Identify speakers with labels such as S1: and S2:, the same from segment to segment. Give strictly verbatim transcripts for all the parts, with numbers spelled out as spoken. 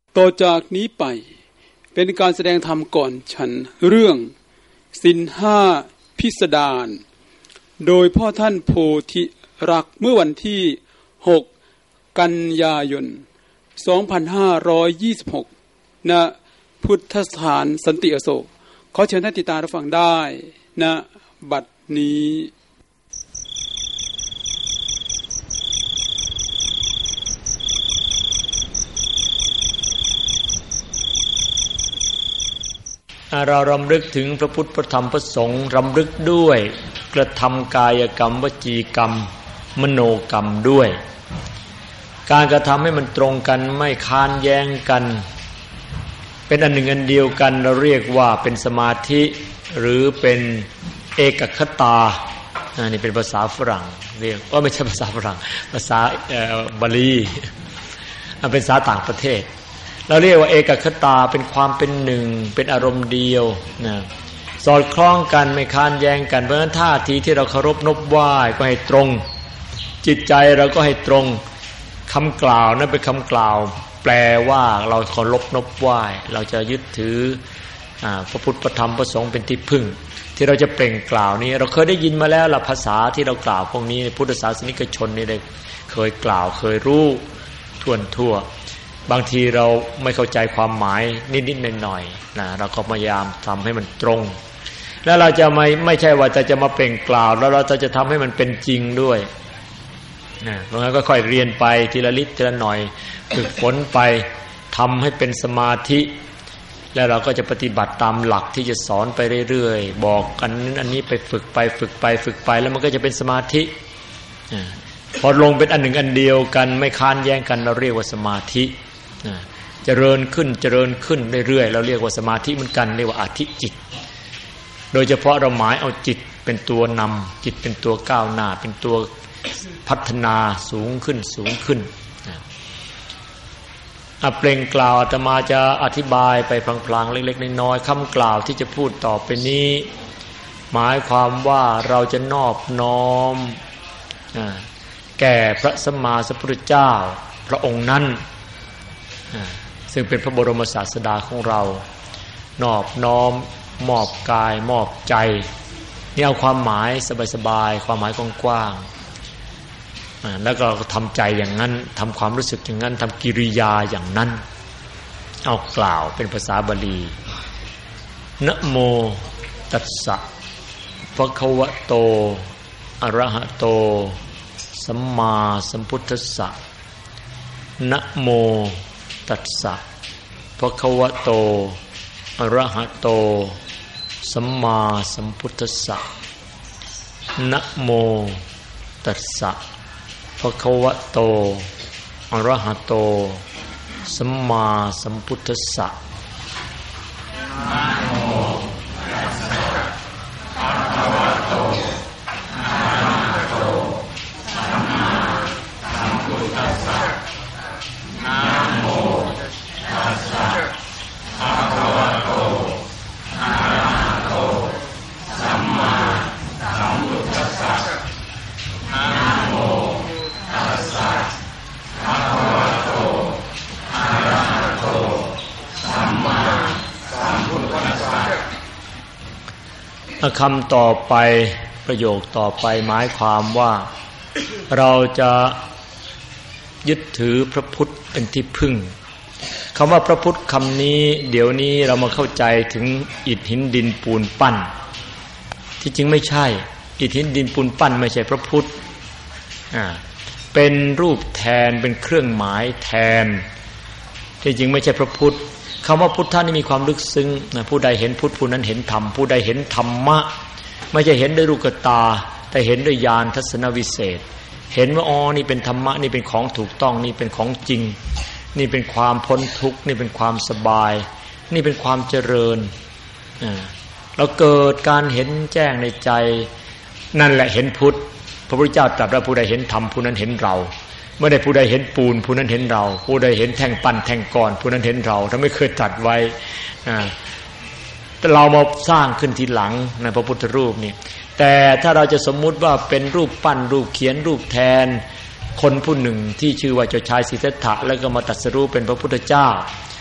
S1: ต่อจากนี้ไปเป็นการแสดงธรรมก่อนฉันเรื่องศีลห้าพิสดารโดยพ่อท่านโพธิรักษ์เมื่อวันที่หกกันยายนสองพันห้าร้อยยี่สิบหกณพุทธสถานสันติอโศกขอเชิญท่านติดตามรับฟังได้ณบัดนี้
S2: เรารำลึกถึงพระพุทธพระธรรมพระสงฆ์รำลึกด้วยกระทำกายกรรมวจีกรรมมโนกรรมด้วยการกระทำให้มันตรงกันไม่ค้านแย้งกันเป็นอันหนึ่งอันเดียวกันเราเรียกว่าเป็นสมาธิหรือเป็นเอกคตาอันนี้เป็นภาษาฝรั่งเรียกว่าไม่ใช่ภาษาฝรั่งภาษาบาลีเป็นภาษาต่างประเทศเราเรียกว่าเอกคตาเป็นความเป็นหนึ่งเป็นอารมณ์เดียวนะสอดคล้องกันไม่ค้านแย้งกันเพราะฉะนั้นท่าทีที่เราเคารพนบไหว้ก็ให้ตรงจิตใจเราก็ให้ตรงคำกล่าวนั้นเป็นคำกล่าวแปลว่าเราเคารพนบไหว้เราจะยึดถือพระพุทธพระธรรมพระสงฆ์เป็นที่พึ่งที่เราจะเปล่งกล่าวนี้เราเคยได้ยินมาแล้วล่ะภาษาที่เรากล่าวพวกนี้พุทธศาสนิกชนนี่ได้เคยกล่าวเคยรู้ทั่วทั่วบางทีเราไม่เข้าใจความหมายนิดๆหน่อยๆนะเราก็พยายามทำให้มันตรงแล้วเราจะไม่ไม่ใช่ว่าจะจะมาเปล่งกล่าวแล้วเราจะทำให้มันเป็นจริงด้วยนะเพราะงั้นก็ค่อยเรียนไปทีละนิดทีละหน่อยฝึกฝนไปทำให้เป็นสมาธิแล้วเราก็จะปฏิบัติตามหลักที่จะสอนไปเรื่อยๆบอกกันอันนี้ไปฝึกไปฝึกไปฝึกไปแล้วมันก็จะเป็นสมาธิพอลงเป็นอันหนึ่งอันเดียวกันไม่ค้านแย้งกันเราเรียกว่าสมาธิเจริญขึ้นเจริญขึ้นเรื่อยๆเราเรียกว่าสมาธิเหมือนกันเรียกว่าอธิจิตโดยเฉพาะเราหมายเอาจิตเป็นตัวนำจิตเป็นตัวก้าวหน้าเป็นตัวพัฒนาสูงขึ้นสูงขึ้นอ่ะเปล่งกล่าวอาตมาจะอธิบายไปพลางๆเล็กๆน้อยๆคำกล่าวที่จะพูดต่อไปนี้หมายความว่าเราจะนอบน้อมแก่พระสัมมาสัมพุทธเจ้าพระองค์นั้นซึ่งเป็นพระบรมศาสดาของเรานอบน้อมมอบกายมอบใจนี่เอาความหมายสบายๆความหมายกว้างๆแล้วก็ทำใจอย่างนั้นทำความรู้สึกอย่างนั้นทำกิริยาอย่างนั้นเอากล่าวเป็นภาษาบาลีนะโมตัสสะภะคะวะโตอะระหะโตสัมมาสัมพุทธัสสะนะโมตัสสะภะคะวะโตอะระหะโตสัมมาสัมพุทธัสสะนะโมตัสสะภะคะวะโตอะระหะโตสัมมาสัมพุทธัสสะนะโมตัสสะภะคะวะโตอะระหะโตสัมมาสัมพุทธัสสะนะโมตัสสะภะคะวะโตอะระหะโตสัมมาสัมพุทธัสสะนะโมตัสสะภะคะวะโตอะระหะโตสัมมาสัมพุทธัสสะคำต่อไปประโยคต่อไปหมายความว่าเราจะยึดถือพระพุทธเป็นที่พึ่งคำว่าพระพุทธคำนี้เดี๋ยวนี้เรามาเข้าใจถึงอิฐหินดินปูนปั้นที่จริงไม่ใช่อิฐหินดินปูนปั้นไม่ใช่พระพุทธอ่าเป็นรูปแทนเป็นเครื่องหมายแทนที่จริงไม่ใช่พระพุทธคำว่าพุทธะนี่มีความลึกซึ้งนะผู้ใดเห็นพุทธผู้นั้นเห็นธรรมผู้ใดเห็นธรรมะไม่ใช่เห็นด้วยลูกตาแต่เห็นด้วยญาณทัศนวิเศษเห็นว่าอ๋อนี่เป็นธรรมะนี่เป็นของถูกต้องนี่เป็นของจริงนี่เป็นความพ้นทุกข์นี่เป็นความสบายนี่เป็นความเจริญเราเกิดการเห็นแจ้งในใจนั่นแหละเห็นพุทธพระพุทธเจ้าตรัสว่าผู้ใดเห็นธรรมผู้นั้นเห็นเราไม่ได้ผู้ใดเห็นปูนผู้นั้นเห็นเราผู้ใดเห็นแท่งปั้นแท่งก้อนผู้นั้นเห็นเราถ้าไม่เคยตรัสไว้แต่เรามาสร้างขึ้นทีหลังในพระพุทธรูปนี่แต่ถ้าเราจะสมมุติว่าเป็นรูปปั้นรูปเขียนรูปแทน คนผู้หนึ่งที่ชื่อว่าเจ้าชายสิทธัตถะแล้วก็มาตรัสรู้เป็นพระพุทธเจ้า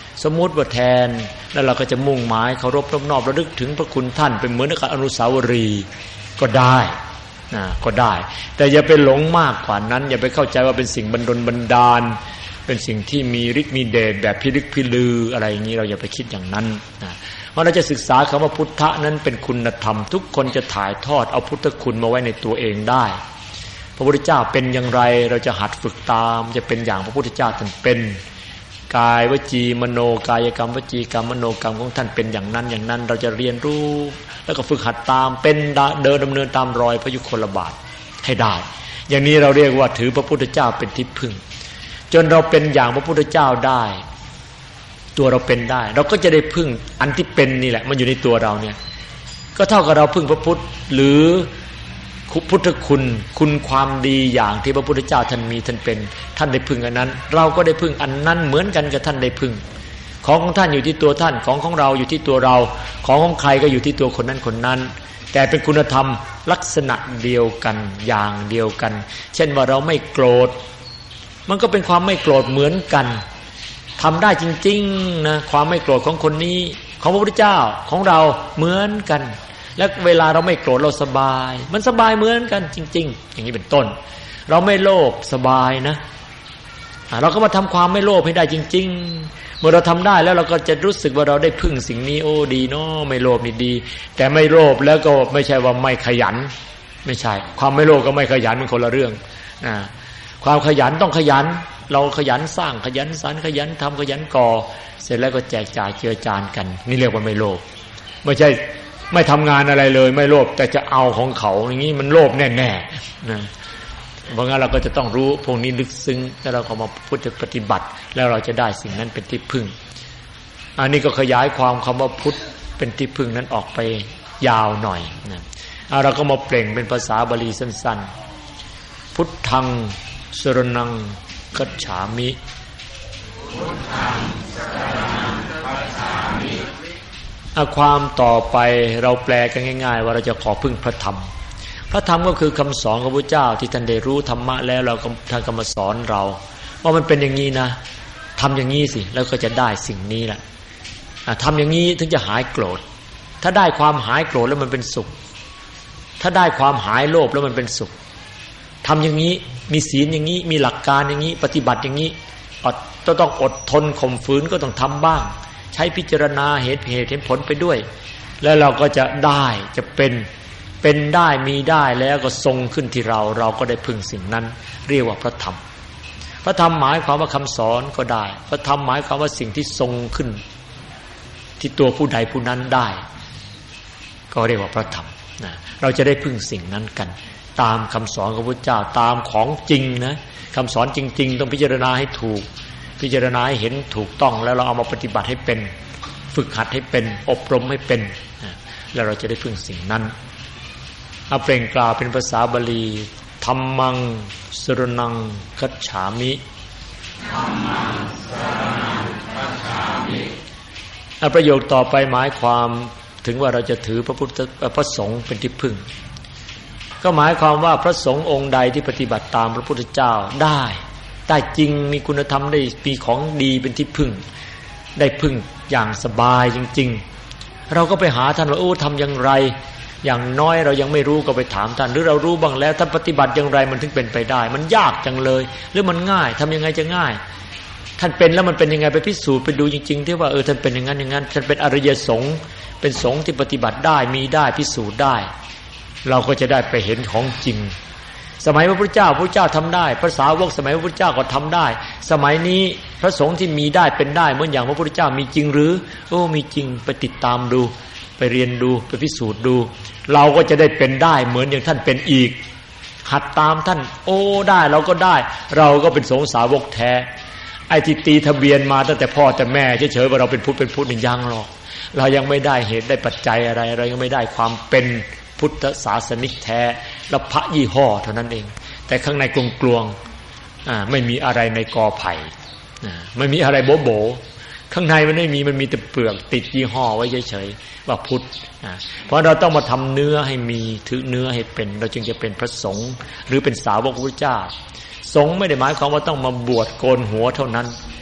S2: สมมุติว่าแทนแล้วเราก็จะมุ่งหมายเคารพรอบนอบระลึกถึงพระคุณท่านเป็นเหมือนกับอนุสาวรีย์ก็ได้นะก็ได้แต่อย่าไปหลงมากกว่านั้นอย่าไปเข้าใจว่าเป็นสิ่งบันดลบันดาลเป็นสิ่งที่มีฤทธิ์มีเดชแบบพิลึกพิลืออะไรอย่างนี้เราอย่าไปคิดอย่างนั้นนะเพราะเราจะศึกษาคำว่าพุทธะนั้นเป็นคุณธรรมทุกคนจะถ่ายทอดเอาพุทธคุณมาไว้ในตัวเองได้พระพุทธเจ้าเป็นอย่างไรเราจะหัดฝึกตามจะเป็นอย่างพระพุทธเจ้าท่านเป็นกายวจีมโนกายกรรมวจีกรรมมโนกรรมของท่านเป็นอย่างนั้นอย่างนั้นเราจะเรียนรู้แล้วก็ฝึกหัดตามเป็นเดินดำเนินตามรอยพระยุคลบาทให้ได้อย่างนี้เราเรียกว่าถือพระพุทธเจ้าเป็นที่พึ่งจนเราเป็นอย่างพระพุทธเจ้าได้ตัวเราเป็นได้เราก็จะได้พึ่งอันที่เป็นนี่แหละมันอยู่ในตัวเราเนี่ยก็เท่ากับเราพึ่งพระพุทธหรือพุทธคุณคุณความดีอย่างที่พระพุทธเจ้าท่านมีท่านเป็นท่านได้พึ่งอันนั้นเราก็ได้พึ่งอันนั้นเหมือนกันกับท่านได้พึ่งของของท่านอยู่ที่ตัวท่านของของเราอยู่ที่ตัวเราของของใครก็อยู่ที่ตัวคนนั้นคนนั้นแต่เป็นคุณธรรมลักษณะเดียวกันอย่างเดียวกันเช่นว่าเราไม่โกรธมันก็เป็นความไม่โกรธเหมือนกันทำได้จริงๆนะความไม่โกรธของคนนี้ของพระพุทธเจ้าของเราเหมือนกันและเวลาเราไม่โกรธเราสบายมันสบายเหมือนกันจริงๆอย่างนี้เป็นต้นเราไม่โลภสบายนะเราก็มาทำความไม่โลภให้ได้จริงๆเมื่อเราทำได้แล้วเราก็จะรู้สึกว่าเราได้พึ่งสิ่งนี้โอ้ดีเนาะไม่โลภนี่ดีแต่ไม่โลภแล้วก็ไม่ใช่ว่าไม่ขยันไม่ใช่ความไม่โลภก็ไม่ขยันเป็นคนละเรื่องนะความขยันต้องขยันเราขยันสร้างขยันสรรขยันทำขยันก่อเสร็จแล้วก็แจกจ่ายเจือจานกันนี่เรียกว่าไม่โลภไม่ใช่ไม่ทำงานอะไรเลยไม่โลภแต่จะเอาของเขาอย่างนี้มันโลภแน่ๆนะเพราะงั้นเราก็จะต้องรู้พวกนี้ลึกซึ้งแล้วเราก็มาพุทธปฏิบัติแล้วเราจะได้สิ่งนั้นเป็นที่พึ่งอันนี้ก็ขยายความคำว่าพุทธเป็นที่พึ่งนั้นออกไปยาวหน่อยนะเอาเราก็มาเปล่งเป็นภาษาบาลีสั้นๆพุทธังสรณังคัจฉามิพุทธังสรณังคัจฉามิความต่อไปเราแปลกันง่ายๆว่าเราจะขอพึ่งพระธรรมพระธรรมก็คือคำสอนของพระเจ้าที่ท่านได้รู้ธรรมะแล้วเราก็ท่านก็มาสอนเราว่ามันเป็นอย่างนี้นะทำอย่างนี้สิแล้วก็จะได้สิ่งนี้แหละทำอย่างนี้ถึงจะหายโกรธถ้าได้ความหายโกรธแล้วมันเป็นสุขถ้าได้ความหายโลภแล้วมันเป็นสุขทำอย่างนี้มีศีลอย่างนี้มีหลักการอย่างนี้ปฏิบัติอย่างนี้ต้องต้องอดทนข่มฝืนก็ต้องทำบ้างใช้พิจารณาเหตุเหตุเห็นผลไปด้วยแล้วเราก็จะได้จะเป็นเป็นได้มีได้แล้วก็ทรงขึ้นที่เราเราก็ได้พึ่งสิ่งนั้นเรียกว่าพระธรรมพระธรรมหมายความว่าคำสอนก็ได้พระธรรมหมายความว่าสิ่งที่ทรงขึ้นที่ตัวผู้ใดผู้นั้นได้ก็เรียกว่าพระธรรมนะเราจะได้พึ่งสิ่งนั้นกันตามคำสอนของพระเจ้าตามของจริงนะคำสอนจริงๆต้องพิจารณาให้ถูกพิจารณาให้เห็นถูกต้องแล้วเราเอามาปฏิบัติให้เป็นฝึกหัดให้เป็นอบรมให้เป็นแล้วเราจะได้พึ่งสิ่งนั้นเอาเปล่งกล่าวเป็นภาษาบาลีธัมมังสรณังคัจฉามิธัมมังสรณังคัจฉามิประโยคต่อไปหมายความถึงว่าเราจะถือพระพุทธพระสงฆ์เป็นที่พึ่งก็หมายความว่าพระสงฆ์องค์ใดที่ปฏิบัติตามพระพุทธเจ้าได้ได้จริงมีคุณธรรมได้มีของดีเป็นที่พึ่งได้พึ่งอย่างสบายจริงๆเราก็ไปหาท่านว่าโอ้ทำอย่างไรอย่างน้อยเรายังไม่รู้ก็ไปถามท่านหรือเรารู้บ้างแล้วท่านปฏิบัติอย่างไรมันถึงเป็นไปได้มันยากจังเลยหรือมันง่ายทำยังไงจะง่ายท่านเป็นแล้วมันเป็นยังไงไปพิสูจน์ไปดูจริงๆที่ว่าเออท่านเป็นอย่างนั้นอย่างนั้นท่านเป็นอริยสงฆ์เป็นสงฆ์ที่ปฏิบัติได้มีได้พิสูจน์ได้เราก็จะได้ไปเห็นของจริงสมัยพระพุทธเจ้าพระพุทธเจ้าทำได้พระสาวกสมัยพระพุทธเจ้าก็ทำได้สมัยนี้พระสงฆ์ที่มีได้เป็นได้เหมือนอย่างพระพุทธเจ้ามีจริงหรือโอ้มีจริงไปติดตามดูไปเรียนดูไปพิสูจน์ดูเราก็จะได้เป็นได้เหมือนอย่างท่านเป็นอีกหัดตามท่านโอ้ได้เราก็ได้เราก็เป็นสงฆ์สาวกแท้ไอ้ที่ตีทะเบียนมาตั้งแต่พ่อแต่แม่เฉยๆว่าเราเป็นพุทธเป็นพุทธนี่ยังหรอกเรายังไม่ได้เหตุได้ปัจจัยอะไรเรายังไม่ได้ความเป็นพุทธศาสนิกแท้และพระยี่ห้อเท่านั้นเองแต่ข้างในกลวงๆอ่าไม่มีอะไรในกอไผ่อ่าไม่มีอะไรโบโบข้างในมันไม่มีมันมีแต่เปลือกติดยี่ห้อไว้เฉยๆว่าพุทธอ่าเพราะเราต้องมาทำเนื้อให้มีถือเนื้อให้เป็นเราจึงจะเป็นพระสงฆ์หรือเป็นสาวกพระพุทธเจ้าสงฆ์ไม่ได้หมายความว่าต้องมาบวชโกนหัวเท่านั้น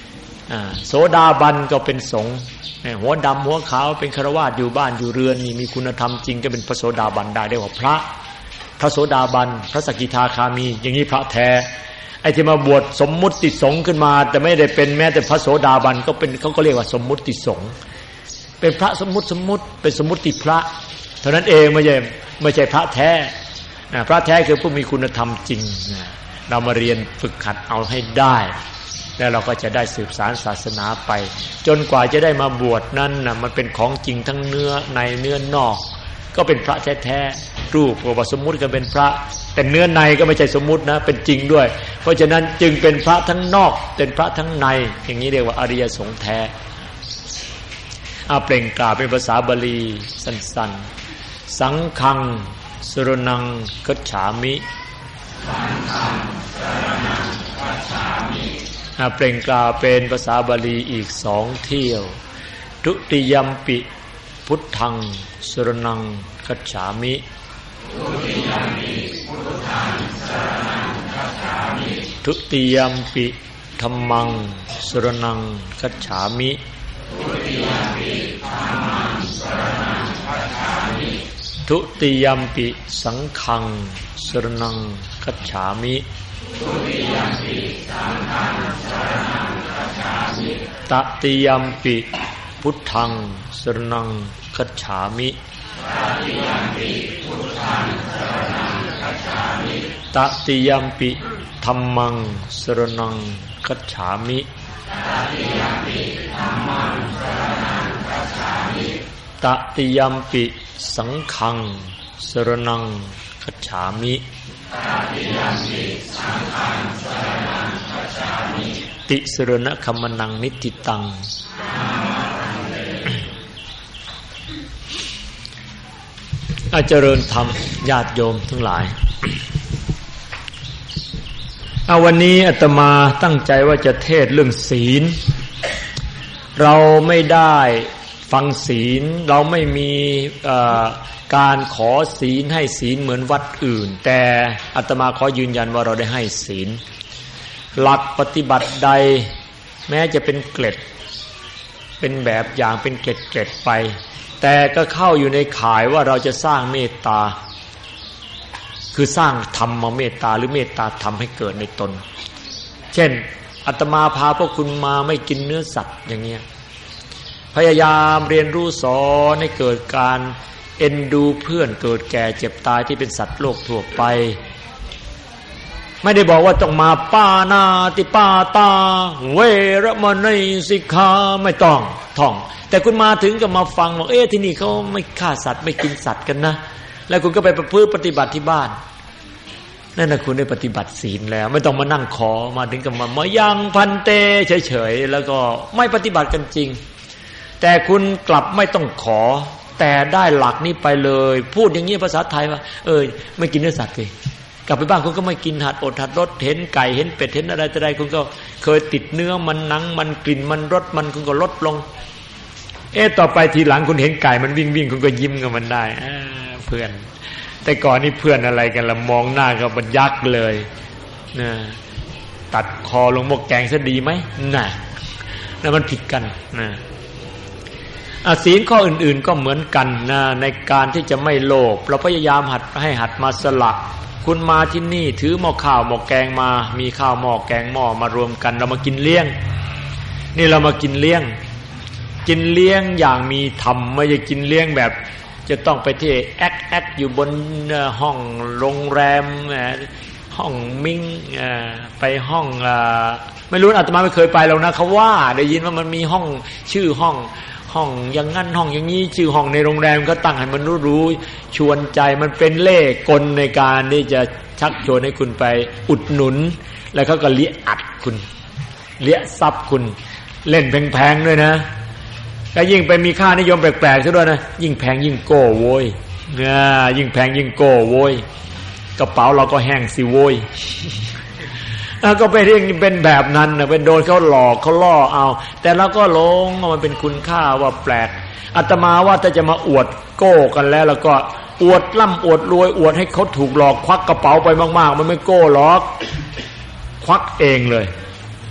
S2: โสดาบันก็เป็นสงฆ์หัวดำหัวขาวเป็นฆราวาสอยู่บ้านอยู่เรือนนี่มีคุณธรรมจริงก็เป็นพระโสดาบันได้เรียกว่าพระพระโสดาบันพระสกิทาคามีอย่างนี้พระแท้ไอ้ที่มาบวชสมมุติสงฆ์ขึ้นมาแต่ไม่ได้เป็นแม้แต่พระโสดาบันก็เป็นเขาก็เรียกว่าสมมุติสงฆ์เป็นพระสมมุติสมมุติเป็นสมมุติพระเท่านั้นเองไม่ใช่ไม่ใช่พระแท้พระแท้คือผู้มีคุณธรรมจริงเรามาเรียนฝึกหัดเอาให้ได้แล้วเราก็จะได้สืบสานศาสนาไปจนกว่าจะได้มาบวชนั้นน่ะมันเป็นของจริงทั้งเนื้อในเนื้อนอกก็เป็นพระแท้ๆรูปก็สมมุติกันเป็นพระแต่เนื้อในก็ไม่ใช่สมมุตินะเป็นจริงด้วยเพราะฉะนั้นจึงเป็นพระทั้งนอกเป็นพระทั้งในอย่างนี้เรียกว่าอริยสงฆ์แท้อาเปล่งกล่าวเป็นภาษาบาลีสั้นๆสังฆังสรณังคัจฉามิสังฆังสรณังคัจฉามิอาเปล่งกล่าวเป็นภาษาบาลีอีกสองเที่ยวทุติยัมปิพุทธังสรณังคัจฉามิทุติยัมปิพุทธังสรณังคัจฉามิทุติยัมปิธัมมังสรณังคัจฉามิทุติยัมปิธัมมังสรณังคัจฉามิทุติยัมปิสังฆังสรณังคัจฉามิทุติยัมปิสังฆังสรณังคัจฉามิตติยัมปิพุทธังสรณังคัจฉามิตติยัมปิพุทธังสรณังคัจฉามิตติยัมปิธัมมังสรณังคัจฉามิตติยัมปิธัมมังสรณังคัจฉามิตติยัมปิสังฆังสรณังคัจฉามิตติยัมปิสังฆังสรณังคัจฉามิติสรณคัมมนังนิติตังอาเจริญธรรมญาติโยมทั้งหลายเอาวันนี้อาตมาตั้งใจว่าจะเทศเรื่องศีลเราไม่ได้ฟังศีลเราไม่มีการขอศีลให้ศีลเหมือนวัดอื่นแต่อาตมาขอยืนยันว่าเราได้ให้ศีลหลักปฏิบัติใดแม้จะเป็นเกล็ดเป็นแบบอย่างเป็นเกล็ดเกล็ดไปแต่ก็เข้าอยู่ในข่ายว่าเราจะสร้างเมตตาคือสร้างธรรมมาเมตตาหรือเมตตาธรรมให้เกิดในตนเช่นอาตมาพาพวกคุณมาไม่กินเนื้อสัตว์อย่างเงี้ยพยายามเรียนรู้สอนให้เกิดการเอ็นดูเพื่อนเกิดแก่เจ็บตายที่เป็นสัตว์โลกทั่วไปไม่ได้บอกว่าต้องมาปานาติปาตาเวรมณีสิกขาไม่ต้องท่องแต่คุณมาถึงก็มาฟังบอกเอ๊ะที่นี่เขาไม่ฆ่าสัตว์ไม่กินสัตว์กันนะแล้วคุณก็ไปประพฤติปฏิบัติที่บ้านนั่นน่ะคุณได้ปฏิบัติศีลแล้วไม่ต้องมานั่งขอมาถึงกับมามายังพันเตเฉยๆแล้วก็ไม่ปฏิบัติกันจริงแต่คุณกลับไม่ต้องขอแต่ได้หลักนี้ไปเลยพูดอย่างนี้ภาษาไทยว่าเออไม่กินเนื้อสัตว์เลยกลับไปบ้านคุณก็ไม่กินหัดอดหัดรสเห็นไก่เห็นเป็ดเห็นอะไรแต่ใดคุณก็เคยติดเนื้อมันหนังมันกลิ่นมันรสมันคุณก็ลดลงเอ๊ะต่อไปทีหลังคุณเห็นไก่มันวิ่งวิ่งคุณก็ยิ้มกับมันได้เพื่อนแต่ก่อนนี่เพื่อนอะไรกันละมองหน้าก็มันยักเลยนะตัดคอลงหม้อแกงซะดีไหมน่ะแล้วมันผิดกันนะศีลข้ออื่นๆก็เหมือนกันนะในการที่จะไม่โลภเราพยายามหัดให้หัดมาสละคุณมาที่นี่ถือหม้อข้าวหม้อแกงมามีข้าวหม้อแกงหม้อมารวมกันเรามากินเลี้ยงนี่เรามากินเลี้ยงกินเลี้ยงอย่างมีธรรมไม่ใช่กินเลี้ยงแบบจะต้องไปที่แอ๊กแอ๊กอยู่บนห้องโรงแรมห้องมิ้งไปห้องไม่รู้อาตมาไม่เคยไปหรอกนะเขาว่าได้ยินว่ามันมีห้องชื่อห้องห้องอย่างงั้นห้องอย่างนี้ชื่อห้องในโรงแรมก็ตั้งให้มันรู้รู้ชวนใจมันเป็นเล่ห์กลในการที่จะชักชวนให้คุณไปอุดหนุนแล้วเขาก็เลี้ยอัดคุณเลี้ยซับคุณเล่นแพงๆด้วยนะแล้วยิ่งไปมีค่านิยมแปลกๆซะด้วยนะยิ่งแพงยิ่งโก้โวยเนี่ยยิ่งแพงยิ่งโก้โวยกระเป๋าเราก็แห้งสิโวยก็ไปเรื่องเป็นแบบนั้นนะเป็นโดนเขาหลอกเขาล่อเอาแต่เราก็หลงมันเป็นคุณค่าว่าแปลกอาตมาว่าถ้าจะมาอวดโก้กันแล้วแล้วก็อวดล่ำอวดรวยอวดให้เขาถูกหลอกควักกระเป๋าไปมากๆมันไม่โก้หรอกควักเองเลย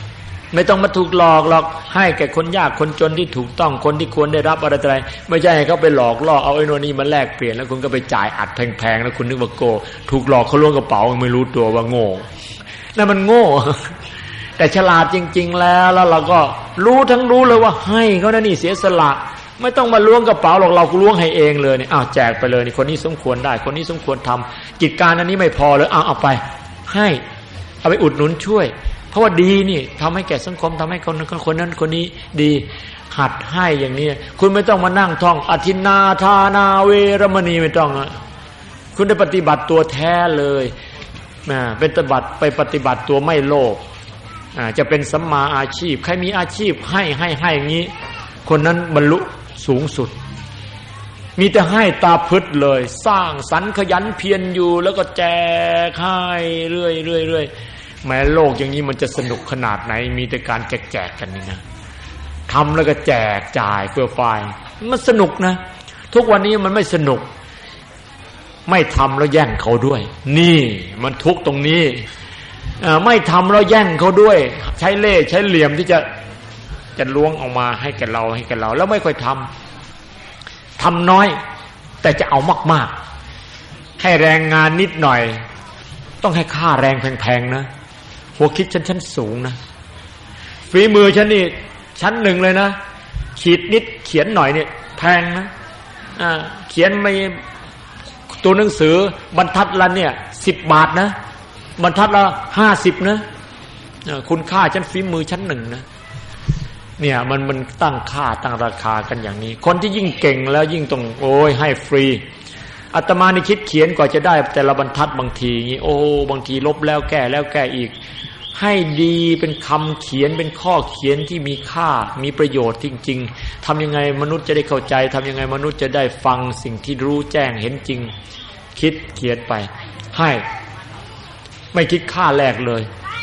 S2: ไม่ต้องมาถูกหลอกหรอกให้แก่คนยากคนจนที่ถูกต้องคนที่ควรได้รับอะไรอะไรไม่ใช่ให้เขาไปหลอกล่อเอาไอ้โน่นนี่มาแลกเปลี่ยนแล้วคุณก็ไปจ่ายอัดแพงๆแล้วคุณนึกว่าโกถูกหลอกเขาล้วงกระเป๋าไม่รู้ตัวว่าโง่นั่นมันโง่แต่ฉลาดจริงๆแล้วแล้วเราก็รู้ทั้งรู้เลยว่าให้เขานะนี่เสียสละไม่ต้องมาล้วงกระเป๋าหรอกเราล้วงให้เองเลยเนี่ยอ้าวแจกไปเลยนี่คนนี้สมควรได้คนนี้สมควรทำกิจการอันนี้ไม่พอเลยอ้าวเอาไปให้เอาไปอุดหนุนช่วยเพราะว่าดีนี่ทำให้แก่สังคมทำให้คนนั้นคนนั้นคนนี้ดีหัดให้อย่างนี้คุณไม่ต้องมานั่งท่องอทินนาทานาเวรมณีไม่ต้องนะคุณได้ปฏิบัติตัวแท้เลยนะเป็นปฏิบัติไปปฏิบัติตัวไม่โลภจะเป็นสัมมาอาชีพใครมีอาชีพให้ให้ให้อย่างนี้คนนั้นบรรลุสูงสุดมีแต่ให้ตาพึดเลยสร้างสรรค์ขยันเพียรอยู่แล้วก็แจกให้เรื่อยเรื่อยเรื่อยแม้โลกอย่างนี้มันจะสนุกขนาดไหนมีแต่การแจกแจกกันนี่นะทำแล้วก็แจกจ่ายเพื่อฝ่ายมันสนุกนะทุกวันนี้มันไม่สนุกไม่ทำแล้วแย่งเขาด้วยนี่มันทุกตรงนี้ไม่ทำแล้วแย่งเขาด้วยใช้เล่ห์ใช้เหลี่ยมที่จะจะล้วงออกมาให้แก่เราให้แก่เราแล้วไม่ค่อยทำทำน้อยแต่จะเอามากๆให้แรงงานนิดหน่อยต้องให้ค่าแรงแพงๆนะหัวคิดชั้นชั้นสูงนะฝีมือฉันนี่ชั้นหนึ่งเลยนะขีดนิดเขียนหน่อยเนี่ยแพงนะอ่าเขียนไม่ตัวหนังสือบรรทัดละเนี่ยสิบบาทนะบรรทัดละห้าสิบนะคุณค่าชั้นฝีมือชั้นหนึ่งนะเนี่ยมันมันตั้งค่าตั้งราคากันอย่างนี้คนที่ยิ่งเก่งแล้วยิ่งต้องโอ้ยให้ฟรีอาตมานี่คิดเขียนกว่าจะได้แต่ละบรรทัดบางทีงี้โอ้บางทีลบแล้วแก้แล้วแก้อีกให้ดีเป็นคำเขียนเป็นข้อเขียนที่มีค่ามีประโยชน์จริงๆทำยังไงมนุษย์จะได้เข้าใจทำยังไงมนุษย์จะได้ฟังสิ่งที่รู้แจ้งเห็นจริงคิดเขียนไปให้ไม่คิดค่าแรกเลย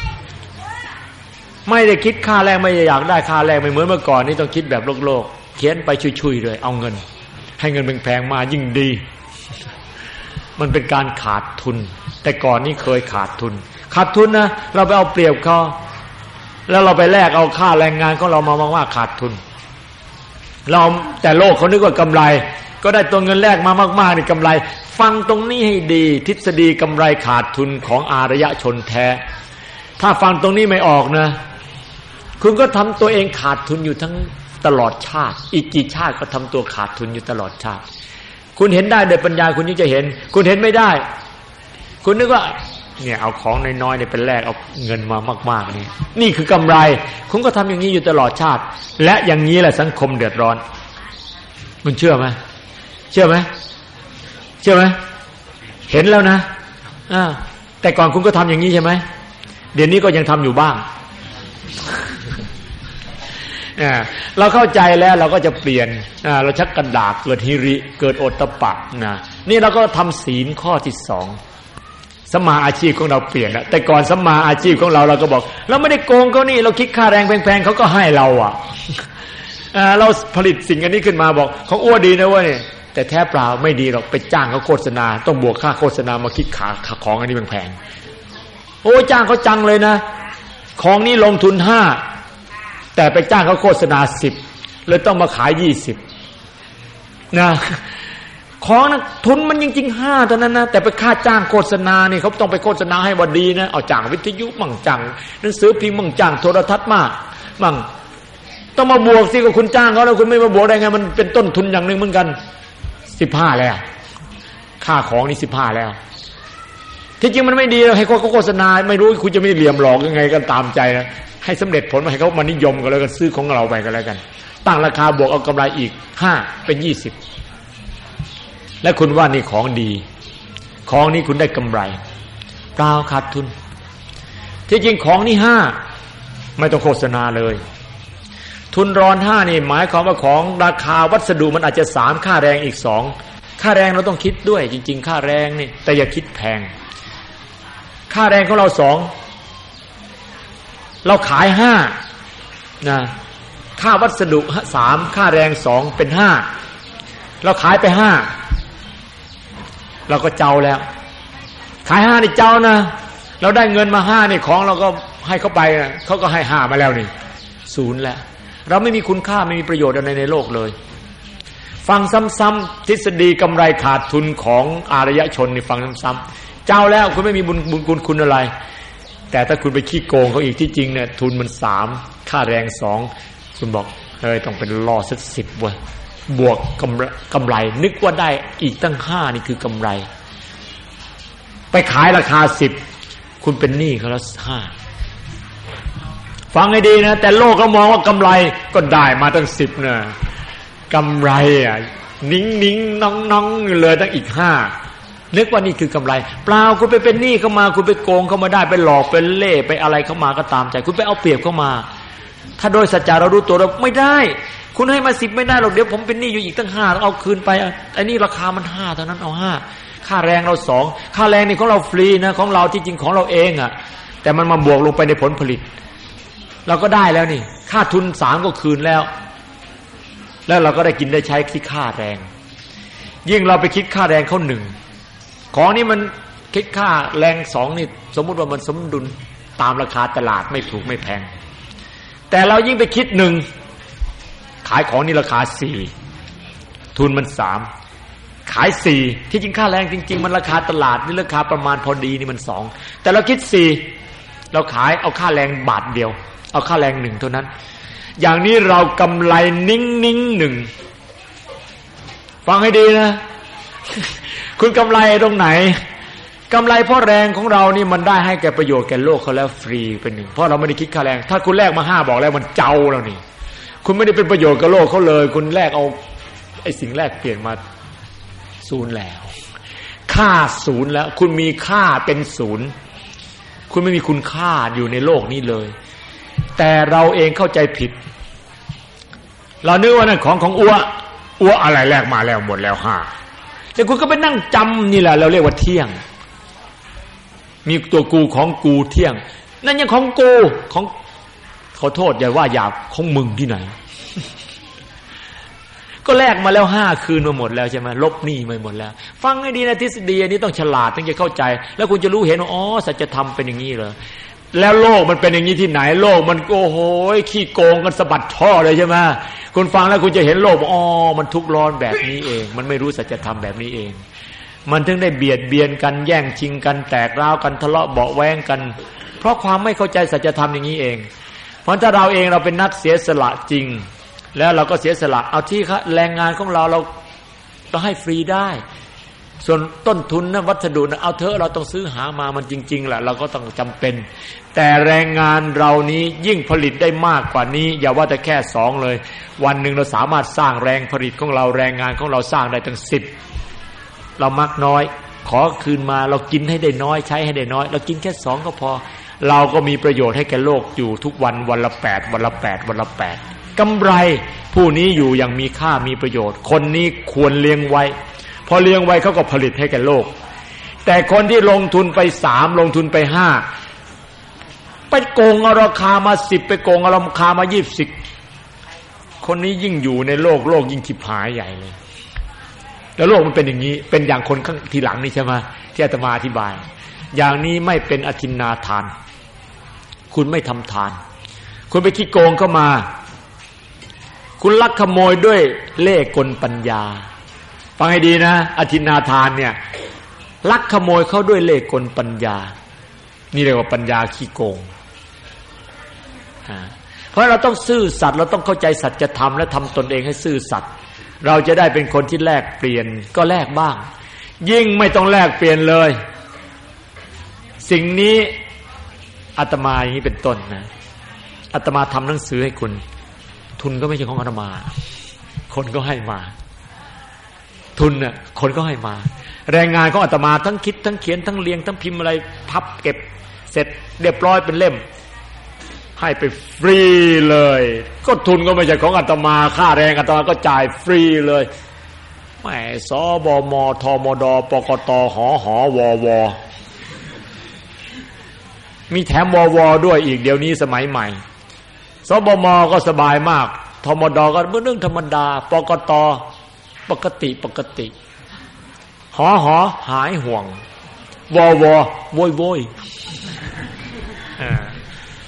S2: ไม่ได้คิดค่าแรกไม่อยากได้ค่าแรกไม่เหมือนเมื่อก่อนนี่ต้องคิดแบบโลกๆเขียนไปชุยๆเลยเอาเงินให้เงินแพงๆมายิ่งดีมันเป็นการขาดทุนแต่ก่อนนี่เคยขาดทุนขาดทุนนะเราไปเอาเปรียบเขาแล้วเราไปแลกเอาค่าแรงงานของเรามามากๆขาดทุนเราแต่โลกเขานึกว่ากำไรก็ได้ตัวเงินแลกมามากๆนี่กำไรฟังตรงนี้ให้ดีทฤษฎีกำไรขาดทุนของอารยชนแท้ถ้าฟังตรงนี้ไม่ออกนะคุณก็ทำตัวเองขาดทุนอยู่ทั้งตลอดชาติอีกกี่ชาติก็ทำตัวขาดทุนอยู่ตลอดชาติคุณเห็นได้โดยปัญญาคุณนี่จะเห็นคุณเห็นไม่ได้คุณนึกว่าเนี่ยเอาของน้อยๆเนี่ยเป็นแลกเอาเงินมามากๆนี่นี่คือกำไรคุณก็ทำอย่างนี้อยู่ตลอดชาติและอย่างนี้แหละสังคมเดือดร้อนคุณเชื่อไหมเชื่อไหมเชื่อไหมเห็นแล้วนะอ่าแต่ก่อนคุณก็ทำอย่างนี้ใช่ไหมเดี๋ยวนี้ก็ยังทำอยู่บ้างเราเข้าใจแล้วเราก็จะเปลี่ยนเราชักกระดาษเกิดหิริเกิดโอตตัปปะนะนี่เราก็ทำศีลข้อที่สองสัมมาอาชีพของเราเปลี่ยนแล้วแต่ก่อนสัมมาอาชีพของเราเราก็บอกเราไม่ได้โกงเขานี่เราคิดค่าแรงแพงๆเขาก็ให้เราอ่ะเราผลิตสิ่งอันนี้ขึ้นมาบอกเขาอ้วดีนะเว้ยแต่แท้เปล่าไม่ดีหรอกไปจ้างเขาโฆษณาต้องบวกค่าโฆษณามาคิดขาของอันนี้แพงๆโอ้จ้างเขาจังเลยนะของนี้ลงทุนห้าแต่ไปจ้างเขาโฆษณาสิบเลยต้องมาขายยี่สิบนะของนะทุนมันจริงๆห้าเท่านั้นนะแต่ไปค่าจ้างโฆษณานี่เขาต้องไปโฆษณาให้ว่าดีนะเอาจ้างวิทยุมั่งจ้างหนังสือพิมพ์มั่งจ้างโทรทัศน์มากมั่งต้องมาบวกสิกับคุณจ้างเขาแล้วคุณไม่มาบวกได้ไงมันเป็นต้นทุนอย่างนึงเหมือนกันสิบห้าแล้วค่าของนี่สิบห้าแล้วที่จริงมันไม่ดีให้เขาโฆษณาไม่รู้คุณจะไม่เหลี่ยมหลอกยังไงก็ตามใจนะให้สำเร็จผลมาให้เขามานิยมกันแล้วก็ซื้อของเราไปกันแล้วกันตั้งราคาบวกเอากำไรอีกห้าเป็นยี่สิบและคุณว่านี่ของดีของนี้คุณได้กำไรเปล่าขาดทุนที่จริงของนี่ห้าไม่ต้องโฆษณาเลยทุนรอนห้านี่หมายความว่าของราคาวัสดุมันอาจจะสามค่าแรงอีกสองค่าแรงเราต้องคิดด้วยจริงๆค่าแรงนี่แต่อย่าคิดแพงค่าแรงของเราสองเราขายห้านะค่าวัสดุสามค่าแรงสองเป็นห้าเราขายไปห้าเราก็เจ้าแล้วขายห้านี่เจ้านะเราได้เงินมาห้านี่ของเราก็ให้เขาไปเขาก็ให้ห้ามาแล้วนี่ศูนย์แล้วเราไม่มีคุณค่าไม่มีประโยชน์อะไรในโลกเลยฟังซ้ำๆทฤษฎีกำไรขาดทุนของอารยชนนี่ฟังซ้ำๆเจ้าแล้วคุณไม่มีบุญบุญคุณคุณอะไรแต่ถ้าคุณไปขี้โกงเขาอีกที่จริงเนี่ยทุนมันสามค่าแรงสองคุณบอกเฮ้ยต้องเป็นล่อสักสิบเว้ยบวกกำไรกำไรนึกว่าได้อีกตั้งห้านี่คือกำไรไปขายราคาสิบคุณเป็นหนี้เขาแล้วห้าฟังให้ดีนะแต่โลกเขามองว่ากำไรก็ได้มาตั้งสิบเนี่ยกำไรอ่ะนิ้งนิ้งน้องน้องเลยตั้งอีกห้านึกว่านี่คือกำไรเปล่าคุณไปเป็นหนี้เข้ามาคุณไปโกงเข้ามาได้ไปหลอกไปเล่ไปอะไรเข้ามาก็ตามใจคุณไปเอาเปรียบเข้ามาถ้าโดยสัจจะเรารู้ตัวเราไม่ได้คุณให้มาสิบไม่ได้หรอกเดี๋ยวผมเป็นหนี้อยู่อีกตั้งห้าเอาคืนไปไอ้นี่ราคามันห้าเท่านั้นเอาห้าค่าแรงเราสองค่าแรงนี่ของเราฟรีนะของเราที่จริงของเราเองอ่ะแต่มันมาบวกลงไปในผลผลิตเราก็ได้แล้วนี่ค่าทุนสามก็คืนแล้วแล้วเราก็ได้กินได้ใช้ที่ค่าแรงยิ่งเราไปคิดค่าแรงเขาหนึ่งของนี่มันคิดค่าแรงสองนี่สมมุติว่ามันสมดุลตามราคาตลาดไม่ถูกไม่แพงแต่เรายิ่งไปคิดหนึ่งขายของนี่ราคาสี่ทุนมันสามขายสี่ที่จริงค่าแรงจริงๆมันราคาตลาดนี่ราคาประมาณพอดีนี่มันสองแต่เราคิดสี่เราขายเอาค่าแรงบาทเดียวเอาค่าแรงหนึ่งเท่านั้นอย่างนี้เรากำไรนิ่งนิ่งหนึ่งฟังให้ดีนะคุณกำไรตรงไหนกำไรเพราะแรงของเรานี่มันได้ให้แก่ประโยชน์แก่โลกเขาแล้วฟรีเป็นหนึ่งเพราะเราไม่ได้คิดค่าแรงถ้าคุณแลกมาห้าบอกแล้วมันเจ้าแล้วนี่คุณไม่ได้เป็นประโยชน์กับโลกเขาเลยคุณแลกเอาไอ้สิ่งแรกเปลี่ยนมาศูนย์แล้วค่าศูนย์แล้วคุณมีค่าเป็นศูนย์คุณไม่มีคุณค่าอยู่ในโลกนี้เลยแต่เราเองเข้าใจผิดเรานึกว่านั่นของของอ้วอ้วอะไรแลกมาแล้วหมดแล้วห้าแต่คุณก็ไปนั่งจำนี่แหละเราเรียกว่าเที่ยงมีตัวกูของกูเที่ยงนั่นยังของกูของขอโทษอย่าว่าหยาบของมึงที่ไหนก็แลกมาแล้วห้าคืนมาหมดแล้วใช่ไหมลบหนี้มาหมดแล้วฟังให้ดีนะทฤษฎีอันนี้ต้องฉลาดถึงจะเข้าใจแล้วคุณจะรู้เห็นว่าอ๋อสัจธรรมเป็นอย่างนี้เหรอแล้วโลกมันเป็นอย่างนี้ที่ไหนโลกมันโอ้โหขี้โกงกันสะบัดท่อเลยใช่ไหมคุณฟังแล้วคุณจะเห็นโลกอ๋อมันทุกข์ร้อนแบบนี้เองมันไม่รู้สัจธรรมแบบนี้เองมันถึงได้เบียดเบียนกันแย่งชิงกันแตกร้าวกันทะเลาะเบาะแว้งกันเพราะความไม่เข้าใจสัจธรรมอย่างนี้เองเพราะถ้าเราเองเราเป็นนักเสียสละจริงแล้วเราก็เสียสละเอาที่แรงงานของเราเราเราให้ฟรีได้ส่วนต้นทุนนะวัสดุนะเอาเถอะเราต้องซื้อหามามันจริงๆแหละเราก็ต้องจำเป็นแต่แรงงานเรานี้ยิ่งผลิตได้มากกว่านี้อย่าว่าแต่แค่สองเลยวันหนึ่งเราสามารถสร้างแรงผลิตของเราแรงงานของเราสร้างได้ตั้งสิบเรามักน้อยขอคืนมาเรากินให้ได้น้อยใช้ให้ได้น้อยเรากินแค่สองก็พอเราก็มีประโยชน์ให้แก่โลกอยู่ทุกวันวันละแปดวันละแปดวันละแปดกำไรผู้นี้อยู่อย่างมีค่ามีประโยชน์คนนี้ควรเลี้ยงไว้พอเลี้ยงไว้เขาก็ผลิตให้แก่โลกแต่คนที่ลงทุนไปสามลงทุนไปห้าไปโกงเอาราคามาสิบไปโกงเอาราคามายี่สิบคนนี้ยิ่งอยู่ในโลกโลกยิ่งฉิบหายใหญ่เลยแล้วโลกมันเป็นอย่างนี้เป็นอย่างคนข้างทีหลังนี่ใช่ไหมที่อาตมาอธิบายอย่างนี้ไม่เป็นอทินนาทานคุณไม่ทำทานคุณไปขี้โกงเข้ามาคุณลักขโมยด้วยเล่ห์กลปัญญาฟังให้ดีนะอทินนาทานเนี่ยลักขโมยเขาด้วยเล่ห์กลปัญญานี่เรียกว่าปัญญาขี้โกงเพราะเราต้องซื่อสัตย์เราต้องเข้าใจสัจธรรมและทำตนเองให้ซื่อสัตย์เราจะได้เป็นคนที่แลกเปลี่ยนก็แลกบ้างยิ่งไม่ต้องแลกเปลี่ยนเลยสิ่งนี้อาตมาอย่างนี้เป็นต้นนะอาตมาทำหนังสือให้คุณทุนก็ไม่ใช่ของอาตมาคนก็ให้มาทุนน่ะคนก็ให้มาแรงงานของอาตมาทั้งคิดทั้งเขียนทั้งเรียงทั้งพิมพ์อะไรพับเก็บเสร็จเรียบร้อยเป็นเล่มให้ไปฟรีเลยก็ทุนก็ไม่ใช่ของอาตมาค่าแรงอาตมาก็จ่ายฟรีเลยแหมสบมทมดปกตหหววมีแถมววด้วยอีกเดี๋ยวนี้สมัยใหม่สบมก็สบายมากทมดก็เรื่องธรรมดาปกตปกติปกติหอหอหายห่วงวอวอโวยโวย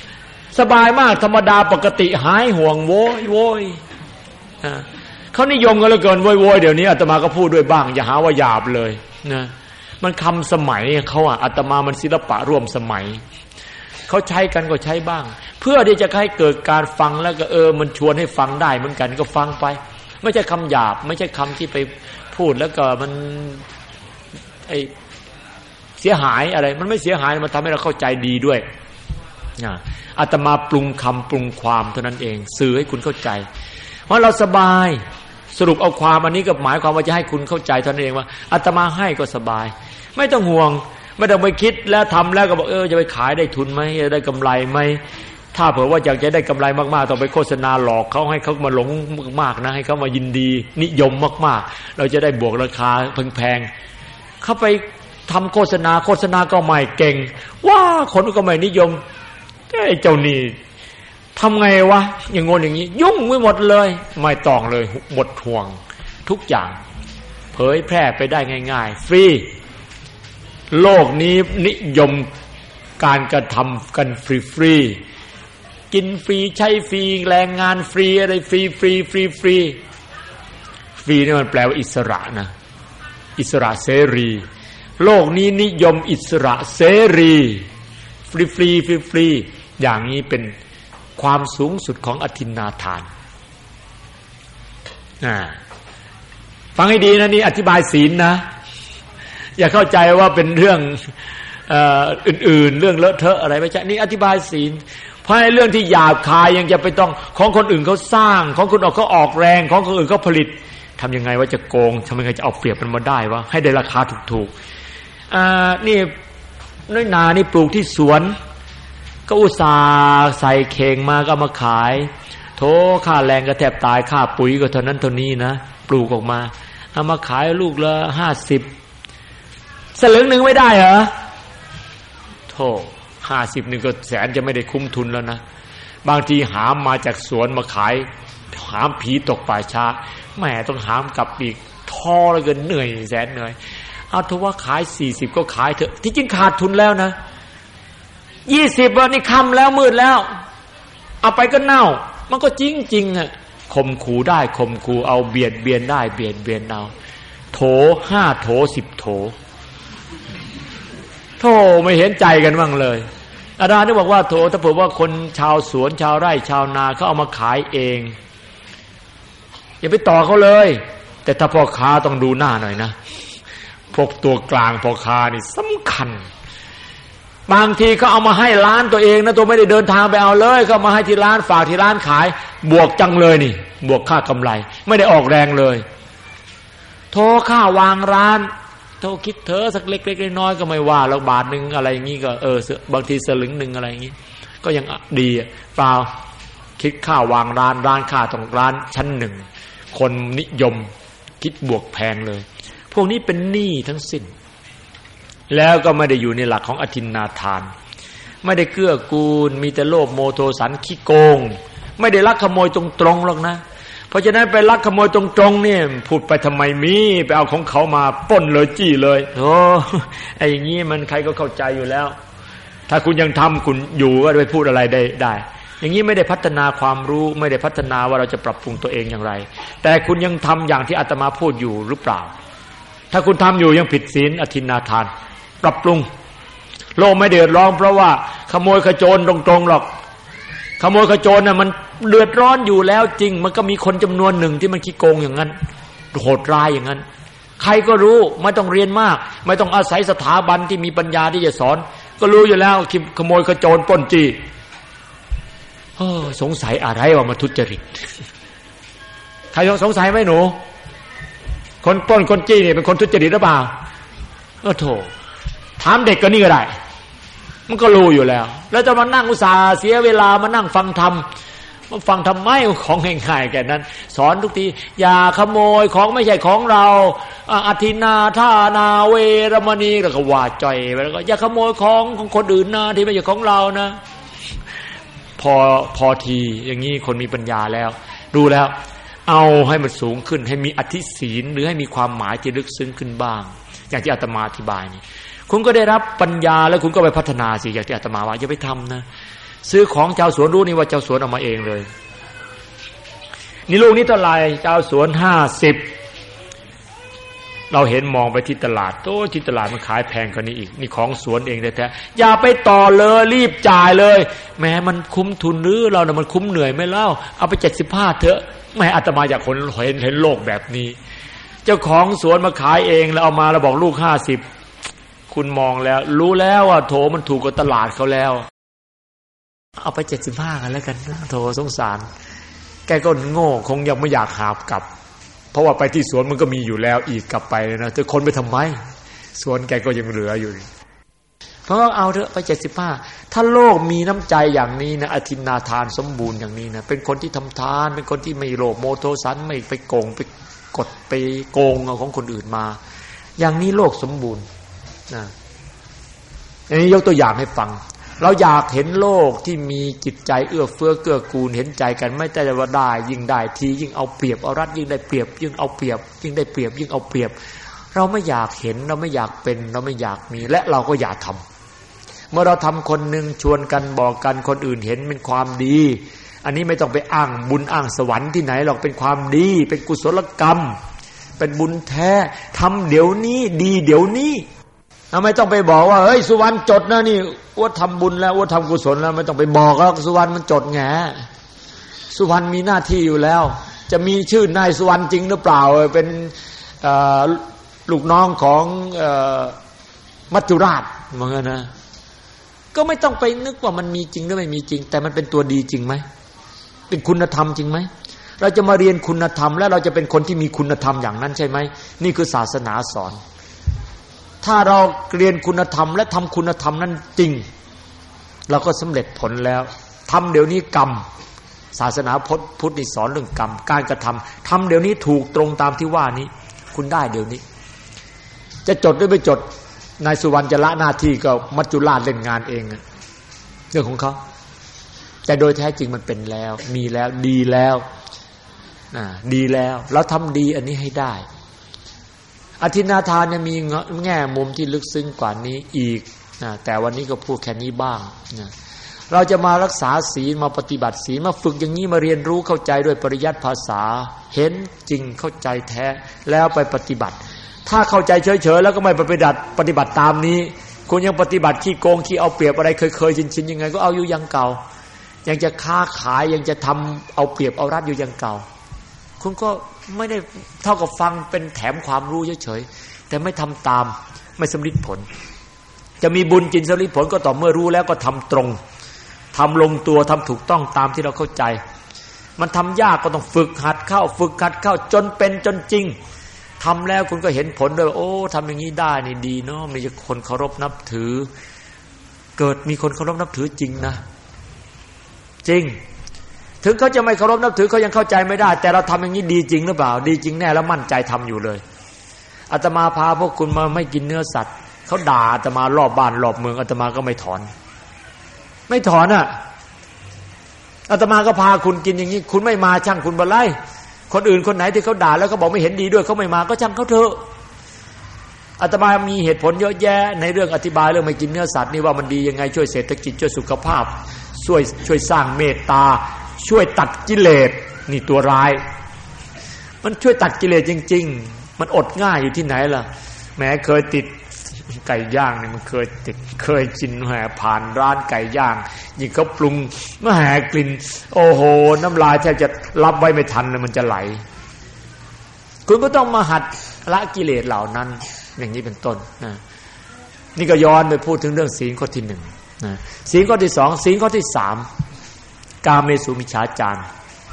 S2: สบายมากธรรมดาปกติหายห่วงโวยโวยเขานิยมกันเหลือเกินโวยโวยเดี๋ยวนี้อาตมาก็พูดด้วยบ้างอย่าหาว่าหยาบเลยนะมันคำสมัยเขาอ่ะอาตมามันศิลปะร่วมสมัยเขาใช้กันก็ใช้บ้างเพื่อที่จะให้เกิดการฟังแล้วก็เออมันชวนให้ฟังได้เหมือนกันก็ฟังไปไม่ใช่คำหยาบไม่ใช่คำที่ไปพูดแล้วก็มันไอเสียหายอะไรมันไม่เสียหายมันทำให้เราเข้าใจดีด้วยอาตมาปรุงคำปรุงความเท่านั้นเองสื่อให้คุณเข้าใจเพราะเราสบายสรุปเอาความอันนี้ก็หมายความว่าจะให้คุณเข้าใจเท่านั้นเองว่าอาตมาให้ก็สบายไม่ต้องห่วงไม่ต้องไปคิดแล้วทำแล้วก็บอกเออจะไปขายได้ทุนไหมจะได้กำไรไหมถ้าเผื่อว่าอยากจะได้กำไรมากๆต้องไปโฆษณาหลอกเขาให้เขามาหลงมากๆนะให้เขามายินดีนิยมมากๆเราจะได้บวกราคาแพงๆเขาไปทำโฆษณาโฆษณาก็ไม่เก่งว้าคนก็ไม่นิยมไอ้เจ้านี่ทำไงวะอย่างงนอย่างนี้ยุ่งไม่หมดเลยไม่ต้องเลยหมดห่วงทุกอย่างเผยแพร่ไปได้ง่ายๆฟรีโลกนี้นิยมการกระทำกันฟรีๆกินฟรีใช้ฟรีแรงงานฟรีอะไรฟรีฟรีฟรีฟรีฟรีนี่มันแปลว่าอิสระนะอิสระเสรีโลกนี้นิยมอิสระเสรีฟรีฟรีฟรีฟรีอย่างนี้เป็นความสูงสุดของอทินนาทานอ่าฟังให้ดีนะนี่อธิบายศีลนะอย่าเข้าใจว่าเป็นเรื่องเอ่ออื่นๆเรื่องเลอะเทอะอะไรไม่ใช่นี่อธิบายศีลเพราะในเรื่องที่หยาบคายยังจะไปต้องของคนอื่นเขาสร้างของคนอื่นเขาออกแรงของคนอื่นเขาผลิตทำยังไงว่าจะโกงทำยังไงจะเอาเปรียบมันมาได้วะให้ได้ราคาถูกๆอ่านี่น้อยนานี่ปลูกที่สวนก็อุตส่าห์ใส่เข่งมาก็มาขายโถค่าแรงก็แทบตายค่าปุ๋ยก็เท่านั้นเท่านี้นะปลูกออกมาเอามาขายลูกละห้าสิบสลึงหนึ่งไม่ได้เหรอโธ่ห้าสิบหนึ่งก็แสนจะไม่ได้คุ้มทุนแล้วนะบางทีหามมาจากสวนมาขายหามผีตกป่าช้าแหมต้องหามกลับอีกท้อแล้วก็เหนื่อยแสนเหนื่อยเอาถือว่าขายสี่สิบก็ขายเถอะที่จริงขาดทุนแล้วนะยี่สิบวันนี้ค่ำแล้วมืดแล้วเอาไปก็เน่ามันก็จริงจริงอะข่มขู่ได้ข่มขู่เอาเบียดเบียนได้เบียดเบียนเอาโถห้าโถสิบโถโธ่ไม่เห็นใจกันบ้างเลยอาจารย์ได้บอกว่าโถถ้าเผื่อว่าคนชาวสวนชาวไร่ชาวนาเขาเอามาขายเองอย่าไปต่อเขาเลยแต่ถ้าพ่อค้าต้องดูหน้าหน่อยนะพวกตัวกลางพ่อค้านี่สำคัญบางทีเขาเอามาให้ร้านตัวเองนะตัวไม่ได้เดินทางไปเอาเลยเขามาให้ที่ร้านฝากที่ร้านขายบวกจังเลยนี่บวกค่ากำไรไม่ได้ออกแรงเลยโทรค่าวางร้านโทรคิดเธอสักเล็กๆน้อยๆก็ไม่ว่าแล้วบาทนึงอะไรอย่างงี้ก็เออบางทีสลึงนึงอะไรอย่างงี้ก็ยังดีเปล่าคิดค่าวางร้านร้านค่าตรงร้านชั้นหนึ่งคนนิยมคิดบวกแพงเลยพวกนี้เป็นหนี้ทั้งสิ้นแล้วก็ไม่ได้อยู่ในหลักของอทินนาทานไม่ได้เกื้อกูลมีแต่โลภโมโทสันขี้โกงไม่ได้ลักขโมยตรงๆหรอกนะเพราะฉะนั้นไปลักขโมยตรงๆเนี่ยพูดไปทำไมมีไปเอาของเขามาปล้นเลยจี้เลยโอ้ไอ้อย่างงี้มันใครก็เข้าใจอยู่แล้วถ้าคุณยังทำคุณอยู่ก็ไปพูดอะไรได้ได้อย่างนี้ไม่ได้พัฒนาความรู้ไม่ได้พัฒนาว่าเราจะปรับปรุงตัวเองอย่างไรแต่คุณยังทำอย่างที่อาตมาพูดอยู่หรือเปล่าถ้าคุณทำอยู่ยังผิดศีลอทินนาทานปรับปรุงโลกไม่เดือดร้อนเพราะว่าขโมยขโจรตรงๆหรอกขโมยขโจรน่ะมันเดือดร้อนอยู่แล้วจริงมันก็มีคนจำนวนหนึ่งที่มันขี้โกงอย่างนั้นโหดร้ายอย่างนั้นใครก็รู้ไม่ต้องเรียนมากไม่ต้องอาศัยสถาบันที่มีปัญญาที่จะสอนก็รู้อยู่แล้วขโมยขโจรปล้นจี้เออสงสัยอะไรว่ามาทุจริตใครสงสัยไหมหนูคนปล้นคนจี้เนี่ยเป็นคนทุจริตหรือเปล่าเออโธ่ถามเด็กก็นี่ก็ได้มันก็รู้อยู่แล้วแล้วจะมานั่งอุตส่าห์เสียเวลามานั่งฟังธรรมมาฟังทำไมของง่ายๆแค่นั้นสอนทุกทีอย่าขโมยของไม่ใช่ของเราอทินนาทานาเวรมณีแล้วก็ว่าจ่อยไปแล้วก็อย่าขโมยของของคนอื่นนะที่ไม่ใช่ของเรานะพอพอทีอย่างนี้คนมีปัญญาแล้วดูแล้วเอาให้มันสูงขึ้นให้มีอธิศีลหรือให้มีความหมายที่ลึกซึ้งขึ้นบ้างอย่างที่อาตมาอธิบายนี่คุณก็ได้รับปัญญาแล้วคุณก็ไปพัฒนาสิอย่างที่อาตมาว่าอย่าไปทำนะซื้อของชาวสวนรู้นี่ว่าชาวสวนเอามาเองเลยนี่ลูกนี้เท่าไหร่ชาวสวนห้าสิบเราเห็นมองไปที่ตลาดโต้ที่ตลาดมันขายแพงกว่านี้อีกนี่ของสวนเองแท้ๆอย่าไปต่อเลยรีบจ่ายเลยแม้มันคุ้มทุนหรือเราเนี่ยมันคุ้มเหนื่อยไหมเล่าเอาไปเจ็ดสิบห้าเถอะแม้อาตมาอยากคนเห็นเห็นโลกแบบนี้เจ้าของสวนมาขายเองแล้วเอามาแล้วบอกลูกห้าสิบคุณมองแล้วรู้แล้วว่าโถมันถูกกว่าตลาดเขาแล้วเอาไปเจ็ดสิบห้ากันแล้วกันโถสงสารแกก็โง่คงยังไม่อยากหาบกลับเพราะว่าไปที่สวนมันก็มีอยู่แล้วอีกกลับไปนะจะคนไปทำไมสวนแกก็ยังเหลืออยู่เพราะเอาเถอะไปเจ็ดสิบห้าถ้าโลกมีน้ำใจอย่างนี้นะอธินาทานสมบูรณ์อย่างนี้นะเป็นคนที่ทำทานเป็นคนที่ไม่โลภโมโทสันไม่ไปโกงไปกดไปโกงเอาของคนอื่นมาอย่างนี้โลกสมบูรณ์นะอันนี้ยกตัวอย่างให้ฟังเราอยากเห็นโลกที่มีจิตใจเอื้อเฟื้อเกื้อกูลเห็นใจกันไม่แต่ว่าได้ยิ่งได้ทียิ่งเอาเปรียบเอารัดยิ่งได้เปรียบยิ่งเอาเปรียบยิ่งได้เปรียบยิ่งเอาเปรียบเราไม่อยากเห็นเราไม่อยากเป็นเราไม่อยากมีและเราก็อยากทำเมื่อเราทำคนหนึ่งชวนกันบอกกันคนอื่นเห็นเป็นความดีอันนี้ไม่ต้องไปอ้างบุญอ้างสวรรค์ที่ไหนหรอกเป็นความดีเป็นกุศลกรรมเป็นบุญแท้ทำเดี๋ยวนี้ดีเดี๋ยวนี้ไม่ต้องไปบอกว่าเฮ้ยสุวรรณจดนะนี่ว่าทำบุญแล้วว่าทำกุศลแล้วไม่ต้องไปบอกแล้วสุวรรณมันจดแงสุวรรณมีหน้าที่อยู่แล้วจะมีชื่อนายสุวรรณจริงหรือเปล่าเป็นลูกน้องของมัจจุราชเหมือนกันนะก็ไม่ต้องไปนึกว่ามันมีจริงหรือไม่มีจริงแต่มันเป็นตัวดีจริงไหมเป็นคุณธรรมจริงไหมเราจะมาเรียนคุณธรรมแล้วเราจะเป็นคนที่มีคุณธรรมอย่างนั้นใช่ไหมนี่คือศาสนาสอนถ้าเราเรียนคุณธรรมและทำคุณธรรมนั้นจริงเราก็สำเร็จผลแล้วทำเดี๋ยวนี้กรรมศาสนาพุทธนี่สอนเรื่องกรรมการกระทำทำเดี๋ยวนี้ถูกตรงตามที่ว่านี้คุณได้เดี๋ยวนี้จะจดหรือไม่จดนายสุวรรณจะละหน้าที่ก็มัจจุราชเล่นงานเองเรื่องของเขาแต่โดยแท้จริงมันเป็นแล้วมีแล้วดีแล้วดีแล้วเราทำดีอันนี้ให้ได้อธินาทานเนี่ยมีแง่มุมที่ลึกซึ้งกว่านี้อีกนะแต่วันนี้ก็พูดแค่นี้บ้างนะเราจะมารักษาศีลมาปฏิบัติศีลมาฝึกอย่างนี้มาเรียนรู้เข้าใจด้วยปริยัติภาษาเห็นจริงเข้าใจแท้แล้วไปปฏิบัติถ้าเข้าใจเฉยๆแล้วก็ไม่ปฏิบัติปฏิบัติตามนี้คุณยังปฏิบัติขี้โกงขี้เอาเปรียบอะไรเคยๆชินๆยังไงก็เอาอยู่อย่างเก่ายังจะค้าขายยังจะทำเอาเปรียบเอารัดอยู่อย่างเก่าคุณก็ไม่ได้เท่ากับฟังเป็นแถมความรู้เฉยๆแต่ไม่ทำตามไม่สำลิดผลจะมีบุญจินสำลิดผลก็ต่อเมื่อรู้แล้วก็ทำตรงทำลงตัวทำถูกต้องตามที่เราเข้าใจมันทำยากก็ต้องฝึกหัดเข้าฝึกหัดเข้าจนเป็นจนจริงทำแล้วคุณก็เห็นผลด้วยโอ้ทำอย่างนี้ได้นี่ดีเนาะมีคนเคารพนับถือเกิดมีคนเคารพนับถือจริงนะจริงถึงเขาจะไม่เคารพนับถือเขายังเข้าใจไม่ได้แต่เราทำอย่างนี้ดีจริงหรือเปล่าดีจริงแน่แล้วมั่นใจทำอยู่เลยอาตมาพาพวกคุณมาไม่กินเนื้อสัตว์เขาด่าอาตมารอบบ้านรอบเมืองอาตมาก็ไม่ถอนไม่ถอนอ่ะอาตมาก็พาคุณกินอย่างนี้คุณไม่มาช่างคุณบ่ไล่คนอื่นคนไหนที่เขาด่าแล้วเขาบอกไม่เห็นดีด้วยเขาไม่มาก็ช่างเขาเถอะอาตมามีเหตุผลเยอะแยะในเรื่องอธิบายเรื่องไม่กินเนื้อสัตว์นี่ว่ามันดียังไงช่วยเศรษฐกิจช่วยสุขภาพช่วยช่วยสร้างเมตตาช่วยตัดกิเลสนี่ตัวร้ายมันช่วยตัดกิเลสจริงๆมันอดง่ายอยู่ที่ไหนล่ะแม้เคยติดไก่ย่างนี่มันเคยติดเคยกินแห่ผ่านร้านไก่ย่างยิ่งเขาปรุงมาแห่กลิ่นโอ้โหน้ำลายแทบจะรับไว้ไม่ทันเลยมันจะไหลคุณก็ต้องมาหัดละกิเลสเหล่านั้นอย่างนี้เป็นต้นนะนี่ก็ย้อนไปพูดถึงเรื่องศีลข้อที่หนึ่งนะศีลข้อที่สองศีลข้อที่สามกาเมสุมิจฉาจาร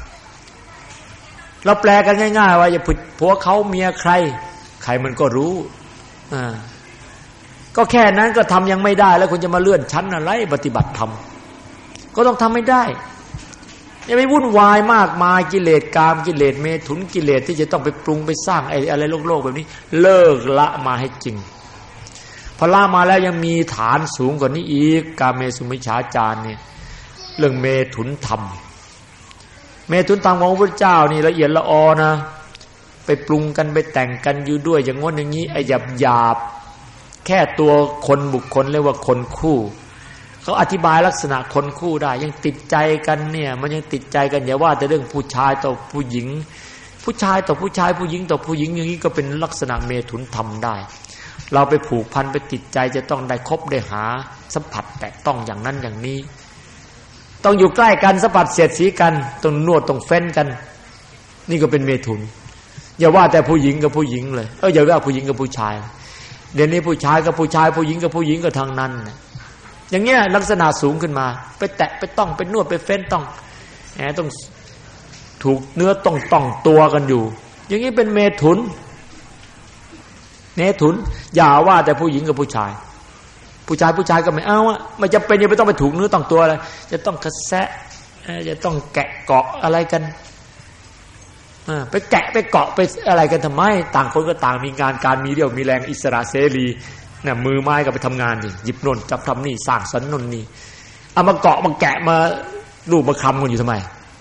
S2: เราแปลกันง่ายๆว่าอย่าผิดผัวเขาเมียใครใครมันก็รู้อ่าก็แค่นั้นก็ทำยังไม่ได้แล้วคุณจะมาเลื่อนชั้นอะไรปฏิบัติธรรมก็ต้องทำให้ได้อย่าไปวุ่นวายมากมายกิเลสกามกิเลสเมถุนกิเลสที่จะต้องไปปรุงไปสร้างไอ้อะไรโลกๆแบบนี้เลิกละมาให้จริงพอละมาแล้วยังมีฐานสูงกว่านี้อีกกาเมสุมิจฉาจารเนี่ยเรื่องเมถุนธรรมเมถุนธรรมของพระพุทธเจ้านี่ละเอียดละออนะไปปรุงกันไปแต่งกันอยู่ด้วยอย่างง้นอย่างนี้ไอ้หยาบหยาบแค่ตัวคนบุคคลเรียกว่าคนคู่เขาอธิบายลักษณะคนคู่ได้ยังติดใจกันเนี่ยมันยังติดใจกันอย่าว่าแต่เรื่องผู้ชายต่อผู้หญิงผู้ชายต่อผู้ชายผู้หญิงต่อผู้หญิงอย่างนี้ก็เป็นลักษณะเมถุนธรรมได้เราไปผูกพันไปติดใจจะต้องได้คบได้หาสัมผัสแตะต้องอย่างนั้นอย่างนี้ต้องอยู่ใกล้กันสัมผัสเสียดสีกันต้องนวดต้องเฟ้นกันนี่ก็เป็นเมถุนอย่าว่าแต่ผู้หญิงกับผู้หญิงเลยเอออย่าว่าผู้หญิงกับผู้ชายเดี๋ยวนี้ผู้ชายกับผู้ชายผู้หญิงกับผู้หญิงก็ทางนั้นอย่างเงี้ยลักษณะสูงขึ้นมาไปแตะไปต้องไปนวดไปเฟ้นต้องแหมต้องถูกเนื้อต้องต้องตัวกันอยู่อย่างนี้เป็นเมถุนเมถุนอย่าว่าแต่ผู้หญิงกับผู้ชายผู้ชายผู้ชายก็ไม่เอาอ่ะไม่จำเป็นจะไม่ต้องไปถูกเนื้อต้องตัวอะไรจะต้องกระแสะจะต้องแกะเกาะอะไรกันไปแกะไปเกาะไปอะไรกันทำไมต่างคนก็ต่างมีงานการมีเรี่ยวมีแรงอิสระเสรีเนี่ยมือไม้ก็ไปทำงานดิหยิบโน่นจับทำนี่สร้างสรรค์โน่นนี่เอามาเกาะมาแกะมารูปมาคำกันอยู่ทำไม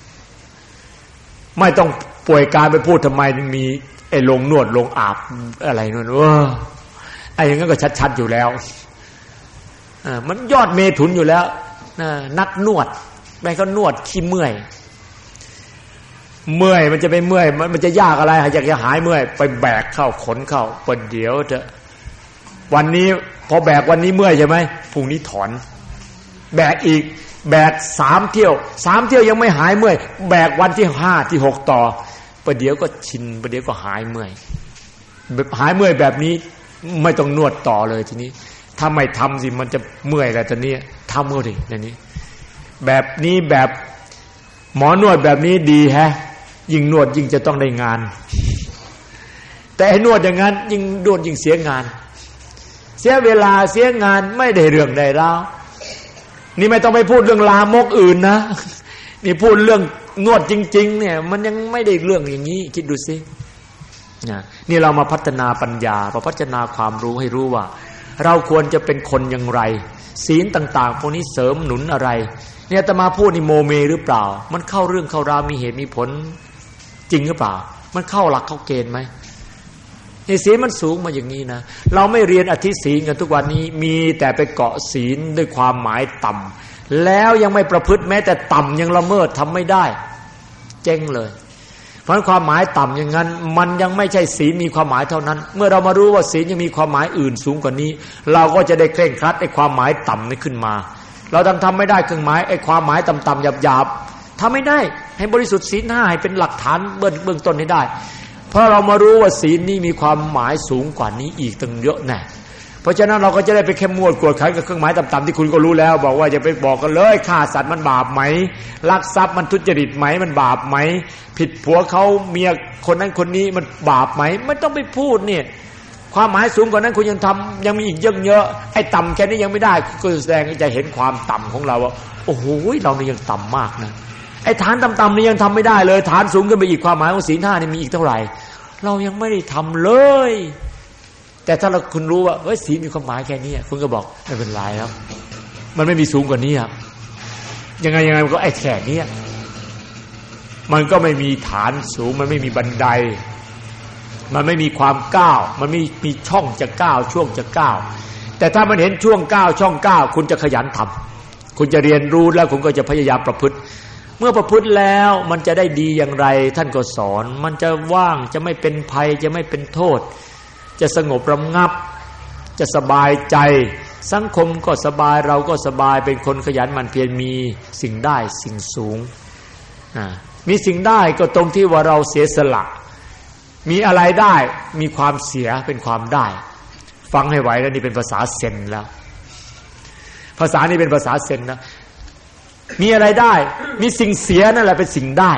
S2: ไม่ต้องป่วยการไปพูดทำไมมีไอ้ลงนวดลงอาบอะไรนู่นเออไอ้อย่างนั้นก็ชัดๆอยู่แล้วอ่ามันยอดเมถุนอยู่แล้วนักนวดแม่ก็นวดขี้เมื่อยเมื่อยมันจะไปเมื่อยมันจะยากอะไรอยากจะหายเมื่อยไปแบกเข้าขนเข้าประเดี๋ยวเถอะวันนี้พอแบกวันนี้เมื่อยใช่ไหมพรุ่งนี้ถอนแบกอีกแบกสามเที่ยวสามเที่ยวยังไม่หายเมื่อยแบกวันที่ห้าที่หกต่อประเดี๋ยวก็ชินประเดี๋ยวก็หายเมื่อยหายเมื่อยแบบนี้ไม่ต้องนวดต่อเลยทีนี้ถ้าไม่ทำสิมันจะเมื่อยแล้วตอนนี้ทำเอาดิอย่างนี้แบบนี้แบบหมอนวดแบบนี้ดีแฮะยิ่งนวดยิ่งจะต้องได้งานแต่ให้นวดอย่างนั้นยิ่งนวดยิ่งเสียงานเสียเวลาเสียงานไม่ได้เรื่องใดแล้วนี่ไม่ต้องไปพูดเรื่องลามกอื่นนะนี่พูดเรื่องนวดจริงๆเนี่ยมันยังไม่ได้เรื่องอย่างนี้คิดดูสินี่เรามาพัฒนาปัญญามาพัฒนาความรู้ให้รู้ว่าเราควรจะเป็นคนอย่างไรศีลต่างๆพวกนี้เสริมหนุนอะไรเนี่ยอาตมาพูดนี่โมเมหรือเปล่ามันเข้าเรื่องเข้าราวมีเหตุมีผลจริงหรือเปล่ามันเข้าหลักเข้าเกณฑ์ไหมนี่ศีลมันสูงมาอย่างนี้นะเราไม่เรียนอธิศีลกันทุกวันนี้มีแต่ไปเกาะศีลด้วยความหมายต่ำแล้วยังไม่ประพฤติแม้แต่ต่ำยังละเมิดทำไม่ได้เจ๊งเลยเพราะความหมายต่ำอย่างนั้นมันยังไม่ใช่ศีลมีความหมายเท่านั้นเมื่อเรามารู้ว่าศีลยังมีความหมายอื่นสูงกว่านี้เราก็จะได้เคร่งครัดไอ้ความหมายต่ำนี้ขึ้นมาเราทำทำไม่ได้เครื่องหมายไอ้ความหมายต่ำๆหยาบๆทำไม่ได้ให้บริสุทธิ์ศีลห้าให้เป็นหลักฐานเบื้องเบื้องต้นให้ได้เพราะเรามารู้ว่าศีลนี้มีความหมายสูงกว่านี้อีกตั้งเยอะแน่เพราะฉะนั้นเราก็จะได้ไปเข้มงวดกวดขันกับเครื่องหมายต่ำๆที่คุณก็รู้แล้วบอกว่าอย่าไปบอกกันเลยฆ่าสัตว์มันบาปไหมลักทรัพย์มันทุจริตไหมมันบาปไหมผิดผัวเขาเมียคนนั้นคนนี้มันบาปไหมไม่ต้องไปพูดเนี่ยความหมายสูงกว่านั้นคุณยังทำยังมีอีกเยอะเยอะไอ้ต่ำแค่นี้ยังไม่ได้ก็แสดงให้จะเห็นความต่ำของเราว่าโอ้โหเรานี่ยังต่ำมากนะไอ้ฐานต่ำๆนี่ยังทำไม่ได้เลยฐานสูงขึ้นไปอีกความหมายของศีลห้านี่มีอีกเท่าไหร่เรายังไม่ได้ทำเลยแต่ถ้าเราคุณรู้ว่าเฮ้ยศีลมีความหมายแค่นี้คุณก็บอกไม่เป็นไรครับมันไม่มีสูงกว่านี้ครับยังไงยังไงมันก็ไอ้แค่นี้มันก็ไม่มีฐานสูงมันไม่มีบันไดมันไม่มีความก้าวมันไม่มีช่องจะก้าวช่วงจะก้าวแต่ถ้ามันเห็นช่วงก้าวช่องก้าวคุณจะขยันทำคุณจะเรียนรู้แล้วคุณก็จะพยายามประพฤติเมื่อประพฤติแล้วมันจะได้ดีอย่างไรท่านก็สอนมันจะว่างจะไม่เป็นภัยจะไม่เป็นโทษจะสงบระงับจะสบายใจสังคมก็สบายเราก็สบายเป็นคนขยันหมั่นเพียรมีสิ่งได้สิ่งสูงมีสิ่งได้ก็ตรงที่ว่าเราเสียสละมีอะไรได้มีความเสียเป็นความได้ฟังให้ไหวแล้วนี่เป็นภาษาเซนแล้วภาษานี้เป็นภาษาเซนนะมีอะไรได้มีสิ่งเสียนั่นแหละเป็นสิ่งได้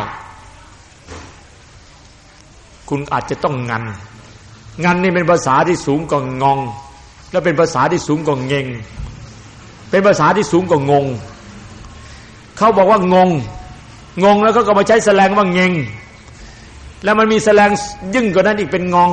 S2: คุณอาจจะต้องงันงันนี่เป็นภาษาที่สูงกว่างงและเป็นภาษาที่สูงกว่าเงงเป็นภาษาที่สูงกว่างงเขาบอกว่างงงงแล้วก็มาใช้แสลงว่าเงงแล้วมันมีแสลงยิ่งกว่านั้นอีกเป็นงง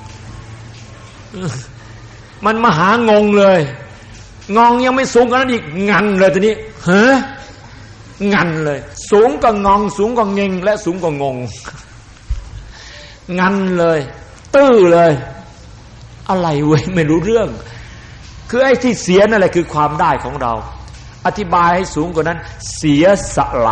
S2: มันมหางงเลยงงยังไม่สูงกว่านั้นอีกงันเลยทีนี้ฮะงันเลยสูงกว่างงสูงกว่าเงงและสูงกว่างงงันเลยตื้อเลยอะไรเว้ยไม่รู้เรื่องคือไอ้ที่เสียนั่นแหละคือความได้ของเราอธิบายให้สูงกว่านั้นเสียสละ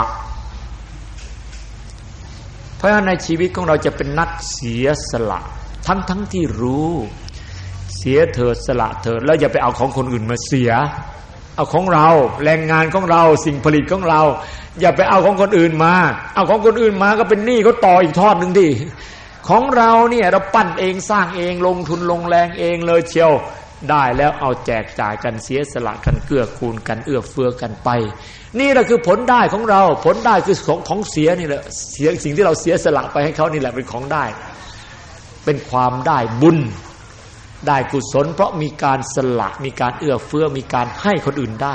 S2: เพราะฉะนั้นในชีวิตของเราจะเป็นนักเสียสละทั้งทั้งที่รู้เสียเถิดสละเถิดแล้วอย่าไปเอาของคนอื่นมาเสียเอาของเราแรงงานของเราสิ่งผลิตของเราอย่าไปเอาของคนอื่นมาเอาของคนอื่นมาก็เป็นหนี้เขาต่ออีกทอดนึงดิของเราเนี่ยเราปั้นเองสร้างเองลงทุนลงแรงเองเลยเชียวได้แล้วเอาแจกจ่ายกันเสียสละกันเกื้อกูลกันเอื้อเฟื้อกันไปนี่แหละคือผลได้ของเราผลได้คือของของเสียนี่แหละเสียสิ่งที่เราเสียสละไปให้เขานี่แหละเป็นของได้เป็นความได้บุญได้กุศลเพราะมีการสละมีการเอื้อเฟื้อมีการให้คนอื่นได้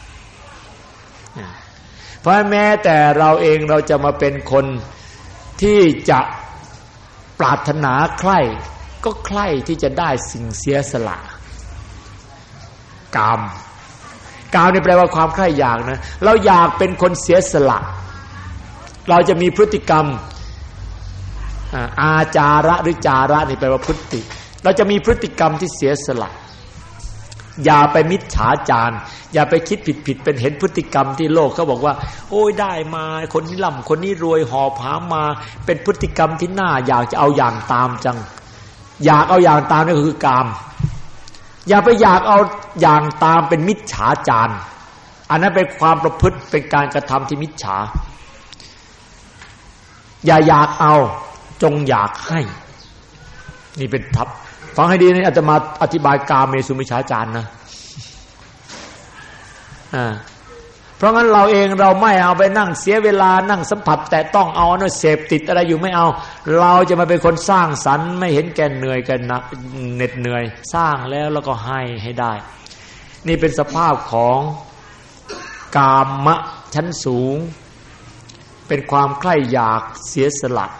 S2: เพราะแม้แต่เราเองเราจะมาเป็นคนที่จะปรารถนาใคร่ก็ใคร่ที่จะได้สิ่งเสียสละกามกามนี่แปลว่าความใคร่อยากนะเราอยากเป็นคนเสียสละเราจะมีพฤติกรรมอาจาระหรือจาระนี่แปลว่าพฤติเราจะมีพฤติกรรมที่เสียสละอย่าไปมิจฉาจารอย่าไปคิดผิดๆเป็นเห็นพฤติกรรมที่โลกเขาบอกว่าโอ้ยได้มาคนนี้ร่ำคนนี้รวยหอบหามาเป็นพฤติกรรมที่น่าอยากจะเอาอย่างตามจังอยากเอาอย่างตามนี่คือกามอย่าไปอยากเอาอย่างตามเป็นมิจฉาจารอันนั้นเป็นความประพฤติเป็นการกระทำที่มิจฉาอย่าอยากเอาจงอยากให้นี่เป็นทับฟังให้ดีนะอาตมาอธิบายกามเมสุมิจฉาจารนะอ่าเพราะงั้นเราเองเราไม่เอาไปนั่งเสียเวลานั่งสัมผัสแต่ต้องเอาเนาะเสพติดอะไรอยู่ไม่เอาเราจะมาเป็นคนสร้างสรรค์ไม่เห็นแก่เหนื่อยกันนะเหน็ดเหนื่อยสร้างแล้วแล้วก็ให้ให้ได้นี่เป็นสภาพของกามะชั้นสูงเป็นความใคร่อยากเสียสละ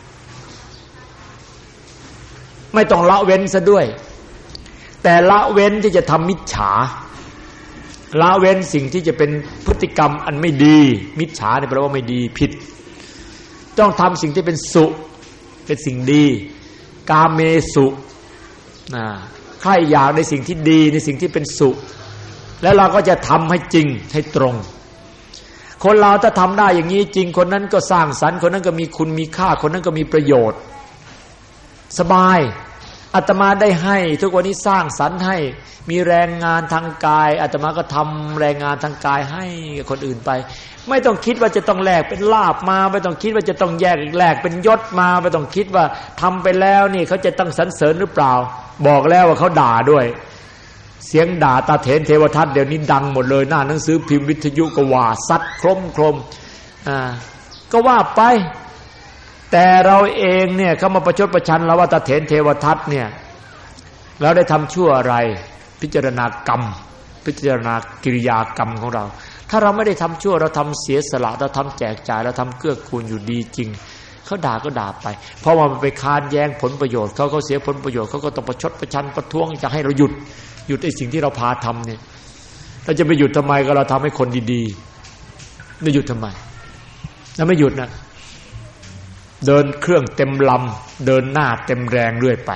S2: ไม่ต้องละเว้นซะด้วยแต่ละเว้นที่จะทำมิจฉาละเว้นสิ่งที่จะเป็นพฤติกรรมอันไม่ดีมิจฉาเนี่ยแปลว่าไม่ดีผิดต้องทำสิ่งที่เป็นสุเป็นสิ่งดีกาเมสุนะใครอยากในสิ่งที่ดีในสิ่งที่เป็นสุแล้วเราก็จะทำให้จริงให้ตรงคนเราถ้าทำได้อย่างนี้จริงคนนั้นก็สร้างสรรค์คนนั้นก็มีคุณมีค่าคนนั้นก็มีประโยชน์สบายอาตมาได้ให้ทุกวันนี้สร้างสรรค์ให้มีแรงงานทางกายอาตมาก็ทำแรงงานทางกายให้คนอื่นไปไม่ต้องคิดว่าจะต้องแลกเป็นลาภมาไม่ต้องคิดว่าจะต้องแยกแลกเป็นยศมาไม่ต้องคิดว่าทำไปแล้วนี่เขาจะต้องสรรเสริญหรือเปล่าบอกแล้วว่าเขาด่าด้วยเสียงด่าตาเถนเทวทัตเดี๋ยวนี้ดังหมดเลยหน้าหนังสือพิมพ์วิทยุก็ว่าซัดโครมโครมอ่าก็ว่าไปแต่เราเองเนี่ยเขามาประชดประชันเราว่าตาเถนเทวทัตเนี่ยเราได้ทำชั่วอะไรพิจารณากรรมพิจารณากิริยากรรมของเราถ้าเราไม่ได้ทำชั่วเราทำเสียสละเราทำแจกจ่ายเราทำเกื้อกูลอยู่ดีจริงเขาด่าก็ด่าไปเพราะว่ามันไปค้านแย้งผลประโยชน์เขาเขาเสียผลประโยชน์เขาก็ต้องประชดประชันประท้วงจะให้เราหยุดหยุดไอ้สิ่งที่เราพาทำเนี่ยเราจะไปหยุดทำไมก็เราทำให้คนดีๆไม่หยุดทำไมแล้วไม่หยุดนะเดินเครื่องเต็มลำเดินหน้าเต็มแรงเรื่อยไป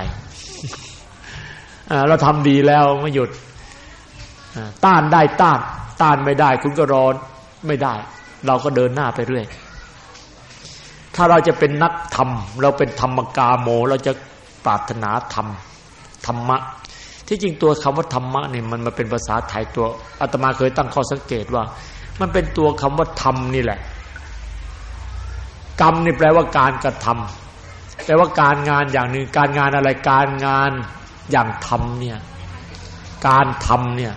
S2: เราทำดีแล้วไม่หยุดต้านได้ต้านต้านไม่ได้คุณก็รอไม่ได้เราก็เดินหน้าไปเรื่อยถ้าเราจะเป็นนักธรรมเราเป็นธรรมกาโมเราจะปรารถนาธรรมธรรมะที่จริงตัวคำว่าธรรมะเนี่ยมันมาเป็นภาษาไทยตัวอาตมาเคยตั้งข้อสังเกตว่ามันเป็นตัวคำว่าธรรมนี่แหละกรรมนี่แปลว่าการกระทำแปลว่าการงานอย่างหนึ่งการงานอะไรการงานอย่างทำเนี่ยการทำเนี่ย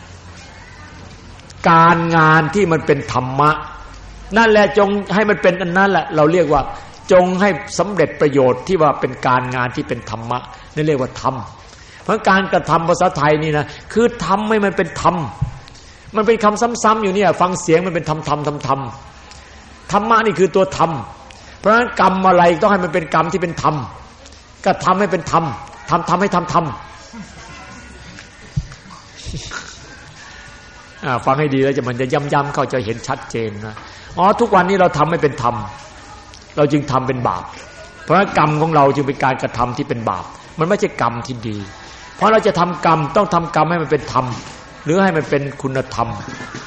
S2: การงานที่มันเป็นธรรมะนั่นแหละจงให้มันเป็นอันนั้นแหละเราเรียกว่าจงให้สำเร็จประโยชน์ที่ว่าเป็นการงานที่เป็นธรรมะนั่นเรียกว่าธรรมเพราะการกระทำภาษาไทยนี่นะคือทำให้มันเป็นธรรมมันเป็นคำซ้ำๆอยู่เนี่ยฟังเสียงมันเป็นธรรมธรรมธรรมธรรมธรรมะนี่คือตัวธรรมเพราะฉะนั้นกรรมอะไรต้องให้มันเป็นกรรมที่เป็นธรรมก็ทำให้เป็นธรรมทำทำให้ทำทำฟังให้ดีแล้วจะมันจะย้ำๆเข้าจะเห็นชัดเจนนะอ๋อทุกวันนี้เราทำไม่เป็นธรรมเราจึงทำเป็นบาปเพราะกรรมของเราจึงเป็นการกระทำที่เป็นบาปมันไม่ใช่กรรมที่ดีเพราะเราจะทำกรรมต้องทำกรรมให้มันเป็นธรรมหรือให้มันเป็นคุณธรรม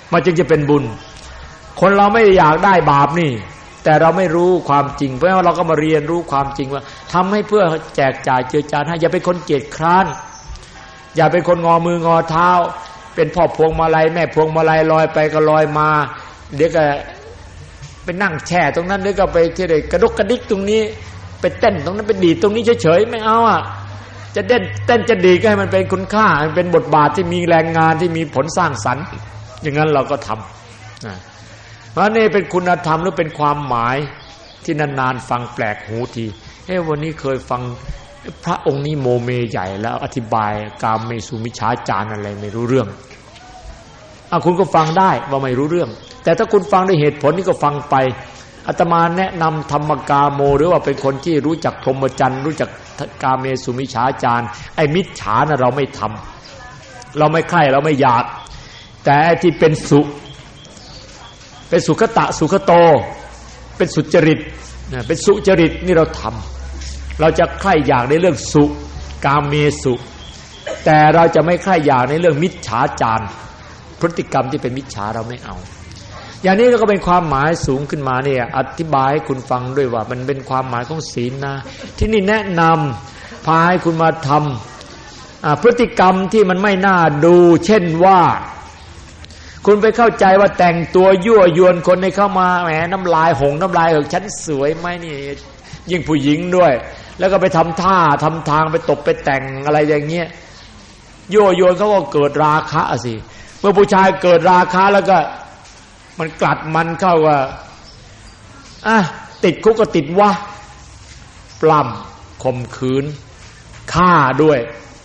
S2: มันจึงจะเป็นบุญคนเราไม่อยากได้บาปนี่แต่เราไม่รู้ความจริงเพราะฉะนั้นเราก็มาเรียนรู้ความจริงว่าทำให้เพื่อแจกจ่ายเจือจานให้อย่าเป็นคนเกียจคร้านอย่าเป็นคนงอมืองอเท้าเป็นพ่อพวงมาลัยแม่พวงมาลัยลอยไปก็ลอยมาเดี๋ยวก็ไปนั่งแช่ตรงนั้นเดี๋ยวก็ไปที่ไหนกระดกกระดิกตรงนี้ไปเต้นตรงนั้นไปดีดตรงนี้เฉยๆไม่เอาอ่ะจะเต้นเต้นจะดีก็ให้มันเป็นคุณค่ามันเป็นบทบาทที่มีแรงงานที่มีผลสร้างสรรค์อย่างนั้นเราก็ทำนะเพราะนี่เป็นคุณธรรมหรือเป็นความหมายที่นานๆฟังแปลกหูทีเอ้วันนี้เคยฟังพระองค์นี้โมเมใหญ่แล้วอธิบายกามเมสุมิจฉาจารอะไรไม่รู้เรื่องอ่ะคุณก็ฟังได้ว่าไม่รู้เรื่องแต่ถ้าคุณฟังด้วยเหตุผลนี่ก็ฟังไปอาตมาแนะนำธรรมกาโมหรือว่าเป็นคนที่รู้จักพรหมจรรย์รู้จักกามเมสุมิจฉาจารไอ้มิจฉานะเราไม่ทำเราไม่ใคร่เราไม่อยากแต่ไอ้ที่เป็นสุเป็นสุขตะสุขโตเป็นสุจริตเป็นสุจริตนี่เราทำเราจะใคร่อยากในเรื่องสุกามเมสุแต่เราจะไม่ใคร่อยากในเรื่องมิจฉาจารพฤติกรรมที่เป็นมิจฉาเราไม่เอาอย่างนี้ก็เป็นความหมายสูงขึ้นมาเนี่ยอธิบายให้คุณฟังด้วยว่ามันเป็นความหมายของศีลนะที่นี่แนะนำพาให้คุณมาทำพฤติกรรมที่มันไม่น่าดูเช่นว่าคุณไปเข้าใจว่าแต่งตัวยั่วยวนคนให้เข้ามาแหมน้ำลายหงน้ำลายเออฉันสวยไหมนี่ยิ่งผู้หญิงด้วยแล้วก็ไปทำท่าทำทางไปตบไปแต่งอะไรอย่างเงี้ยยั่วยวนเขาก็เกิดราคะสิเมื่อผู้ชายเกิดราคะแล้วก็มันกลัดมันเข้าว่าอ่ะติดคุกก็ติดวะปล้ำข่มขืนฆ่าด้วย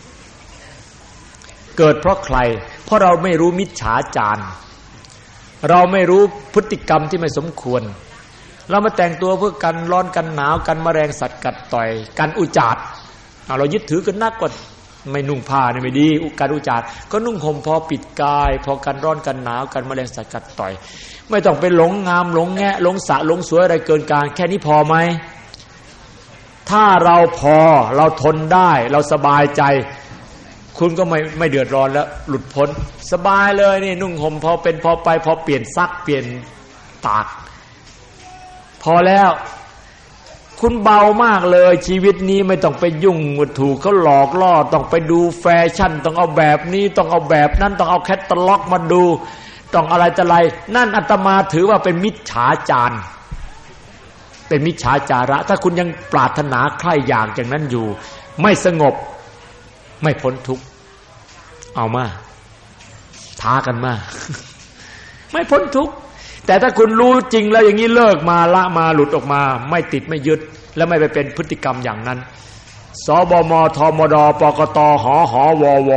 S2: เกิดเพราะใครเพราะเราไม่รู้มิจฉาจารเราไม่รู้พฤติกรรมที่ไม่สมควรเรามาแต่งตัวเพื่อกันร้อนกันหนาวกันแมลงสัตว์กัดต่อยกันอุจาระเรายึดถือกันนักกว่าไม่นุ่งผ้านี่ไม่ดีการอุจาระก็นุ่งห่มพอปิดกายพอกันร้อนกันหนาวกันแมลงสัตว์กัดต่อยไม่ต้องไปหลงงามหลงแงะหลงสะหลงสวยอะไรเกินการแค่นี้พอไหมถ้าเราพอเราทนได้เราสบายใจคุณก็ไม่ไม่เดือดร้อนแล้วหลุดพ้นสบายเลยนี่นุ่งห่มพอเป็นพอไปพอเปลี่ยนซักเปลี่ยนตากพอแล้วคุณเบามากเลยชีวิตนี้ไม่ต้องไปยุ่งถูกเขาหลอกล่อต้องไปดูแฟชั่นต้องเอาแบบนี้ต้องเอาแบบนั้นต้องเอาแคตตาล็อกมาดูต้องอะไรจะอะไรนั่นอาตมาถือว่าเป็นมิจฉาจารเป็นมิจฉาจาระถ้าคุณยังปรารถนาใคร่อยากอย่างนั้นอยู่ไม่สงบไม่พ้นทุกข์เอามาท้ากันมาไม่พ้นทุกข์แต่ถ้าคุณรู้จริงแล้วอย่างนี้เลิกมาละมาหลุดออกมาไม่ติดไม่ยึดและไม่ไปเป็นพฤติกรรมอย่างนั้นสบมทมดปกตหหวว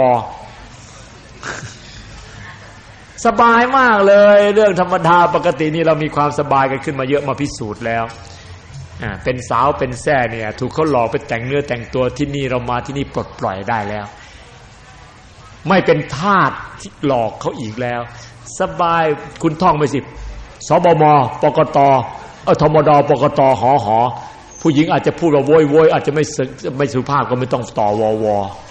S2: สบายมากเลยเรื่องธรรมดาปกตินี่เรามีความสบายกันขึ้นมาเยอะมาพิสูจน์แล้วเป็นสาวเป็นแซ่เนี่ยถูกเขาหลอกไปแต่งเนื้อแต่งตัวที่นี่เรามาที่นี่ปลดปล่อยได้แล้วไม่เป็นทาสที่หลอกเขาอีกแล้วสบายคุณท่องไปสิสบมปกตเออธมดปกตหหผู้หญิงอาจจะพูดว่าโวยโวยอาจจะไม่ไม่สุภาพก็ไม่ต้องต่อวว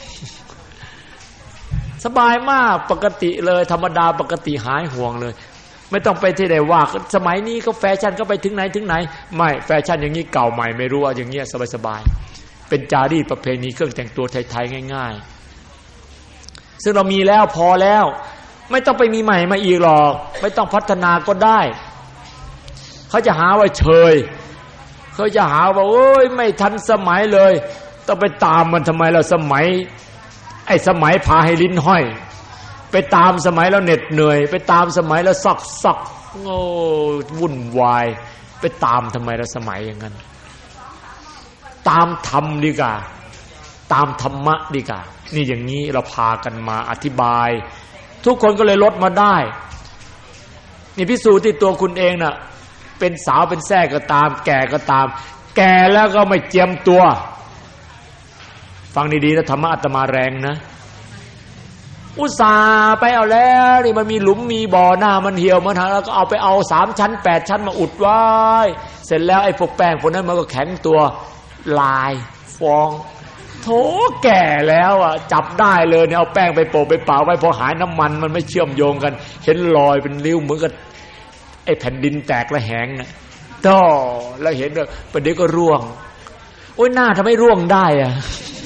S2: สบายมากปกติเลยธรรมดาปกติหายห่วงเลยไม่ต้องไปที่ไหนว่าสมัยนี้เขาแฟชั่นก็ไปถึงไหนถึงไหนไม่แฟชั่นอย่างนี้เก่าใหม่ไม่รู้อย่างเงี้ยสบายๆเป็นจารีตประเพณีเครื่องแต่งตัวไทยๆง่ายๆซึ่งเรามีแล้วพอแล้วไม่ต้องไปมีใหม่มาอีกหรอกไม่ต้องพัฒนาก็ได้เขาจะหาว่าเชยเขาจะหาว่าโอ้ยไม่ทันสมัยเลยต้องไปตามมันทำไมเราสมัยไอ้สมัยพาให้ลิ้นห้อยไปตามสมัยแล้วเหน็ดเหนื่อยไปตามสมัยแล้วซอกซอกโอ้วุ่นวายไปตามทำไมเราสมัยอย่างนั้นตามธรรมดีกว่าตามธรรมะดีกว่านี่อย่างนี้เราพากันมาอธิบายทุกคนก็เลยลดมาได้นี่พิสูจน์ที่ตัวคุณเองน่ะเป็นสาวเป็นแซ่ก็ตามแก่ก็ตามแก่แล้วก็ไม่เจียมตัวฟังดีๆนะธรรมะอาตมาแรงนะอุตส่าห์ไปเอาแล้วนี่มันมีหลุมมีบ่อหน้ามันเหี่ยวมันหาแล้วก็เอาไปเอาสามชั้นแปดชั้นมาอุดไว้เสร็จแล้วไอ้พวกแป้งพวกนั้นมันก็แข็งตัวลายฟองโถแก่แล้วอ่ะจับได้เลยเนี่ยเอาแป้งไปโปะไปเป่าไว้พอหายน้ำมันมันไม่เชื่อมโยงกันเห็นรอยเป็นริ้วเหมือนกับไอ้แผ่นดินแตกระแหงน่ะต่อแล้วเห็นว่าประเดี๋ยวก็ร่วงโอ้ยหน้าทำไมร่วงได้อ่ะ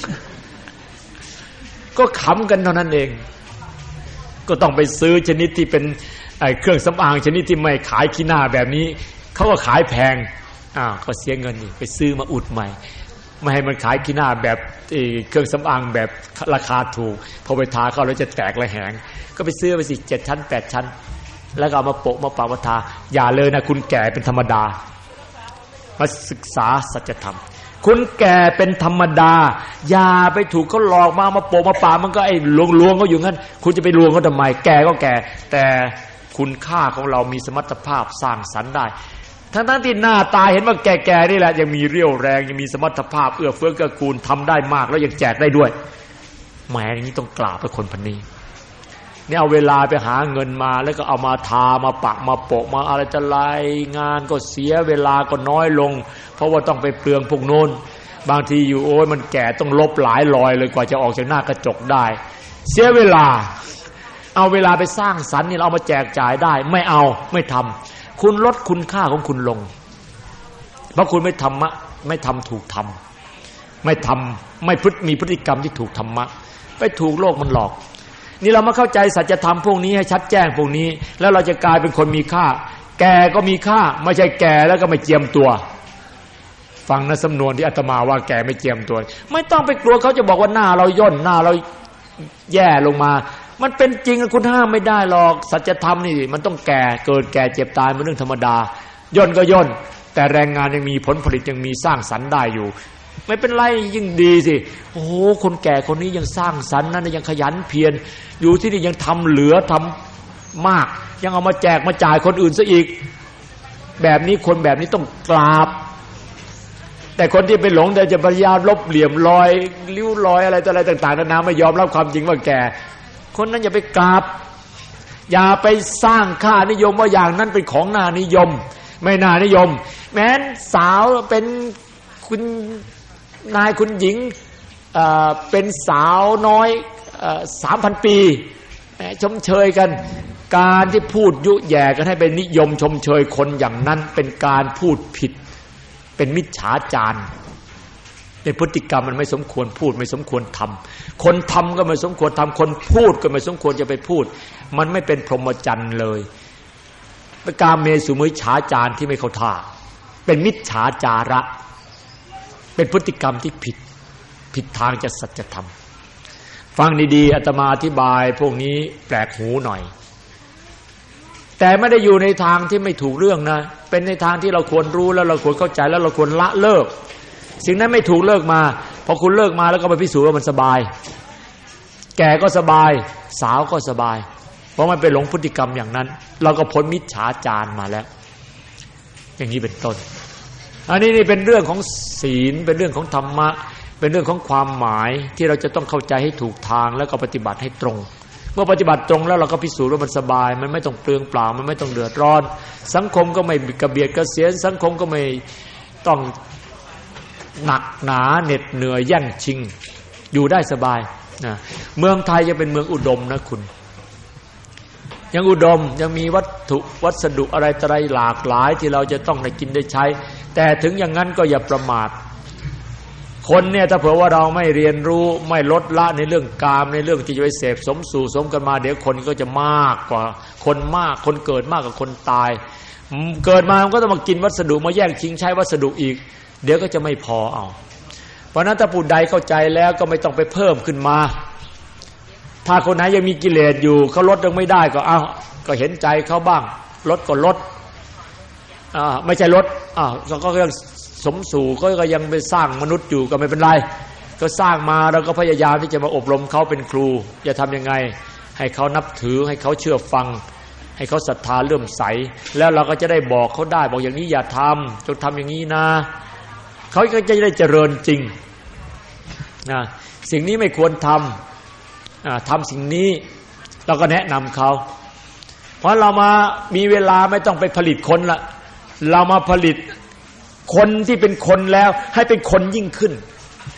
S2: ก็ขำกันเท่านั้นเองก็ต้องไปซื้อชนิดที่เป็นไอ้เครื่องสำอางชนิดที่ไม่ขายขี้หน้าแบบนี้เขาก็ขายแพงอ้าวก็เสียเงินนี่ไปซื้อมาอุดใหม่ไม่ให้มันขายขี้หน้าแบบเครื่องสำอางแบบราคาถูกพอไปทาเข้าแล้วจะแตกระแหงก็ไปซื้อไปสิเจ็ดชั้นแปดชั้นแล้วก็เอามาโปะมาปะมาทาอย่าเลยนะคุณแก่เป็นธรรมดามาศึกษาสัจธรรมคุณแก่เป็นธรรมดาอย่าไปถูกเขาหลอกมามาโปะมาปะมันก็ไอ้ลวงๆเขาอยู่งั้นคุณจะไปลวงเขาทำไมแก่ก็แก่แต่คุณค่าของเรามีสมรรถภาพสร้างสรรค์ได้ทั้งๆที่หน้าตาเห็นว่าแก่ๆนี่แหละยังมีเรี่ยวแรงยังมีสมรรถภาพเอื้อเฟื้อเกื้อกูลทำได้มากแล้วยังแจกได้ด้วยแหมอย่างนี้ต้องกราบพระคนพันนี้นี่เอาเวลาไปหาเงินมาแล้วก็เอามาทามาปักมาโปะมาอะไรจะไล่งานก็เสียเวลาก็น้อยลงเพราะว่าต้องไปเปลืองพวกโน้นบางทีอยู่โอ้ยมันแก่ต้องลบหลายรอยเลยกว่าจะออกจากหน้ากระจกได้เสียเวลาเอาเวลาไปสร้างสรรค์นี่เราเอามาแจกจ่ายได้ไม่เอาไม่ทำคุณลดคุณค่าของคุณลงเพราะคุณไม่ทำมะไม่ทำถูกทำไม่ทำไม่พฤติมีพฤติกรรมที่ถูกธรรมะไปถูกโลกมันหลอกนี่เรามาเข้าใจสัจธรรมพวกนี้ให้ชัดแจ้งพวกนี้แล้วเราจะกลายเป็นคนมีค่าแก่ก็มีค่าไม่ใช่แก่แล้วก็ไม่เจียมตัวฟังนะสำนวนที่อาตมาว่าแก่ไม่เจียมตัวไม่ต้องไปกลัวเขาจะบอกว่าหน้าเราย่นหน้าเราแย่ลงมามันเป็นจริงคุณห้ามไม่ได้หรอกสัจธรรมนี่มันต้องแก่เกิดแก่เจ็บตายมันเรื่องธรรมดาย่นก็ย่นแต่แรงงานยังมีผลผลิตยังมีสร้างสรรค์ได้อยู่ไม่เป็นไรยิ่งดีสิโอ้โหคนแก่คนนี้ยังสร้างสรรค์นั้นยังขยันเพียรอยู่ที่นี่ยังทำเหลือทำมากยังเอามาแจกมาจ่ายคนอื่นซะอีกแบบนี้คนแบบนี้ต้องกราบแต่คนที่ไปหลงแต่จะพยายามลบเหลี่ยมรอยริ้วรอยอะไรต่ออะไรต่างๆนานาไม่ยอมรับความจริงว่าแก่คนนั้นอย่าไปกราบอย่าไปสร้างค่านิยมว่าอย่างนั้นเป็นของน่านิยมไม่น่านิยมแม้นสาวเป็นคุณนายคุณหญิงเอ่อเป็นสาวน้อยเอ่อ สามพัน ปีชมเชยกันการที่พูดยุแย่กันให้เป็นนิยมชมเชยคนอย่างนั้นเป็นการพูดผิดเป็นมิจฉาจารในพฤติกรรมมันไม่สมควรพูดไม่สมควรทำคนทำก็ไม่สมควรทำคนพูดก็ไม่สมควรจะไปพูดมันไม่เป็นพรหมจรรย์เลยเป็นกาเมสุมิจฉาจารที่ไม่เข้าท่าเป็นมิจฉาจาระเป็นพฤติกรรมที่ผิดผิดทางจากสัจธรรมฟังดีๆอาตมาอธิบายพวกนี้แปลกหูหน่อยแต่ไม่ได้อยู่ในทางที่ไม่ถูกเรื่องนะเป็นในทางที่เราควรรู้แล้วเราควรเข้าใจแล้วเราควรละเลิกสิ่งนั้นไม่ถูกเลิกมาพอคุณเลิกมาแล้วก็ไปพิสูจน์ว่ามันสบายแก่ก็สบายสาวก็สบายเพราะมันไปหลงพฤติกรรมอย่างนั้นเราก็พ้นมิจฉาจารมาแล้วอย่างนี้เป็นต้นอันนี้นี่เป็นเรื่องของศีลเป็นเรื่องของธรรมะเป็นเรื่องของความหมายที่เราจะต้องเข้าใจให้ถูกทางแล้วก็ปฏิบัติให้ตรงเมื่อปฏิบัติตรงแล้วเราก็พิสูจน์ว่ามันสบายมันไม่ต้องเปลืองเปล่ามันไม่ต้องเดือดร้อนสังคมก็ไม่กระเบียดกระเสียนสังคมก็ไม่ต้องหนักหนาเหน็ดเหนื่อยแย่งชิงอยู่ได้สบายนะเมืองไทยยังเป็นเมืองอุดมนะคุณยังอุดมยังมีวัตถุวัสดุอะไรต่ออะไรหลากหลายที่เราจะต้องได้กินได้ใช้แต่ถึงอย่างนั้นก็อย่าประมาทคนเนี่ยถ้าเผื่อว่าเราไม่เรียนรู้ไม่ลดละในเรื่องกามในเรื่องที่จะไปเสพสมสู่สมกันมาเดี๋ยวคนก็จะมากกว่าคนมากคนเกิดมากกว่าคนตายเกิดมามันก็ต้องมากินวัสดุมาแย่งชิงใช้วัสดุอีกเดี๋ยวก็จะไม่พอเอาเพราะนั้นถ้าผู้ใดเข้าใจแล้วก็ไม่ต้องไปเพิ่มขึ้นมาถ้าคนไหนยังมีกิเลสอยู่เขาลดยังไม่ได้ก็เอาก็เห็นใจเขาบ้างลดก็ลดอ่าไม่ใช่ลดอ่าก็ยังสมสู่ก็ยังไปสร้างมนุษย์อยู่ก็ไม่เป็นไรก็สร้างมาแล้วก็พยายามที่จะมาอบรมเขาเป็นครูจะทำยังไงให้เขานับถือให้เขาเชื่อฟังให้เขาศรัทธาเลื่อมใสแล้วเราก็จะได้บอกเขาได้บอกอย่างนี้อย่าทำจงทำอย่างนี้นะเขาก็จะได้เจริญจริงนะสิ่งนี้ไม่ควรทำทำสิ่งนี้เราก็แนะนำเขาเพราะเรามามีเวลาไม่ต้องไปผลิตคนละเรามาผลิตคนที่เป็นคนแล้วให้เป็นคนยิ่งขึ้น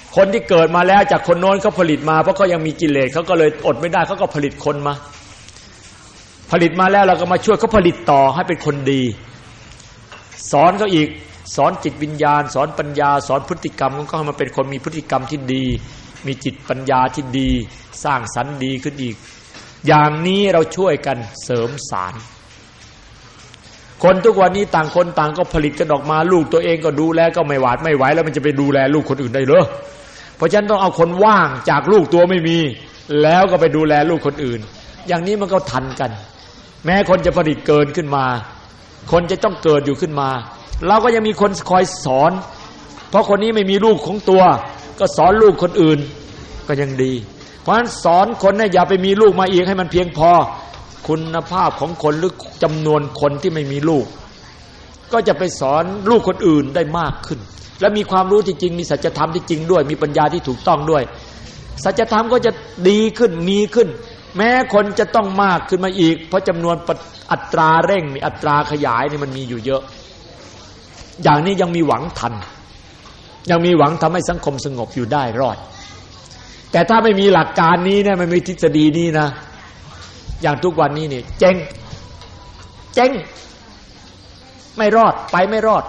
S2: คนที่เกิดมาแล้วจากคนโน้นเขาผลิตมาเพราะเขายังมีกิเลสเขาก็เลยอดไม่ได้เขาก็ผลิตคนมาผลิตมาแล้วเราก็มาช่วยเขาผลิตต่อให้เป็นคนดีสอนเขาอีกสอนจิตวิญญาณสอนปัญญาสอนพฤติกรรมของเขาให้มาเป็นคนมีพฤติกรรมที่ดีมีจิตปัญญาที่ดีสร้างสรรค์ดีขึ้นอีกอย่างนี้เราช่วยกันเสริมสารคนทุกวันนี้ต่างคนต่างก็ผลิตกันออกมาลูกตัวเองก็ดูแลก็ไม่หวาดไม่ไหวแล้วมันจะไปดูแลลูกคนอื่นได้เหรอเพราะฉะนั้นต้องเอาคนว่างจากลูกตัวไม่มีแล้วก็ไปดูแลลูกคนอื่นอย่างนี้มันก็ทันกันแม้คนจะผลิตเกินขึ้นมาคนจะต้องเกิดอยู่ขึ้นมาเราก็ยังมีคนคอยสอนเพราะคนนี้ไม่มีลูกของตัวก็สอนลูกคนอื่นก็ยังดีเพราะฉะนั้นสอนคนเนี่ยอย่าไปมีลูกมาอีกให้มันเพียงพอคุณภาพของคนหรือจำนวนคนที่ไม่มีลูกก็จะไปสอนลูกคนอื่นได้มากขึ้นและมีความรู้ที่จริงมีสัจธรรมที่จริงด้วยมีปัญญาที่ถูกต้องด้วยสัจธรรมก็จะดีขึ้นมีขึ้นแม้คนจะต้องมากขึ้นมาอีกเพราะจำนวนอัตราเร่งมีอัตราขยายนี่มันมีอยู่เยอะอย่างนี้ยังมีหวังทันยังมีหวังทำให้สังคมสงบอยู่ได้รอดแต่ถ้าไม่มีหลักการนี้เนี่ยไม่มีทฤษฎีนี้นะอย่างทุกวันนี้นี่เจ๊งเจ๊งไม่รอดไปไม่รอด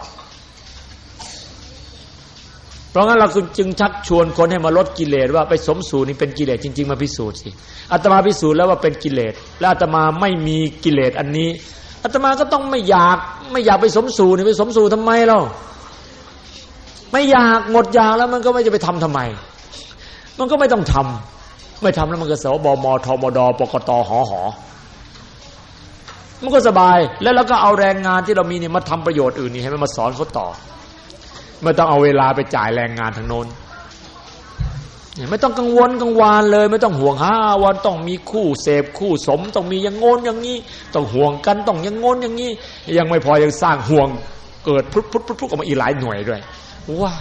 S2: เพราะงั้นเราจึงชักชวนคนให้มาลดกิเลสว่าไปสมสู่นี่เป็นกิเลสจริงๆมาพิสูจน์สิอาตมาพิสูจน์แล้วว่าเป็นกิเลสและอาตมาไม่มีกิเลสอันนี้อาตมาก็ต้องไม่อยากไม่อยากไปสมสู่นี่ไปสมสู่ทำไมเล่าไม่อยากหมดอยากแล้วมันก็ไม่จะไปทำทำไมมันก็ไม่ต้องทำไม่ทำแล้วมันก็สบมทมดปกตหหมันก็สบายแล้วเราก็เอาแรงงานที่เรามีเนี่ยมาทำประโยชน์อื่นนี่ให้มันมาสอนเขาต่อไม่ต้องเอาเวลาไปจ่ายแรงงานทางโน้นไม่ต้องกังวลกังวานเลยไม่ต้องห่วงหาวันต้องมีคู่เสพคู่สมต้องมีอย่างโงนอย่างนี้ต้องห่วงกันต้องอย่างโงนอย่างนี้ยังไม่พอยังสร้างห่วงเกิดพุทธพุทธพุทธออกมาอีกหลายหน่วยด้วยว้า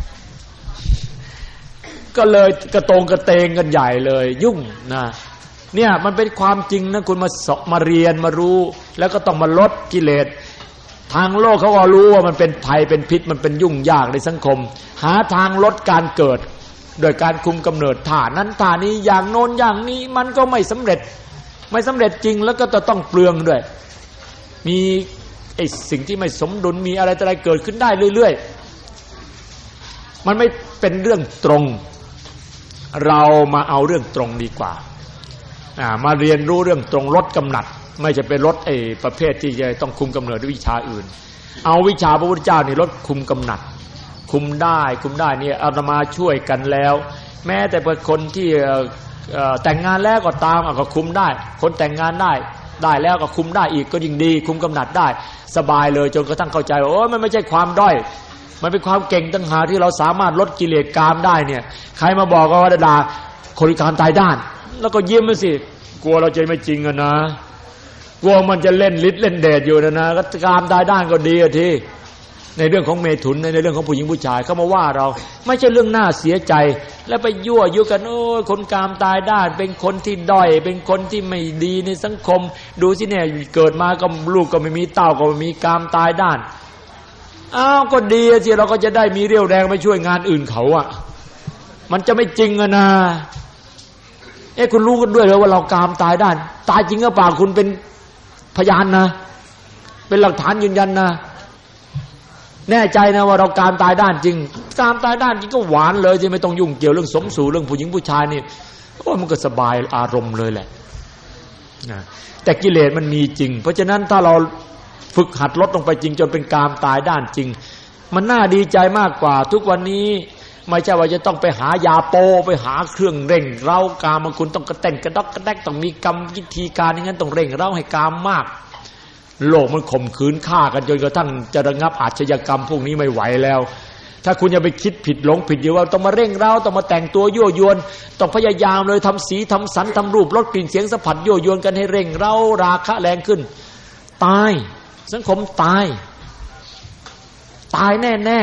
S2: ก็เลยกระโตงกระเตงกันใหญ่เลยยุ่งนะเนี่ยมันเป็นความจริงนะคุณมาสอบมาเรียนมารู้แล้วก็ต้องมาลดกิเลสทางโลกเขาก็รู้ว่ามันเป็นภัยเป็นพิษมันเป็นยุ่งยากในสังคมหาทางลดการเกิดโดยการคุมกำเนิดท่านั้นท่านี้อย่างโน้นอย่างนี้มันก็ไม่สำเร็จไม่สำเร็จจริงแล้วก็จะต้องเปลืองด้วยมีไอ้สิ่งที่ไม่สมดุลมีอะไรอะไรเกิดขึ้นได้เรื่อยๆมันไม่เป็นเรื่องตรงเรามาเอาเรื่องตรงดีกว่าอ่ามาเรียนรู้เรื่องตรงลดกำหนัดไม่จะไปลดไอ้ประเภทที่จะต้องคุมกำเนิดด้วยวิชาอื่นเอาวิชาพระพุทธเจ้านี่ลดคุมกำหนัดคุมได้คุมได้เนี่ยอาตมาช่วยกันแล้วแม้แต่เป็นคนที่แต่งงานแล้วก็ตามก็คุมได้คนแต่งงานได้ได้แล้วก็คุมได้อีกก็ยิ่งดีคุมกำหนัดได้สบายเลยจนกระทั่งเข้าใจว่าโอ้มันไม่ใช่ความด้อยมันเป็นความเก่งต่างหากที่เราสามารถลดกิเลสกามได้เนี่ยใครมาบอกว่าด่าคนพิการตายด้านแล้วก็ยิ้มมาสิกลัวเราจะไม่จริงอะนะกลัวมันจะเล่นฤทธิ์เล่นเดชอยู่นะนะก็กามตายด้านก็ดีอะทีในเรื่องของเมถุนในเรื่องของผู้หญิงผู้ชายเขามาว่าเราไม่ใช่เรื่องน่าเสียใจแล้วไปยั่วยุกันโอ้ยคนกามตายด้านเป็นคนที่ด้อยเป็นคนที่ไม่ดีในสังคมดูสิเนี่ยเกิดมาก็ลูกก็ไม่มีเต้าก็ไม่มีกามตายด้านอ้าวก็ดีสิเราก็จะได้มีเรี่ยวแรงไปช่วยงานอื่นเขาอ่ะมันจะไม่จริงอะนะเอ้คุณรู้กันด้วยเหรอว่าเรากามตายด้านตายจริงหรือเปล่าคุณเป็นพยานนะเป็นหลักฐานยืนยันนะแน่ใจนะว่าเรากามตายด้านจริงกามตายด้านจริงก็หวานเลยที่ไม่ต้องยุ่งเกี่ยวเรื่องสมสู่เรื่องผู้หญิงผู้ชายนี่โอ้มันก็สบายอารมณ์เลยแหละนะแต่กิเลสมันมีจริงเพราะฉะนั้นถ้าเราฝึกหัดลดลงไปจริงจนเป็นกามตายด้านจริงมันน่าดีใจมากกว่าทุกวันนี้ไม่ใช่ว่าจะต้องไปหายาโปไปหาเครื่องเร่งเร้ากามคุณต้องกระเต้นกระดอกกระแดกต้องมีกรรมวิธีการอย่างนั้นต้องเร่งเร้าให้กามมากโลกมันข่มขืนฆ่ากันจนกระทั่งจะระงับอาชญากรรมพวกนี้ไม่ไหวแล้วถ้าคุณอย่าไปคิดผิดหลงผิดอยู่ว่าต้องมาเร่งเร้าต้องมาแต่งตัวยั่วยวนต้องพยายามเลยทำสีทำสันทำรูปลดกลิ่นเสียงสัมผัสยั่วยวนกันให้เร่งเร้าราคะแรงขึ้นตายสังคมตายตายแน่แน่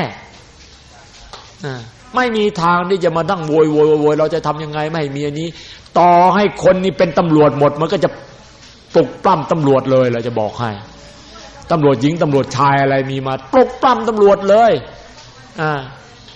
S2: ไม่มีทางที่จะมานั่งโวยโวยโวยเราจะทำยังไงไม่มีอันนี้ต่อให้คนนี้เป็นตำรวจหมดมันก็จะปลุกปล้ำตำรวจเลยเราจะบอกให้ตำรวจหญิงตำรวจชายอะไรมีมาปลุกปล้ำตำรวจเลยอ่า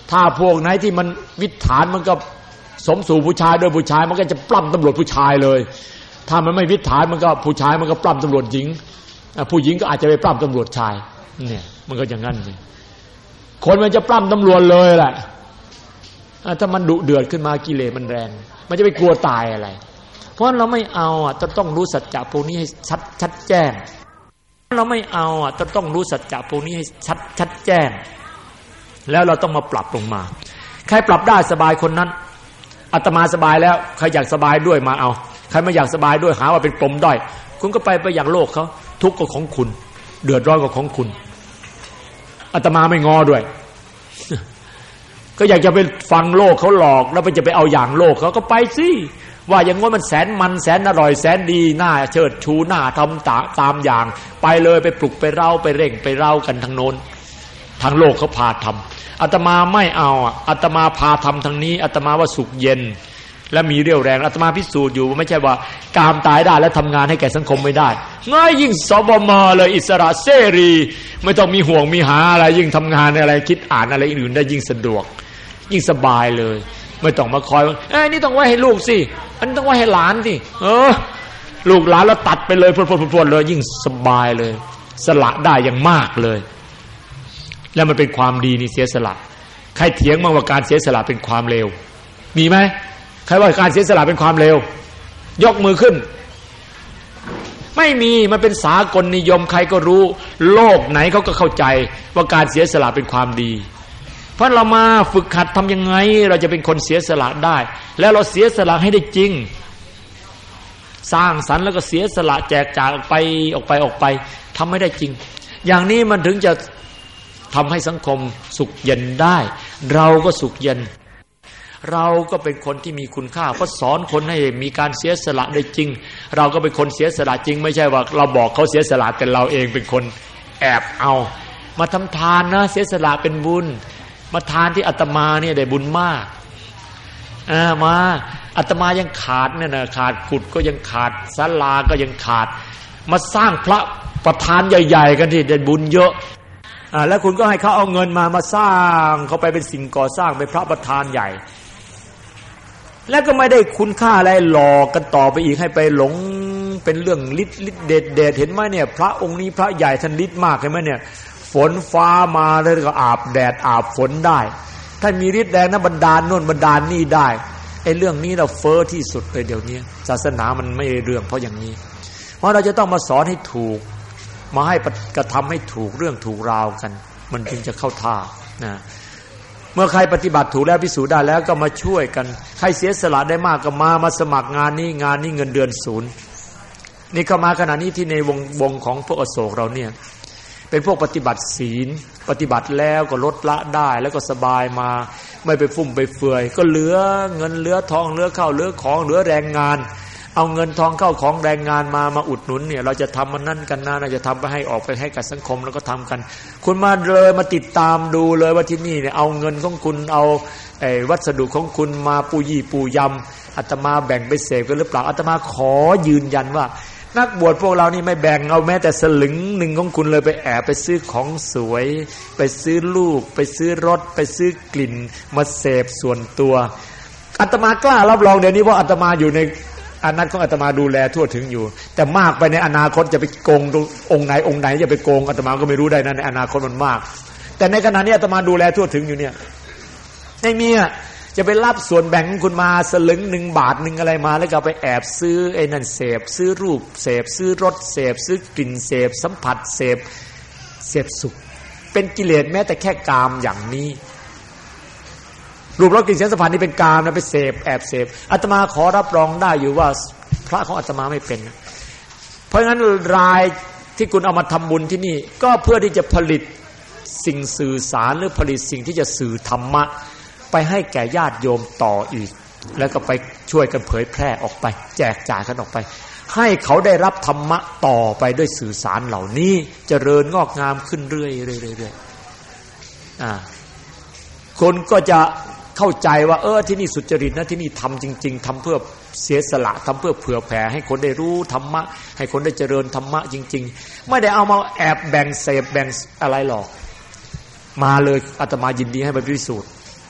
S2: ถ้าพวกไหนที่มันวิถานมันก็สมสู่ผู้ชายโดยผู้ชายมันก็จะปล้ำตำรวจผู้ชายเลยถ้ามันไม่วิถานมันก็ผู้ชายมันก็ปล้ำตำรวจหญิงผู้หญิงก็อาจจะไปปล้ำตำรวจชายเนี่ยมันก็อย่างนั้นเลยคนมันจะปล้ำตำรวจเลยแหละถ้ามันดุเดือดขึ้นมากิเลสมันแรงมันจะไปกลัวตายอะไรเพราะเราไม่เอาอ่ะต้องรู้สัจจะพวกนี้ให้ชัดชัดแจ้งเราไม่เอาอ่ะต้องรู้สัจจะพวกนี้ให้ชัดชัดแจ้งแล้วเราต้องมาปรับลงมาใครปรับได้สบายคนนั้นอาตมาสบายแล้วใครอยากสบายด้วยมาเอาใครไม่อยากสบายด้วยหาว่าเป็นปมด้อยคุณก็ไปไปอย่างโลกเขาทุกข์ก็ของคุณเดือดร้อนก็ของคุณอาตมาไม่งอด้วยก็อยากจะไปฟังโลกเขาหลอกแล้วไปจะไปเอาอย่างโลกเขาก็ไปสิว่าอย่างงั้นมันแสนมันแสนอร่อยแสนดีน่าเชิดชูน่าทำตาตามอย่างไปเลยไปปลุกไปเร้าไปเร่งไปเร้ากันทางโน้นทางโลกเขาพาทำอาตมาไม่เอาอาตมาพาทำทางนี้อาตมาว่าสุขเย็นและมีเรี่ยวแรงอาตมาพิสูจน์อยู่ไม่ใช่ว่ากามตายได้และทำงานให้แก่สังคมไม่ได้ง่ายยิ่งสบมเลยอิสระเสรีไม่ต้องมีห่วงมีหาอะไรยิ่งทำงานอะไรคิดอ่านอะไรอื่นได้ยิ่งสะดวกยิ่งสบายเลยไม่ต้องมาคอยเอ้ยนี่ต้องไว้ให้ลูกสิอันต้องไว้ให้หลานสิเออลูกหลานแล้วตัดไปเลยพรวดๆๆเลยยิ่งสบายเลยสละได้อย่างมากเลยแล้วมันเป็นความดีนี่เสียสละใครเถียงมั่งว่าการเสียสละเป็นความเลวมีไหมใครว่าการเสียสละเป็นความเลวยกมือขึ้นไม่มีมันเป็นสากลนิยมใครก็รู้โลกไหนเขาก็เข้าใจว่าการเสียสละเป็นความดีเพราะเรามาฝึกหัดทำยังไงเราจะเป็นคนเสียสละได้แล้วเราเสียสละให้ได้จริงสร้างสรรค์แล้วก็เสียสละแจกจ่ายออกไปออกไปออกไปทำให้ได้จริงอย่างนี้มันถึงจะทำให้สังคมสุขเย็นได้เราก็สุขเย็นเราก็เป็นคนที่มีคุณค่าเพราะสอนคนให้มีการเสียสละได้จริงเราก็เป็นคนเสียสละจริงไม่ใช่ว่าเราบอกเขาเสียสละแต่เราเองเป็นคนแอบเอามาทำทานนะเสียสละเป็นบุญมาทานที่อาตมาเนี่ยได้บุญมากอ่ามาอาตมายังขาดเนี่ยนะขาดกุฏก็ยังขาดศาลาก็ยังขาดมาสร้างพระประธานใหญ่ๆกันที่ได้บุญเยอะอ่าแล้วคุณก็ให้เขาเอาเงินมามาสร้างเขาไปเป็นสิ่งก่อสร้างเป็นพระประธานใหญ่แล้วก็ไม่ได้คุณค่าอะไรหลอกกันต่อไปอีกให้ไปหลงเป็นเรื่องฤทธิ์ฤทธิ์เดชเดชเห็นไหมเนี่ยพระองค์นี้พระใหญ่ท่านฤทธิ์มากเห็นไหมเนี่ยฝนฟ้ามาแล้วก็อาบแดดอาบฝนได้ท่านมีฤทธิ์แรงนะบันดาลโน่นบันดาลนี่ได้ไอ้เรื่องนี้เราเฟ้อที่สุดเลยเดี๋ยวนี้ศาสนามันไม่เรื่องเพราะอย่างนี้เพราะเราจะต้องมาสอนให้ถูกมาให้กระทำให้ถูกเรื่องถูกราวกันมันจึงจะเข้าท่านะเมื่อใครปฏิบัติถูกแล้วพิสูจน์ได้แล้วก็มาช่วยกันใครเสียสละได้มากก็มามาสมัครงานนี้งานนี้เงินเดือนศูนย์นี่เข้ามาขณะนี้ที่ในวงวงของพวกอโศกเราเนี่ยเป็นพวกปฏิบัติศีลปฏิบัติแล้วก็ลดละได้แล้วก็สบายมาไม่ไปฟุ่มไปเฟือยก็เหลือเงินเหลือทองเหลือข้าวเหลือของเหลือแรงงานเอาเงินทองเข้าของแรงงานมามาอุดหนุนเนี่ยเราจะทำมันนั่นกันนะเราจะทำไปให้ออกไปให้กับสังคมแล้วก็ทำกันคุณมาเลยมาติดตามดูเลยว่าที่นี่เนี่ยเอาเงินของคุณเอาไอ้วัสดุของคุณมาปูยี่ปูยำอาตมาแบ่งไปเสพกันหรือเปล่าอาตมาขอยืนยันว่านักบวชพวกเรานี่ไม่แบ่งเอาแม้แต่สลึงหนึ่งของคุณเลยไปแอบไปซื้อของสวยไปซื้อลูกไปซื้อรถไปซื้อกลิ่นมาเสพส่วนตัวอาตมากล้ารับรองเดี๋ยวนี้ว่าอาตมาอยู่ในอนัตของอาตมาดูแลทั่วถึงอยู่แต่มากไปในอนาคตจะไปโกงองค์ไหนองค์ไหนจะไปโกงอาตมาก็ไม่รู้ได้นะในอนาคตมันมากแต่ในขณะนี้อาตมาดูแลทั่วถึงอยู่เนี่ยไม่มีอ่ะจะไปรับส่วนแบ่งของคุณมาสลึงหนึ่งบาทหนึ่งอะไรมาแล้วก็ไปแอบซื้อไอ้นั่นเสพซื้อรูปเสพซื้อรสเสพซื้อกลิ่นเสพสัมผัสเสพเสพสุขเป็นกิเลสแม้แต่แค่กามอย่างนี้รูปรสกลิ่นเสียงสัมผัสนี่เป็นกามนะไปเสพแอบเสพอาตมาขอรับรองได้อยู่ว่าพระของอาตมาไม่เป็นเพราะงั้นรายที่คุณเอามาทำบุญที่นี่ก็เพื่อที่จะผลิตสิ่งสื่อสารหรือผลิตสิ่งที่จะสื่อธรรมะไปให้แก่ญาติโยมต่ออีกแล้วก็ไปช่วยกันเผยแพร่ออกไปแจกจ่ายกันออกไปให้เขาได้รับธรรมะต่อไปด้วยสื่อสารเหล่านี้เจริญงอกงามขึ้นเรื่อยๆอ่าคนก็จะเข้าใจว่าเออที่นี่สุจริตนะที่นี่ทำจริงๆทำเพื่อเสียสละทำเพื่อเผื่อแผ่ให้คนได้รู้ธรรมะให้คนได้เจริญธรรมะจริงๆไม่ได้เอามาแอบแบ่งเสพแบ่งอะไรหรอกมาเลยอาตมายินดีให้ไปพิสูจน์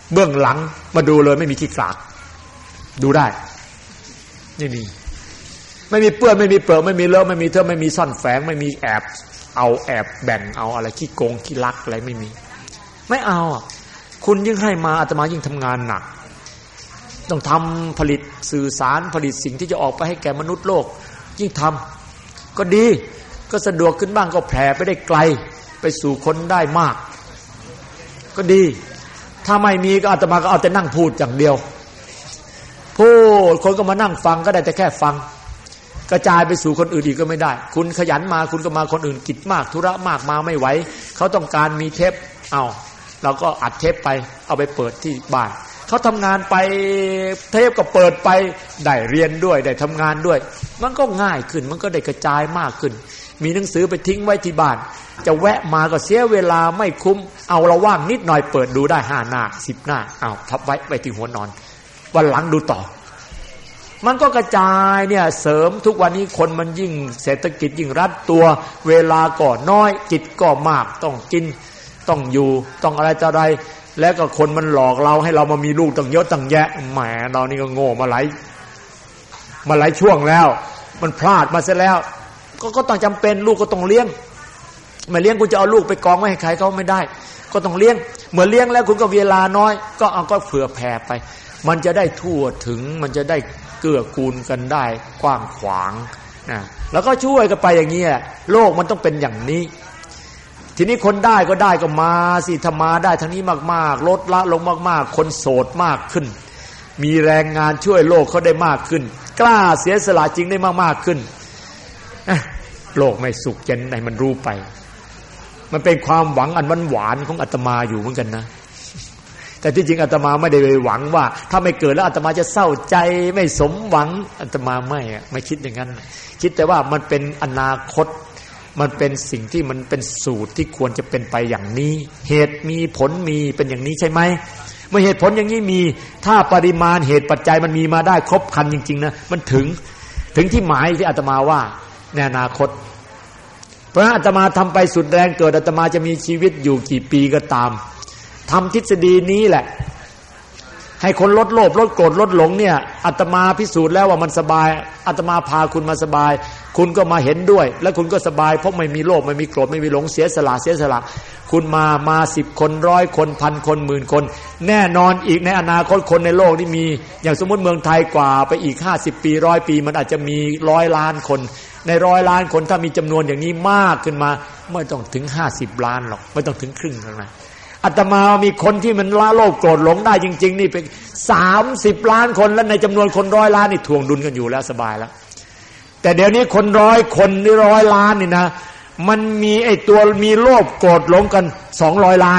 S2: เบื้องหลังมาดูเลยไม่มีขี้กากดูได้ไม่มีไม่มีเปื้อนไม่มีเปลือกไม่มีเลอะไม่มีเทอะไม่มีซ่อนแฝงไม่มีแอบเอาแอบแบ่งเอาอะไรขี้โกงขี้ลักอะไรไม่มีไม่เอาคุณยิ่งให้มาอาตมายิ่งทำงานหนักต้องทำผลิตสื่อสารผลิตสิ่งที่จะออกไปให้แก่มนุษย์โลกยิ่งทำก็ดีก็สะดวกขึ้นบ้างก็แผ่ไปได้ไกลไปสู่คนได้มากก็ดีถ้าไม่มีก็อาตมาก็เอาแต่นั่งพูดอย่างเดียวพูดคนก็มานั่งฟังก็ได้แต่แค่ฟังกระจายไปสู่คนอื่นอีกก็ไม่ได้คุณขยันมาคุณก็มาคนอื่นกิจมากธุระมากมาไม่ไหวเขาต้องการมีเทปเอาเราก็อัดเทปไปเอาไปเปิดที่บ้านเขาทำงานไปเทปก็เปิดไปได้เรียนด้วยได้ทำงานด้วยมันก็ง่ายขึ้นมันก็ได้กระจายมากขึ้นมีหนังสือไปทิ้งไว้ที่บ้านจะแวะมาก็เสียเวลาไม่คุ้มเอาเราว่างนิดหน่อยเปิดดูได้ห้าหน้าสิบหน้าเอาพับไว้ไว้ที่หัวนอนวันหลังดูต่อมันก็กระจายเนี่ยเสริมทุกวันนี้คนมันยิ่งเศรษฐกิจยิ่งรัดตัวเวลาก็น้อยจิตก็มากต้องกินต้องอยู่ต้องอะไรต่ออะไรแล้วก็คนมันหลอกเราให้เรามามีลูกตั้งเยอะตั้งแยะแหมเรานี่ก็โง่มาหลายมาหลายช่วงแล้วมันพลาดมาเสียแล้วก็ก็ต้องจำเป็นลูกก็ต้องเลี้ยงไม่เลี้ยงคุณจะเอาลูกไปกองไว้ให้ใครเขาไม่ได้ก็ต้องเลี้ยงเมื่อเลี้ยงแล้วคุณก็เวลาน้อยก็เอาก็เผื่อแผ่ไปมันจะได้ทั่วถึงมันจะได้เกื้อกูลกันได้กว้างขวางนะแล้วก็ช่วยกันไปอย่างนี้โลกมันต้องเป็นอย่างนี้ทีนี้คนได้ก็ได้ก็มาสิถ้ามาได้ทั้งนี้มากๆลดละลงมากๆคนโสดมากขึ้นมีแรงงานช่วยโลกเขาได้มากขึ้นกล้าเสียสละจริงได้มากๆขึ้นโลกไม่สุขเย็นให้มันรู้ไปมันเป็นความหวังอันหวานของอาตมาอยู่เหมือนกันนะแต่ที่จริงอาตมาไม่ได้หวังว่าถ้าไม่เกิดแล้วอาตมาจะเศร้าใจไม่สมหวังอาตมาไม่อะไม่คิดอย่างนั้นคิดแต่ว่ามันเป็นอนาคตมันเป็นสิ่งที่มันเป็นสูตรที่ควรจะเป็นไปอย่างนี้เหตุมีผลมีเป็นอย่างนี้ใช่ไหมเมื่อเหตุผลอย่างนี้มีถ้าปริมาณเหตุปัจจัยมันมีมาได้ครบครันจริงๆนะมันถึงถึงที่หมายที่อาตมาว่าในอนาคตเพราะฉะนั้นอาตมาทำไปสุดแรงเกิดอาตมาจะมีชีวิตอยู่กี่ปีก็ตามทำทฤษฎีนี้แหละให้คนลดโลภลดโกรธลดหลงเนี่ยอาตมาพิสูจน์แล้วว่ามันสบายอาตมาพาคุณมาสบายคุณก็มาเห็นด้วยและคุณก็สบายเพราะไม่มีโลภไม่มีโกรธไม่มีหลงเสียสละเสียสละคุณมามาสิบคนร้อยคนพันคนหมื่นคนแน่นอนอีกในอนาคตคนในโลกนี่มีอย่างสมมติเมืองไทยกว่าไปอีกห้าสิบปีร้อยปีมันอาจจะมีร้อยล้านคนในร้อยล้านคนถ้ามีจำนวนอย่างนี้มากขึ้นมาไม่ต้องถึงห้าสิบล้านหรอกไม่ต้องถึงครึ่งหรอกนะอาตมามีคนที่มันละโลภโกรธหลงได้จริงๆนี่เป็นสามสิบล้านคนและในจำนวนคนร้อยล้านนี่ทวงดุลกันอยู่แล้วสบายแล้วแต่เดี๋ยวนี้คนร้อยคนหรือร้อยล้านนี่นะมันมีไอ้ตัวมีโลภโกรธหลงกันสองร้อยล้าน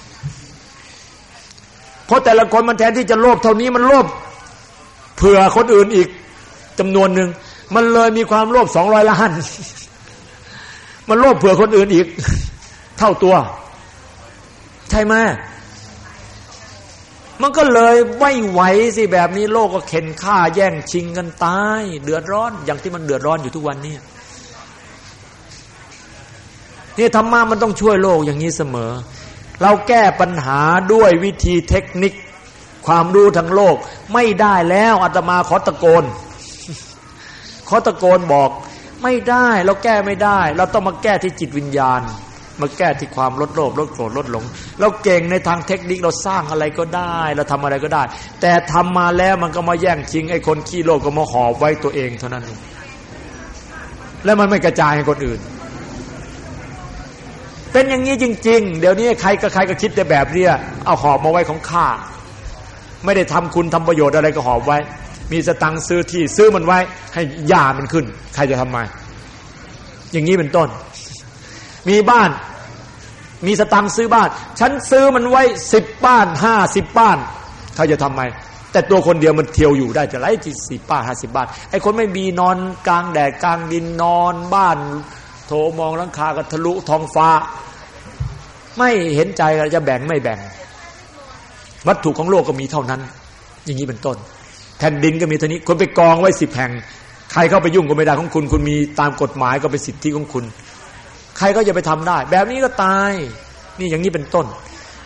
S2: เพราะแต่ละคนมันแทนที่จะโลภเท่านี้มันโลภเผื่อคนอื่นอีกจำนวนหนึ่งมันเลยมีความโลภสองร้อยล้านมันโลภเผื่อคนอื่นอีกเท่าตัวใช่ไหมมันก็เลยไม่ไหวสิแบบนี้โลกก็เข็นฆ่าแย่งชิงกันตายเดือดร้อนอย่างที่มันเดือดร้อนอยู่ทุกวันนี้นี่ธรรมะมันต้องช่วยโลกอย่างนี้เสมอเราแก้ปัญหาด้วยวิธีเทคนิคความรู้ทั้งโลกไม่ได้แล้วอาตมาขอตะโกนขอตะโกนบอกไม่ได้เราแก้ไม่ได้เราต้องมาแก้ที่จิตวิญญาณมาแก้ที่ความลดโลภลดโกรธลดหลงเราเก่งในทางเทคนิคเราสร้างอะไรก็ได้เราทำอะไรก็ได้แต่ทำมาแล้วมันก็มาแย่งชิงไอ้คนขี้โลภก็มาหอบไว้ตัวเองเท่านั้นแล้วมันไม่กระจายให้คนอื่นเป็นอย่างนี้จริงๆเดี๋ยวนี้ใครก็ใครก็คิดแต่แบบนี้เอาหอบมาไว้ของข้าไม่ได้ทำคุณทำประโยชน์อะไรก็หอบไว้มีสตังค์ซื้อที่ซื้อมันไว้ให้หญ้ามันขึ้นใครจะทำไมอย่างนี้เป็นต้นมีบ้านมีสตังค์ซื้อบ้านฉันซื้อมันไว้สิบบ้านห้าสิบบ้านเขาจะทำไมแต่ตัวคนเดียวมันเที่ยวอยู่ได้จะไรที่สิบบ้านห้าสิบบ้านไอ้คนไม่มีนอนกลางแดดกลางดินนอนบ้านโถมองหลังคากระทะลุท้องฟ้าไม่เห็นใจจะแบ่งไม่แบ่งวัตถุของโลกก็มีเท่านั้นอย่างนี้เป็นต้นแผ่นดินก็มีเท่านี้คนไปกองไว้สิบแห่งใครเข้าไปยุ่งก็ไม่ได้ของคุณคุณมีตามกฎหมายก็เป็นสิทธิของคุณใครก็จะไปทำได้แบบนี้ก็ตายนี่อย่างนี้เป็นต้น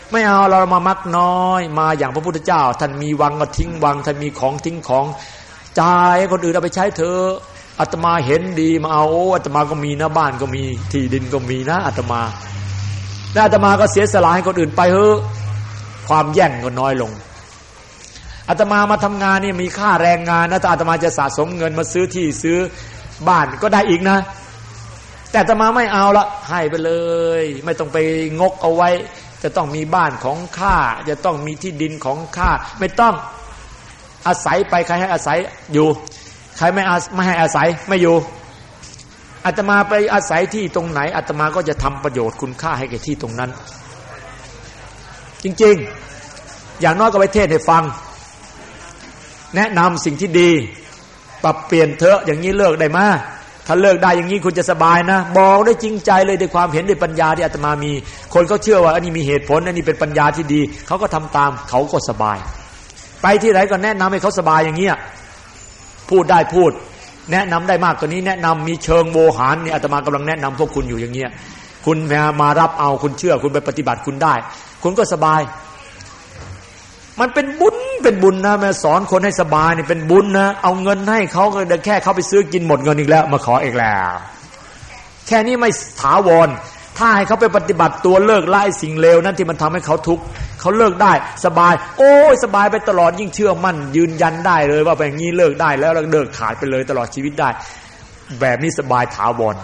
S2: ไม่เอาเรามามักน้อยมาอย่างพระพุทธเจ้าท่านมีวังก็ทิ้งวังท่านมีของทิ้งของจ่ายให้คนอื่นเอาไปใช้เถอะอาตมาเห็นดีมาเอาโอ้อาตมาก็มีนะบ้านก็มีที่ดินก็มีนะอาตมาแล้วอาตมาก็เสียสละให้คนอื่นไปเถอะความแย่งก็น้อยลงอาตมามาทำงานนี่มีค่าแรงงานนะแต่อาตมาจะสะสมเงินมาซื้อที่ซื้อบ้านก็ได้อีกนะแต่อาตมาไม่เอาละให้ไปเลยไม่ต้องไปงกเอาไว้จะต้องมีบ้านของข้าจะต้องมีที่ดินของข้าไม่ต้องอาศัยไปใครให้อาศัยอยู่ใครไม่อาไม่ให้อาศัยไม่อยู่อาตมาไปอาศัยที่ตรงไหนอาตมาก็จะทำประโยชน์คุณค่าให้แก่ที่ตรงนั้นจริงๆอย่างน้อยก็ไปเทศน์ให้ฟังแนะนำสิ่งที่ดีปรับเปลี่ยนเถอะอย่างนี้เลิกได้มาถ้าเลิกได้อย่างนี้คุณจะสบายนะบอกได้จริงใจเลยด้วยความเห็นด้วยปัญญาที่อาตมามีคนเขาเชื่อว่าอันนี้มีเหตุผลอันนี้เป็นปัญญาที่ดีเขาก็ทำตามเขาก็สบายไปที่ไหนก็แนะนำให้เขาสบายอย่างเงี้ยพูดได้พูดแนะนำได้มากกว่านี้แนะนำมีเชิงโวหารนี่อาตมากำลังแนะนำพวกคุณอยู่อย่างเงี้ยคุณมารับเอาคุณเชื่อคุณไปปฏิบัติคุณได้คุณก็สบายมันเป็นบุญเป็นบุญนะแม่สอนคนให้สบายนี่เป็นบุญนะเอาเงินให้เขาก็แค่เขาไปซื้อกินหมดเงินอีกแล้วมาขออีกแล้วแค่นี้ไม่ถาวรถ้าให้เขาไปปฏิบัติตัวเลิกละสิ่งเลวนั้นที่มันทำให้เขาทุกข์เขาเลิกได้สบายโอ้ยสบายไปตลอดยิ่งเชื่อมั่นยืนยันได้เลยว่าแบบนี้เลิกได้แล้วเลิกขาดไปเลยตลอดชีวิตได้แบบนี้สบายถาวร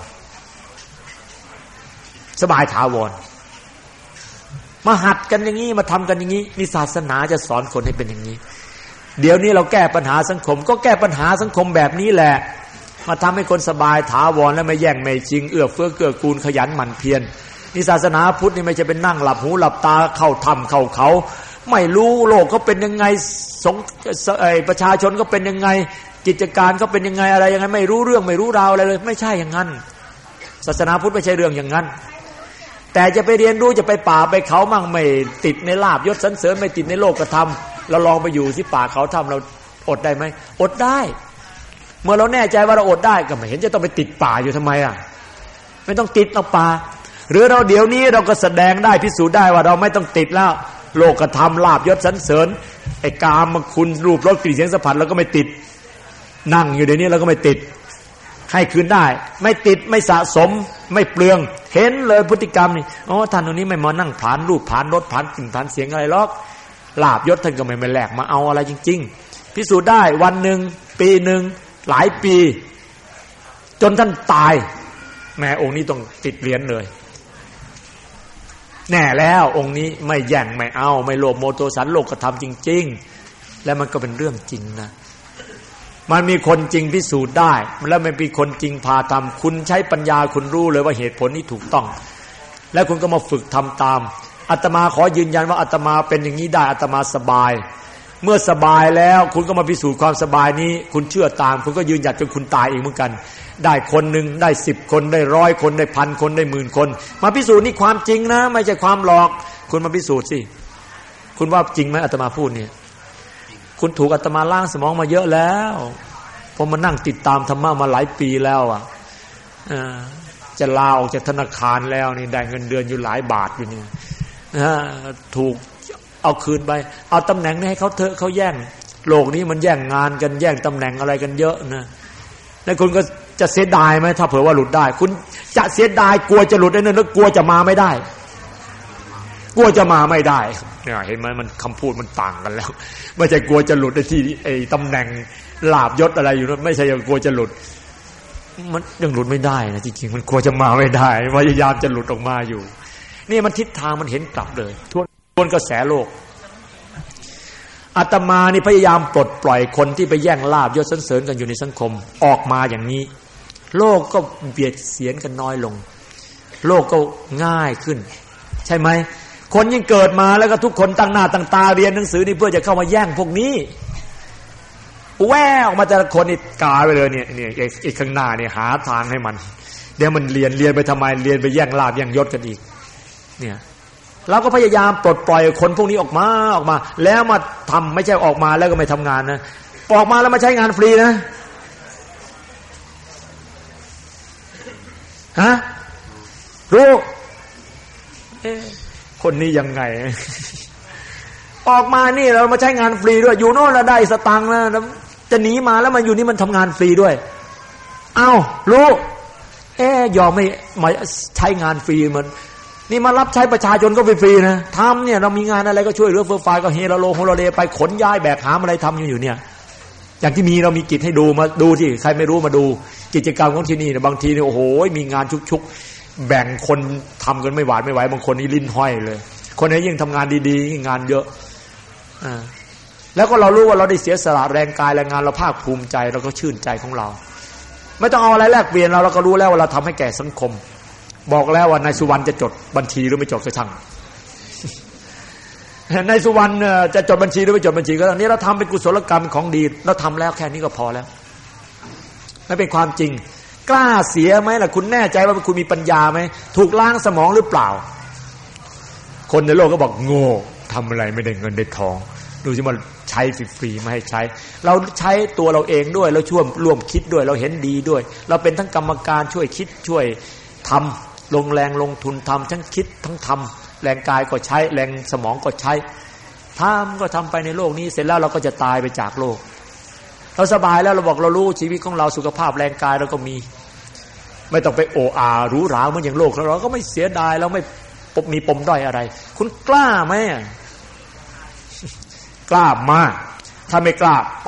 S2: สบายถาวรมาหัดกันอย่างนี้มาทำกันอย่างนี้นี่ศาสนาจะสอนคนให้เป็นอย่างนี้เดี๋ยวนี้เราแก้ปัญหาสังคมก็แก้ปัญหาสังคมแบบนี้แหละมาทำให้คนสบายถาวรและไม่แย่งไม่ชิงเอื้อเฟื้อเกื้อกูลขยันหมั่นเพียรนี่ศาสนาพุทธนี่ไม่ใช่เป็นนั่งหลับหูหลับตาเข้าถ้ำเข้าเขาไม่รู้โลกเขาเป็นยังไงสงประชาชนก็เป็นยังไงกิจการก็เป็นยังไงอะไรยังไงไม่รู้เรื่องไม่รู้ราวอะไรเลยไม่ใช่อย่างนั้นศาสนาพุทธไม่ใช่เรื่องอย่างนั้นแต่จะไปเรียนรู้จะไปป่าไปเขามั่งไม่ติดในลาภยศสรรเสริญไม่ติดในโลกธรรมเราลองไปอยู่ที่ป่าเขาทำเราอดได้ไหมอดได้เมื่อเราแน่ใจว่าเราอดได้ก็ไม่เห็นจะต้องไปติดป่าอยู่ทำไมอ่ะไม่ต้องติดเอาป่าหรือเราเดี๋ยวนี้เราก็แสดงได้พิสูจน์ได้ว่าเราไม่ต้องติดแล้วโลกธรรมลาภยศสรรเสริญไอ้กามคุณรูปรสกลิ่นเสียงสัมผัสเราก็ไม่ติดนั่งอยู่เดี๋ยวนี้เราก็ไม่ติดให้คืนได้ไม่ติดไม่สะสมไม่เปลืองเห็นเลยพฤติกรรมนี่อ๋อท่านตรงนี้ไม่มานั่งผ่านรูปผ่านรสผ่านกลิ่นผ่านเสียงอะไรหรอกลาภยศท่านก็ไม่มาแลกมาเอาอะไรจริงๆพิสูจน์ได้วันหนึ่งปีหนึ่งหลายปีจนท่านตายแม่องค์นี้ต้องติดเหรียญเลยแน่แล้วองค์นี้ไม่แย่งไม่เอาไม่โลภโมโทสันโลกธรรมจริงๆและมันก็เป็นเรื่องจริงนะมันมีคนจริงพิสูจน์ได้แล้วมันมีคนจริงพาทำคุณใช้ปัญญาคุณรู้เลยว่าเหตุผลนี้ถูกต้องแล้วคุณก็มาฝึกทำตามอาตมาขอยืนยันว่าอาตมาเป็นอย่างนี้ได้อาตมาสบายเมื่อสบายแล้วคุณก็มาพิสูจน์ความสบายนี้คุณเชื่อตามคุณก็ยืนหยัดจนคุณตายเองเหมือนกันได้คนหนึ่งได้สิบคนได้ร้อยคนได้พันคนได้หมื่นคนมาพิสูจน์นี่ความจริงนะไม่ใช่ความหลอกคุณมาพิสูจน์สิคุณว่าจริงไหมอาตมาพูดเนี่ยคุณถูกอาตมาล้างสมองมาเยอะแล้วผมมานั่งติดตามธรรมะมาหลายปีแล้วอ่ะจะลาออกจากธนาคารแล้วนี่ได้เงินเดือนอยู่หลายบาทอยู่นี่ถูกเอาคืนไปเอาตำแหน่งนี้ให้เขาเถอะเขาแย่งโลกนี้มันแย่งงานกันแย่งตำแหน่งอะไรกันเยอะนะแล้วคุณก็จะเสียดายไหมถ้าเผื่อว่าหลุดได้คุณจะเสียดายกลัวจะหลุดได้นั่นแล้วกลัวจะมาไม่ได้กลัวจะมาไม่ได้เนี่ยเห็นไหมมันคำพูดมันต่างกันแล้วไม่ใช่กลัวจะหลุดในที่ไอ้ตำแหน่งลาภยศอะไรอยู่นั่นไม่ใช่ยังกลัวจะหลุดมันยังหลุดไม่ได้นะจริงๆมันกลัวจะมาไม่ได้พยายามจะหลุดออกมาอยู่นี่มันทิศทางมันเห็นกลับเลยทวนทวนกระแสโลกอาตมานี่พยายามปลดปล่อยคนที่ไปแย่งลาภยศสรรเสริญกันอยู่ในสังคมออกมาอย่างนี้โลกก็เบียดเสียดกันน้อยลงโลกก็ง่ายขึ้นใช่ไหมคนยิ่งเกิดมาแล้วก็ทุกคนตั้งหน้าตั้งตาเรียนหนังสือนี่เพื่อจะเข้ามาแย่งพวกนี้แววออกมาแต่ละคนนี่กาไปเลยเนี่ยเนี่ยอีกข้างหน้าเนี่ยหาทางให้มันเดี๋ยวมันเรียนเรียนไปทำไมเรียนไปแย่งลาภแย่งยศกันอีกเนี่ยเราก็พยายามปลดปล่อยคนพวกนี้ออกมาออกมาแล้วมาทำไม่ใช่ออกมาแล้วก็ไม่ทำงานนะออกมาแล้วมาใช้งานฟรีนะฮะรู้คนนี้ยังไงออกมานี่เรามาใช้งานฟรีด้วยอยู่โน่นแล้วได้สตังค์นะจะหนีมาแล้วมันอยู่นี่มันทำงานฟรีด้วยเอ้ารู้เอ๊ยอมไม่มาใช้งานฟรีมันนี่มารับใช้ประชาชนก็ฟรีๆนะทำเนี่ยเรามีงานอะไรก็ช่วยเหลือเฟื่องฟ้าก็เฮโลโลโฮโลเลไปขนย้ายแบกหามอะไรทำอยู่เนี่ยอย่างที่มีเรามีกิจให้ดูมาดูที่ใครไม่รู้มาดูกิจกรรมของที่นี่เนี่ยบางทีเนี่ยโอ้โหมีงานชุกๆแบ่งคนทำกันไม่หวาดไม่ไหวบางคนนี่ลิ้นห้อยเลยคนไหนยิ่งทำงานดีๆยิ่งงานเยอะอ่าแล้วก็เรารู้ว่าเราได้เสียสละแรงกายแรงงานเราภาคภูมิใจเราก็ชื่นใจของเราไม่ต้องเอาอะไรแลกเปลี่ยนเราเราก็รู้แล้วว่าเราทำให้แก่สังคมบอกแล้วว่านายสุวรรณจะจดบัญชีหรือไม่จดก็ช่างนายสุวรรณจะจดบัญชีหรือไม่จดบัญชีก็ตามนี้เราทำเป็นกุศลกรรมของดีเราทำแล้วแค่นี้ก็พอแล้วไม่เป็นความจริงกล้าเสียไหมล่ะคุณแน่ใจว่าคุณมีปัญญาไหมถูกล้างสมองหรือเปล่าคนในโลกก็บอกโง่ทำอะไรไม่ได้เงินได้ทองดูสิมันใช้ฟรีๆไม่ให้ใช้เราใช้ตัวเราเองด้วยเราช่วยร่วมคิดด้วยเราเห็นดีด้วยเราเป็นทั้งกรรมการช่วยคิดช่วยทำลงแรงลงทุนทำทั้งคิดทั้งทำแรงกายก็ใช้แรงสมองก็ใช้ทำก็ทำไปในโลกนี้เสร็จแล้วเราก็จะตายไปจากโลกเราสบายแล้วเราบอกเรารู้ชีวิตของเราสุขภาพแรงกายเราก็มีไม่ต้องไปโอ้อาหรูหราเหมือนอย่างโลกเราก็ไม่เสียดายเราไม่มีปมด้อยอะไรคุณกล้าไหมกล้ามากถ้าไม่กล้าไป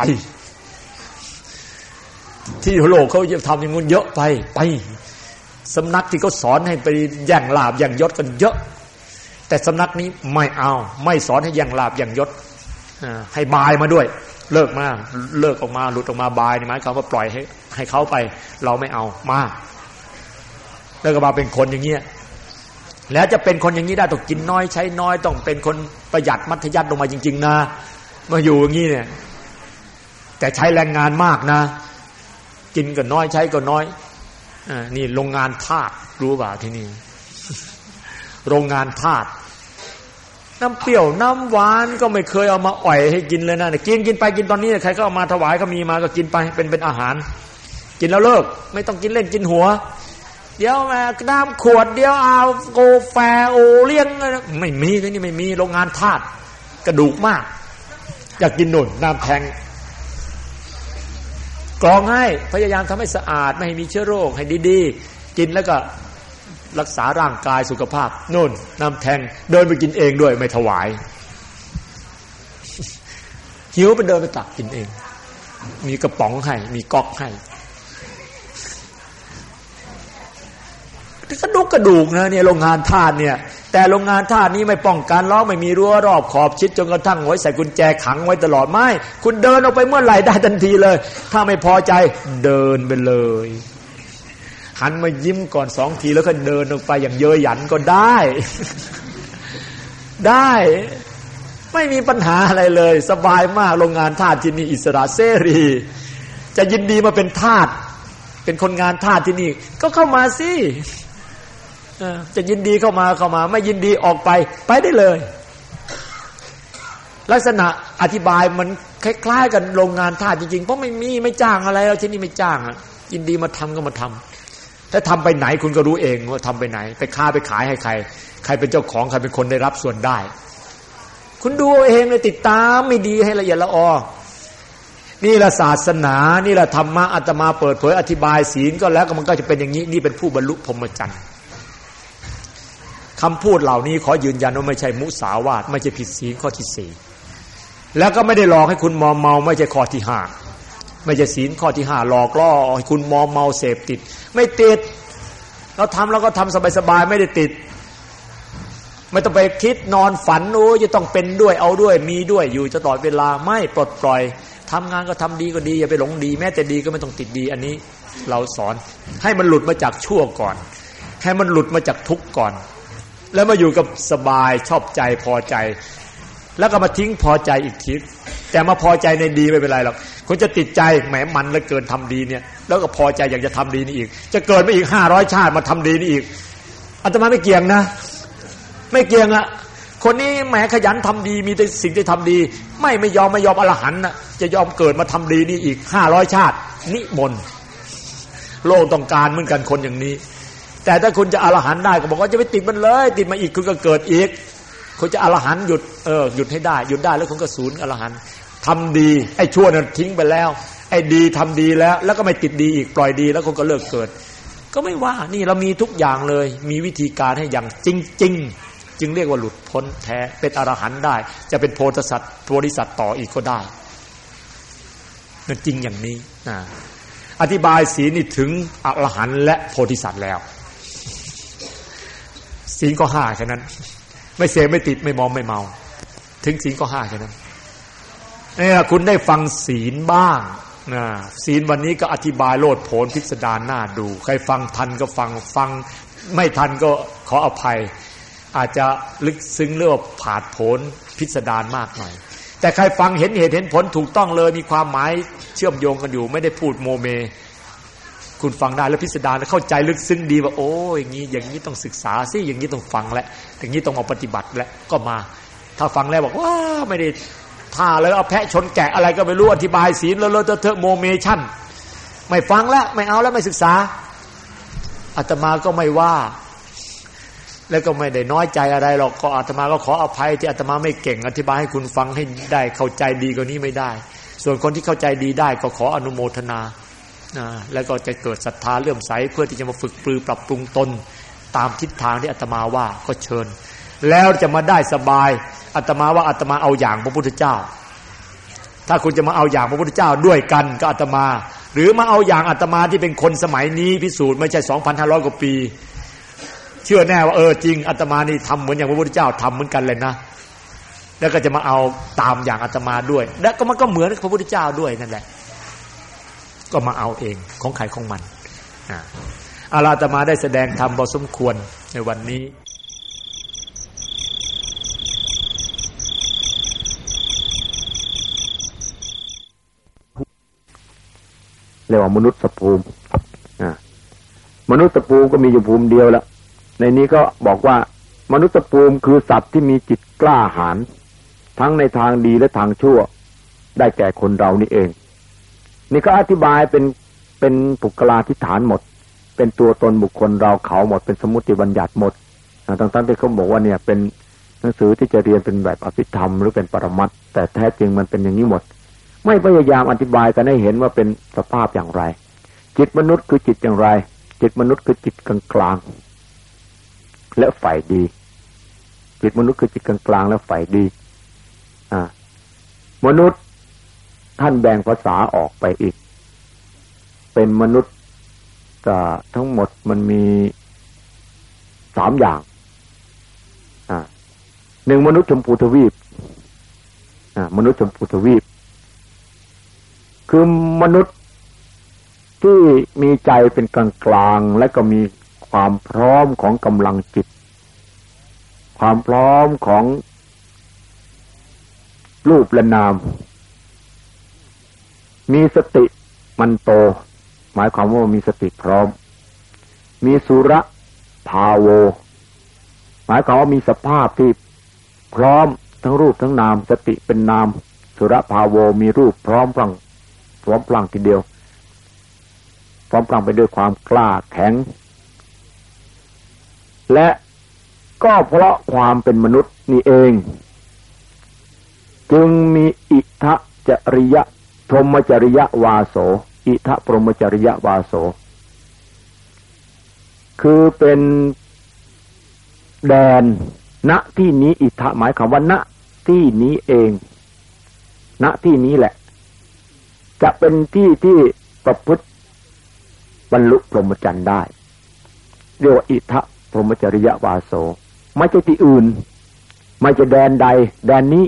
S2: ที่โลกเขาจะทำอย่างงู้นเยอะไปไปสำนักที่เขาสอนให้ไปแย่งลาภแย่งยศกันเยอะแต่สำนักนี้ไม่เอาไม่สอนให้แย่งลาภแย่งยศให้บายมาด้วยเลิกมาเลิกออกมาหลุดออกมาบายนี่หมายความว่าปล่อยให้ให้เขาไปเราไม่เอามาแล้วก็มาเป็นคนอย่างเงี้ยแล้วจะเป็นคนอย่างนี้ได้ต้องกินน้อยใช้น้อยต้องเป็นคนประหยัดมัธยัสถ์ลงมาจริงๆนะมาอยู่อย่างนี้เนี่ยแต่ใช้แรงงานมากนะกินก็น้อยใช้ก็น้อยอ่านี่โรงงานทาสรู้ป่ะที่นี่โรงงานทาสน้ำเปรี้ยวน้ำหวานก็ไม่เคยเอามาอ่อยให้กินเลยนะกินกินไปกินตอนนี้ใครก็เอามาถวายก็มีมาก็กินไปเป็นเป็นอาหารกินแล้วเลิกไม่ต้องกินเล่นกินหัวเดี๋ยวมาน้ำขวดเดี๋ยวเอาโกแฟโอเลี้ยงไม่มีที่นี่ไม่มีโรงงานทาสกระดูกมากอยากกินหนุนน้ำแทงกรองให้พยายามทำให้สะอาดไม่ให้มีเชื้อโรคให้ดีๆกินแล้วก็รักษาร่างกายสุขภาพนู่นน้ำแทงเดินไปกินเองด้วยไม่ถวายหิวไปเดินไปตักกินเองมีกระป๋องให้มีก๊อกให้กระดูกกระดูกนะเนี่ยโรงงานทาสเนี่ยแต่โรงงานทาสนี้ไม่ป้องกันล้อไม่มีรั้วรอบขอบชิดจนกระทั่งไว้ใส่กุญแจขังไว้ตลอดไม่คุณเดินออกไปเมื่อไหร่ได้ทันทีเลยถ้าไม่พอใจเดินไปเลยหันมายิ้มก่อนสองทีแล้วก็เดินออกไปอย่างเย้ยหยันก็ได้ได้ไม่มีปัญหาอะไรเลยสบายมากโรงงานทาสที่นี่อิสระเสรีจะยินดีมาเป็นทาสเป็นคนงานทาสที่นี่ก็เข้ามาสิจะยินดีเข้ามาเข้ามาไม่ยินดีออกไปไปได้เลยลักษณะอธิบายมันคล้ายๆกันโรงงานทาสจริงๆเพราะไม่มีไม่จ้างอะไรแล้วที่นี่ไม่จ้างอ่ะยินดีมาทำก็มาทำถ้าทำไปไหนคุณก็รู้เองว่าทำไปไหนไปค้าไปขายให้ใครใครเป็นเจ้าของใครเป็นคนได้รับส่วนได้คุณดูเองเลยติดตามไม่ดีให้ละเอียดละออนี่แหละศาสนานี่แหละธรรมะอาตมาเปิดเผยอธิบายศีลก็แล้วก็มันก็จะเป็นอย่างนี้นี่เป็นผู้บรรลุพรหมจรรย์คำพูดเหล่านี้ขอยืนยันว่าไม่ใช่มุสาวาทไม่ใช่ผิดศีลข้อที่สี่แล้วก็ไม่ได้หลอกให้คุณมอมเมาไม่ใช่ข้อที่ห้าไม่ใช่ศีลข้อที่ห้าหลอกล่อให้คุณมอมเมาเสพติดไม่ติดเราทำแล้วก็ทำสบายๆไม่ได้ติดไม่ต้องไปคิดนอนฝันโอ้จะต้องเป็นด้วยเอาด้วยมีด้วยอยู่ตลอดเวลาไม่ปลดปล่อยทำงานก็ทำดีก็ดีอย่าไปหลงดีแม้แต่ดีก็ไม่ต้องติดดีอันนี้เราสอนให้มันหลุดมาจากชั่วก่อนให้มันหลุดมาจากทุกข์ก่อนแล้วมาอยู่กับสบายชอบใจพอใจแล้วก็มาทิ้งพอใจอีกทีแต่มาพอใจในดีไม่เป็นไรหรอกคุณจะติดใจแหมมันเหลือเกินทำดีเนี่ยแล้วก็พอใจอยากจะทำดีนี่อีกจะเกิดมาอีกห้าร้อยชาติมาทำดีนี่อีกอาตมาไม่เกี่ยงนะไม่เกี่ยงอะคนนี้แหมขยันทำดีมีแต่สิ่งที่ทำดีไม่ไม่ยอมไม่ยอมอรหันต์นะจะยอมเกิดมาทำดีนี่อีกห้าร้อยชาตินิมนต์โลกต้องการเหมือนกันคนอย่างนี้แต่ถ้าคุณจะอรหันต์ได้ก็บอกว่าจะไปติดมันเลยติดมาอีกคุณก็เกิดอีกคุณจะอรหันต์หยุดเออหยุดให้ได้หยุดได้แล้วคุณก็ศูนย์อรหันต์ทำดีไอ้ชั่วนั้นทิ้งไปแล้วไอ้ดีทำดีแล้วแล้วก็ไม่ติดดีอีกปล่อยดีแล้วคุณก็เลิกเกิดก็ไม่ว่านี่เรามีทุกอย่างเลยมีวิธีการให้อย่างจริงๆจึงเรียกว่าหลุดพ้นแท้เป็นอรหันต์ได้จะเป็นโพธิสัตว์โพธิสัตว์ต่ออีกก็ได้มันจริงอย่างนี้นะอธิบายศีลนี่ถึงอรหันต์และโพธิสัตว์แล้วศีลก็ห้าแค่นั้นไม่เสพไม่ติดไม่มอมไม่เมาถึงศีลก็ห้าแค่นั้นเนี่ยคุณได้ฟังศีลบ้างนะศีลวันนี้ก็อธิบายโลดโผนพิสดารหน้าดูใครฟังทันก็ฟังฟังไม่ทันก็ขออภัยอาจจะลึกซึ้งเรื่องผาดโผนพิสดารมากหน่อยแต่ใครฟังเห็นเหตุเห็นผลถูกต้องเลยมีความหมายเชื่อมโยงกันอยู่ไม่ได้พูดโมเมคุณฟังได้แล้วพิสดารแล้วเข้าใจลึกซึ้งดีว่าโอ้อย่างนี้อย่างนี้ต้องศึกษาสิอย่างนี้ต้องฟังและอย่างนี้ต้องเอาปฏิบัติและก็มาถ้าฟังแล้วบอกว่าไม่ได้ท่าแล้วเอาแพะชนแกะอะไรก็ไม่รู้อธิบายศีลแล้วเลอะเทอะโมเมชั่นไม่ฟังแล้วไม่เอาแล้วไม่ศึกษาอาตมาก็ไม่ว่าแล้วก็ไม่ได้น้อยใจอะไรหรอกก็อาตมาก็ขออภัยที่อาตมาไม่เก่งอธิบายให้คุณฟังให้ได้เข้าใจดีกว่านี้ไม่ได้ส่วนคนที่เข้าใจดีได้ก็ขออนุโมทนานะแล้วก็จะเกิดศรัทธาเลื่อมใสเพื่อที่จะมาฝึกปรือปรับปรุงตนตามทิศทางที่อาตมาว่าก็เชิญแล้วจะมาได้สบายอาตมาว่าอาตมาเอาอย่างพระพุทธเจ้าถ้าคุณจะมาเอาอย่างพระพุทธเจ้าด้วยกันก็อาตมาหรือมาเอาอย่างอาตมาที่เป็นคนสมัยนี้พิสูจน์ไม่ใช่ สองพันห้าร้อย กว่าปีเชื่อแน่ว่าเออจริงอาตมานี่ทำเหมือนอย่างพระพุทธเจ้าทำเหมือนกันเลยนะแล้วก็จะมาเอาตามอย่างอาตมาด้วยและก็มันก็เหมือนพระพุทธเจ้าด้วยนั่นแหละก็มาเอาเองของใครของมันอ่าอาตมาได้แสดงธรรมพอสมควรในวันนี้
S3: เรียกว่ามนุษย์ภูมิอ่ามนุษย์ภูมิก็มีอยู่ภูมิเดียวละในนี้ก็บอกว่ามนุษย์ภูมิคือสัตว์ที่มีจิตกล้าหาญทั้งในทางดีและทางชั่วได้แก่คนเรานี่เองนี่ก็อธิบายเป็นเป็นปุกลาธิฐานหมดเป็นตัวตนบุคคลเราเขาหมดเป็นสมมุติบัญญัติหมดทั้งๆที่เขาบอกว่าเนี่ยเป็นหนังสือที่จะเรียนเป็นแบบอภิธรรมหรือเป็นปรมัตถ์แต่แท้จริงมันเป็นอย่างนี้หมดไม่พยายามอธิบายกันให้เห็นว่าเป็นสภาพอย่างไรจิตมนุษย์คือจิตอย่างไรจิตมนุษย์คือจิตกลางๆและฝ่ายดีจิตมนุษย์คือจิตกลางๆและฝ่ายดีอ่ามนุษย์ท่านแบ่งภาษาออกไปอีกเป็นมนุษย์ทั้งหมดมันมีสามอย่างอ่าหนึ่งมนุษย์ชมพูทวีปอ่ามนุษย์ชมพูทวีปคือมนุษย์ที่มีใจเป็นกลางกลางและก็มีความพร้อมของกำลังจิตความพร้อมของรูปและนามมีสติมันโตหมายความว่ามีสติพร้อมมีสุระภาโวหมายความว่ามีสภาพที่พร้อมทั้งรูปทั้งนามสติเป็นนามสุระภาโวมีรูปพร้อมพลังพร้อมพลังทีเดียวพร้อมพลังไปด้วยความกล้าแข็งและก็เพราะความเป็นมนุษย์นี่เองจึงมีอิทะจริยะพรหมจริยวาโสอิทะพรหมจริยวาโสคือเป็นแดนณที่นี้อิทะหมายความว่าณที่นี้เองณที่นี้แหละจะเป็นที่ที่ประพฤติบรรลุพรหมจรรย์ได้เรียกว่าอิทะพรหมจริยวาโสไม่ใช่ที่อื่นไม่ใช่แดนใดแดนนี้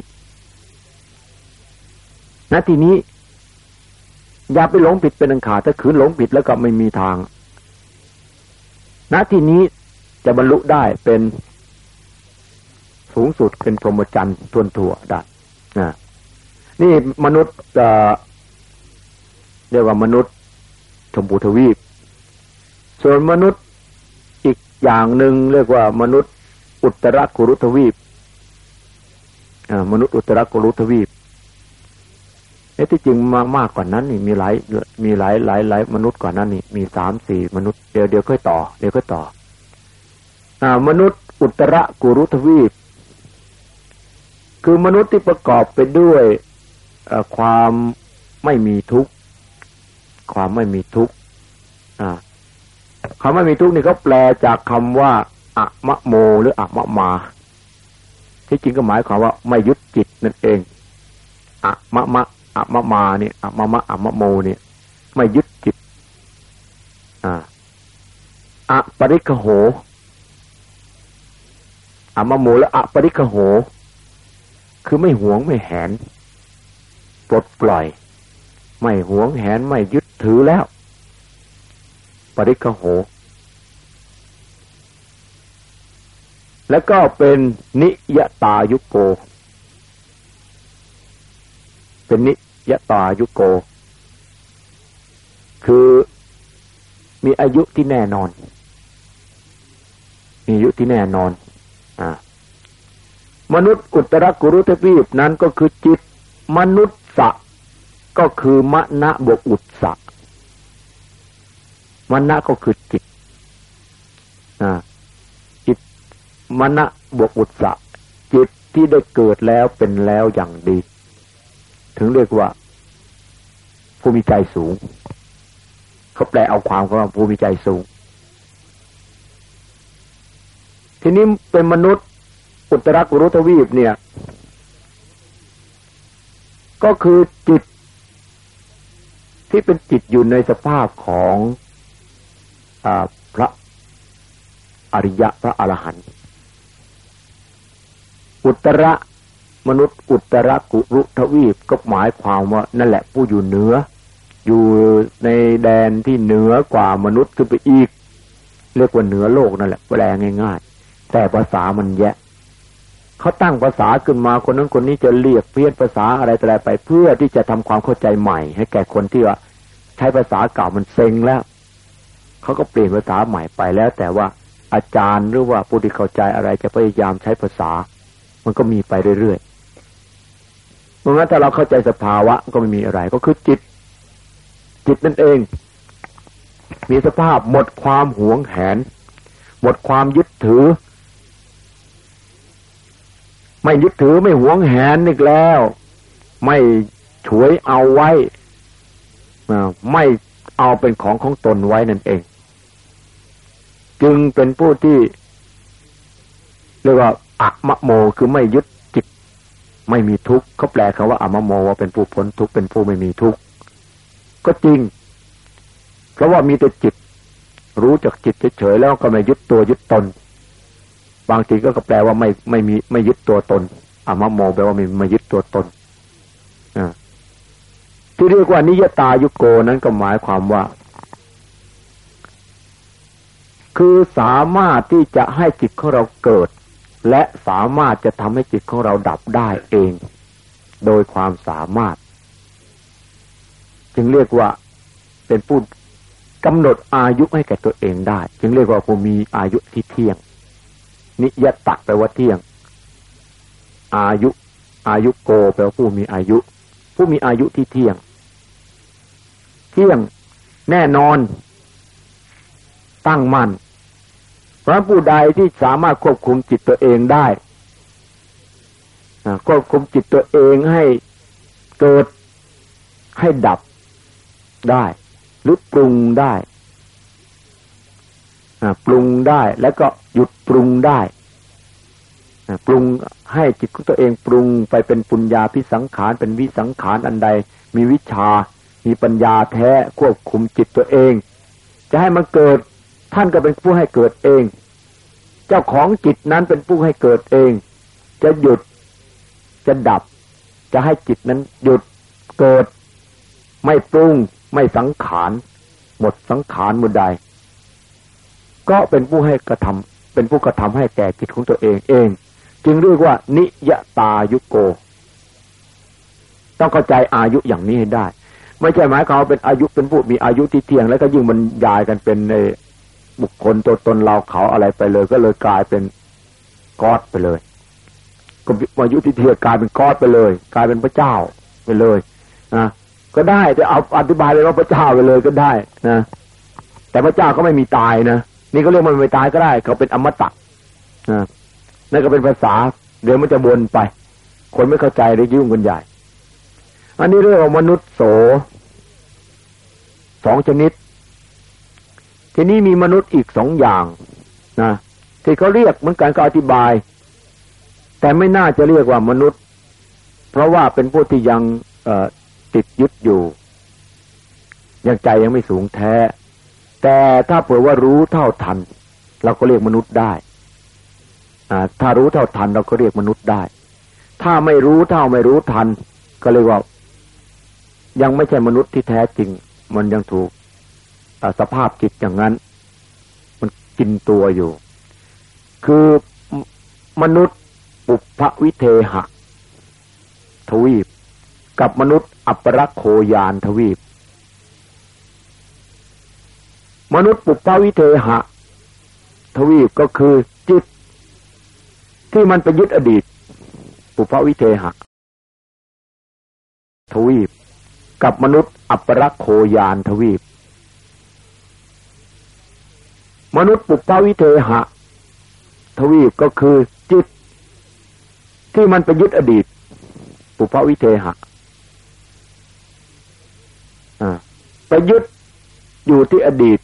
S3: ณที่นี้อย่าไปหลงผิดเป็นอันขาดถ้าขืนหลงผิดแล้วก็ไม่มีทางณที่นี้จะบรรลุได้เป็นสูงสุดเป็นพรหมจรรย์ทั่วๆได้นะนี่มนุษย์จะเรียกว่ามนุษย์ชมพูทวีปส่วนมนุษย์อีกอย่างหนึ่งเรียกว่ามนุษย์อุตรกุรุทวีปอ่ามนุษย์อุตรกุรุทวีปไอ้ที่จริงมากมากกว่านั้นนี่มีหลายมีหลายหลายหลายมนุษย์กว่านั้นนี่มีสามสี่มนุษย์เดี๋ยวเดี๋ยวค่อยต่อเดี๋ยวค่อยต่ออ่ามนุษย์อุตรกุรุทวีปคือมนุษย์ที่ประกอบไปด้วยความไม่มีทุกข์ความไม่มีทุกข์คำไม่มีทุกข์นี่เขาแปลจากคำว่าอะมะโมหรืออะมะมาที่จริงก็หมายความว่าไม่ยึดจิตนั่นเองอะมะมะอะมะมาเนี่ยอะมะมะอะมะโมเนี่ยไม่ยึดจิตอ่าอะปริคโหอะมะโมและอะปริคโหคือไม่หวงไม่แหนปลดปล่อยไม่หวงแหนไม่ยึดถือแล้วปริคโหแล้วก็เป็นนิยตายุโกเป็นนิยตายุโกคือมีอายุที่แน่นอนมีอายุที่แน่นอนอ่ามนุษย์อุตรกุรุทวีปนั้นก็คือจิตมนุษย์สะก็คือมณะบวกอุตสะมณะก็คือจิตอ่าจิตมณะบวกอุตสะจิตที่ได้เกิดแล้วเป็นแล้วอย่างดีถึงเรียกว่าผู้มีใจสูงเขาแปลเอาความว่าผู้มีใจสูงทีนี้เป็นมนุษย์อุตรกุรุทวีปเนี่ยก็คือจิตที่เป็นจิตอยู่ในสภาพของอ่าพระอริยะพระอรหันต์อุตระมนุษย์อุตรกุรุทวีปก็หมายความว่านั่นแหละผู้อยู่เหนืออยู่ในแดนที่เหนือกว่ามนุษย์ขึ้นไปอีกเรียกว่าเหนือโลกนั่นแหละแปลง่ายๆแต่ภาษามันแยะเขาตั้งภาษาขึ้นมาคนนั้นคนนี้จะเรียกเพี้ยนภาษาอะไรแต่อะไรไปเพื่อที่จะทำความเข้าใจใหม่ให้แก่คนที่ว่าใช้ภาษาเก่ามันเซ็งแล้วเขาก็เปลี่ยนภาษาใหม่ไปแล้วแต่ว่าอาจารย์หรือว่าผู้ที่เข้าใจอะไรจะพยายามใช้ภาษามันก็มีไปเรื่อยๆเพราะงั้นถ้าเราเข้าใจสภาวะก็ไม่มีอะไรก็คือจิตจิตนั่นเองมีสภาพหมดความหวงแหนหมดความยึดถือไม่ยึดถือไม่หวงแหนอีกแล้วไม่ฉวยเอาไว้ไม่เอาเป็นของของตนไว้นั่นเองจึงเป็นผู้ที่เรียกว่าอะมะโมคือไม่ยึดจิตไม่มีทุกข์เขาแปลคำว่าอะมะโมว่าเป็นผู้พ้นทุกข์เป็นผู้ไม่มีทุกข์ก็จริงเพราะว่ามีแต่จิตรู้จักจิตเฉยๆแล้วก็ไม่ยึดตัวยึดตนบางทีก็แปลว่าไม่ไม่มีไม่ยึดตัวตนอะมะโมแปลว่าไม่ไม่ยึดตัวตนอ่าที่เรียกว่านิยตายุโกนั้นก็หมายความว่าคือสามารถที่จะให้จิตของเราเกิดและสามารถจะทำให้จิตของเราดับได้เองโดยความสามารถจึงเรียกว่าเป็นผู้กำหนดอายุให้แก่ตัวเองได้จึงเรียกว่าผู้มีอายุที่เที่ยงนิยตะแปลว่าเที่ยงอายุอายุโกแปลว่าผู้มีอายุผู้มีอายุที่เที่ยงเที่ยงแน่นอนตั้งมั่นเพราะผู้ใดที่สามารถควบคุมจิตตัวเองได้ควบคุมจิตตัวเองให้เกิดให้ดับได้หรือปรุงได้ปรุงได้แล้วก็หยุดปรุงได้ปรุงให้จิตของตัวเองปรุงไปเป็นปุญญาภิสังขารเป็นวิสังขารอันใดมีวิชามีปัญญาแท้ควบคุมจิตตัวเองจะให้มันเกิดท่านก็เป็นผู้ให้เกิดเองเจ้าของจิตนั้นเป็นผู้ให้เกิดเองจะหยุดจะดับจะให้จิตนั้นหยุดเกิดไม่ปรุงไม่สังขารหมดสังขารมือใดก็เป็นผู้ให้กระทำเป็นผู้กระทำให้แก่จิตของตัวเองเองจึงเรียกว่านิยตายุโกต้องเข้าใจอายุอย่างนี้ให้ได้ไม่ใช่หมายความว่าเป็นอายุเป็นผู้มีอายุที่เที่ยงแล้วก็ยิ่งมันยายกันเป็นในบุคคลตัวตนเราเขาอะไรไปเลยก็เลยกลายเป็นก๊อดไปเลยก็อายุที่เที่ยงกลายเป็นก๊อดไปเลยกลายเป็นพระเจ้าไปเลยนะก็ได้จะเอาอธิบายเลยว่าพระเจ้าไปเลยก็ได้นะแต่พระเจ้าก็ไม่มีตายนะนี่ก็เรียกมันไม่ตายก็ได้เขาเป็นอมตะนะนั่นก็เป็นภาษาเดี๋ยวมันจะวนไปคนไม่เข้าใจเลยยุ่งกันใหญ่อันนี้เรื่องของมนุษย์โสสองชนิดทีนี้มีมนุษย์อีกสองอย่างนะที่เขาเรียกเหมือนกันก็อธิบายแต่ไม่น่าจะเรียกว่ามนุษย์เพราะว่าเป็นผู้ที่ยังติดยึดอยู่ยังใจยังไม่สูงแท้แต่ถ้าเผื่อว่ารู้เท่าทันเราก็เรียกมนุษย์ได้ถ้ารู้เท่าทันเราก็เรียกมนุษย์ได้ถ้าไม่รู้เท่าไม่รู้ทันก็เรียกว่ายังไม่ใช่มนุษย์ที่แท้จริงมันยังถูกสภาพจิตอย่างนั้นมันกินตัวอยู่คือมนุษย์ปุพพวิเทหะทวีปกับมนุษย์อัปรโคยานทวีปมนุษย์ปุพพวิเทหะทวีปก็คือจิตที่มันไปยึดอดีตปุพพวิเทหะทวีปกับมนุษย์อัปรโคยานทวีปมนุษย์ปุพพวิเทหะทวีปก็คือจิตที่มันไปยึดอดีตปุพพวิเทหะอ่าไปยึดอยู่ที่อดีต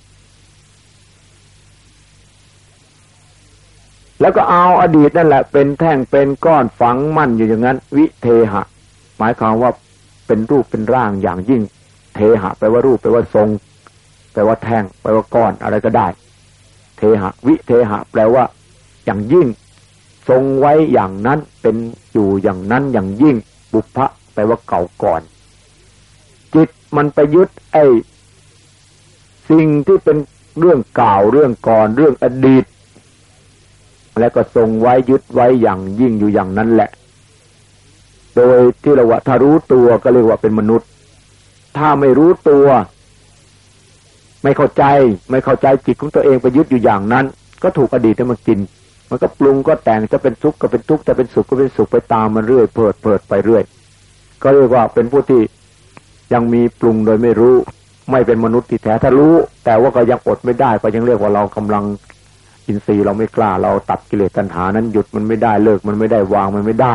S3: แล้วก็เอาอดีตนั่นแหละเป็นแท่งเป็นก้อนฝังมั่นอยู่อย่างนั้นวิเทหะหมายความว่าเป็นรูปเป็นร่างอย่างยิ่งเทหะแปลว่ารูปแปลว่าทรงแปลว่าแท่งแปลว่าก้อนอะไรก็ได้เทหะวิเทหะแปลว่าอย่างยิ่งทรงไว้อย่างนั้นเป็นอยู่อย่างนั้นอย่างยิ่งบุพพะแปลว่าเก่าก่อนจิตมันไปยึดไอ้สิ่งที่เป็นเรื่องเก่าเรื่องก่อนเรื่องอดีตแล้วก็ทรงไว้ยึดไว้อย่างยิ่งอยู่อย่างนั้นแหละโดยที่เราว่าถ้ารู้ตัวก็เรียกว่าเป็นมนุษย์ถ้าไม่รู้ตัวไม่เข้าใจไม่เข้าใจจิตของตัวเองไปยึดอยู่อย่างนั้นก็ถูกอดีตมันกินมันก็ปรุงก็แต่งจะเป็นทุกข์ก็เป็นทุกข์จะเป็นสุขก็เป็นสุขไปตามมันเรื่อยเพิดเพิดไปเรื่อยก็เรียกว่าเป็นผู้ที่ยังมีปรุงโดยไม่รู้ไม่เป็นมนุษย์ที่แท้ถ้ารู้แต่ว่าก็ยังอดไม่ได้ก็ยังเรียกว่าเรากำลังอินทรีย์เราไม่กล้าเราตัดกิเลสตัณหานั้นหยุดมันไม่ได้เลิกมันไม่ได้วางมันไม่ได้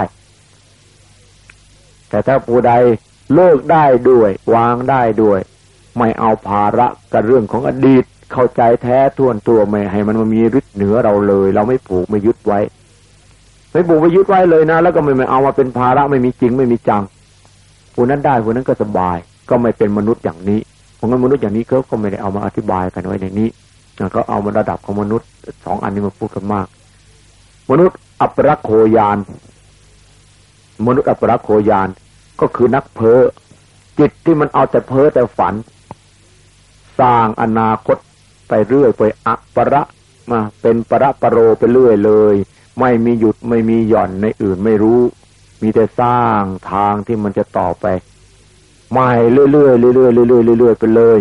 S3: แต่ถ้าผู้ใดเลิกได้ด้วยวางได้ด้วยไม่เอาภาระกับเรื่องของอดีตเข้าใจแท้ท่วนตัวไม่ให้มันมามีฤทธิ์เหนือเราเลยเราไม่ผูกไม่ยึดไว้ไม่ผูกไม่ยึดไว้เลยนะแล้วก็ไม่ไม่เอามาเป็นภาระไม่มีจริงไม่มีจังผู้นั้นได้ผู้นั้นก็สบายก็ไม่เป็นมนุษย์อย่างนี้เพราะงั้นมนุษย์อย่างนี้เขาก็ไม่ได้เอามาอธิบายกันไว้ในนี้ก็เอามาระดับของมนุษย์สองอันนี้มาพูดกันมากมนุษย์อัปรโคยานมนุษย์อัปรโคยานก็คือนักเพ้อจิตที่มันเอาแต่เพ้อแต่ฝันสร้างอนาคตไปเรื่อยไปอัปรมาเป็นปรปโรไปเรื่อยเลยไม่มีหยุดไม่มีหย่อนในอื่นไม่รู้มีแต่สร้างทางที่มันจะต่อไปใหม่เรื่อยๆเรื่อยๆเรื่อยๆเรื่อยๆไปเลย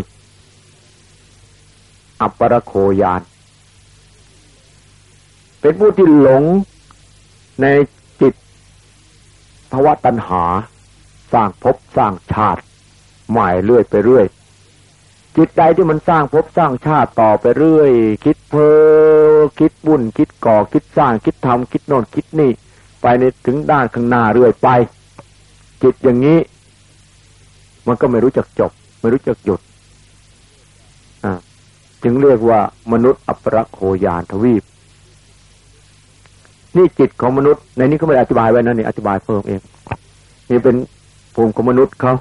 S3: อัปปรโคยานเป็นผู้ที่หลงในจิตภวตัณหาสร้างภพสร้างชาติใหม่เรื่อยไปเรื่อยจิตใดที่มันสร้างภพสร้างชาติต่อไปเรื่อยคิดเพ้อคิดบุญคิดก่อคิดสร้างคิดทำคิดโน่นคิดนี่ไปในถึงด้านข้างหน้าเรื่อยไปจิตอย่างนี้มันก็ไม่รู้จักจบไม่รู้จักหยุดอ่าจึงเรียกว่ามนุษย์อัปรโคยานทวีปนี่จิตของมนุษย์ในนี้เขาไม่ได้อธิบายไว้นะนี่อธิบายเพิ่มเองนี่เป็นภูมิของมนุษย์เขา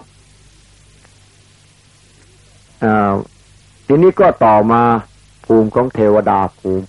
S3: อ่าทีนี้ก็ต่อมาภูมิของเทวดาภูมิ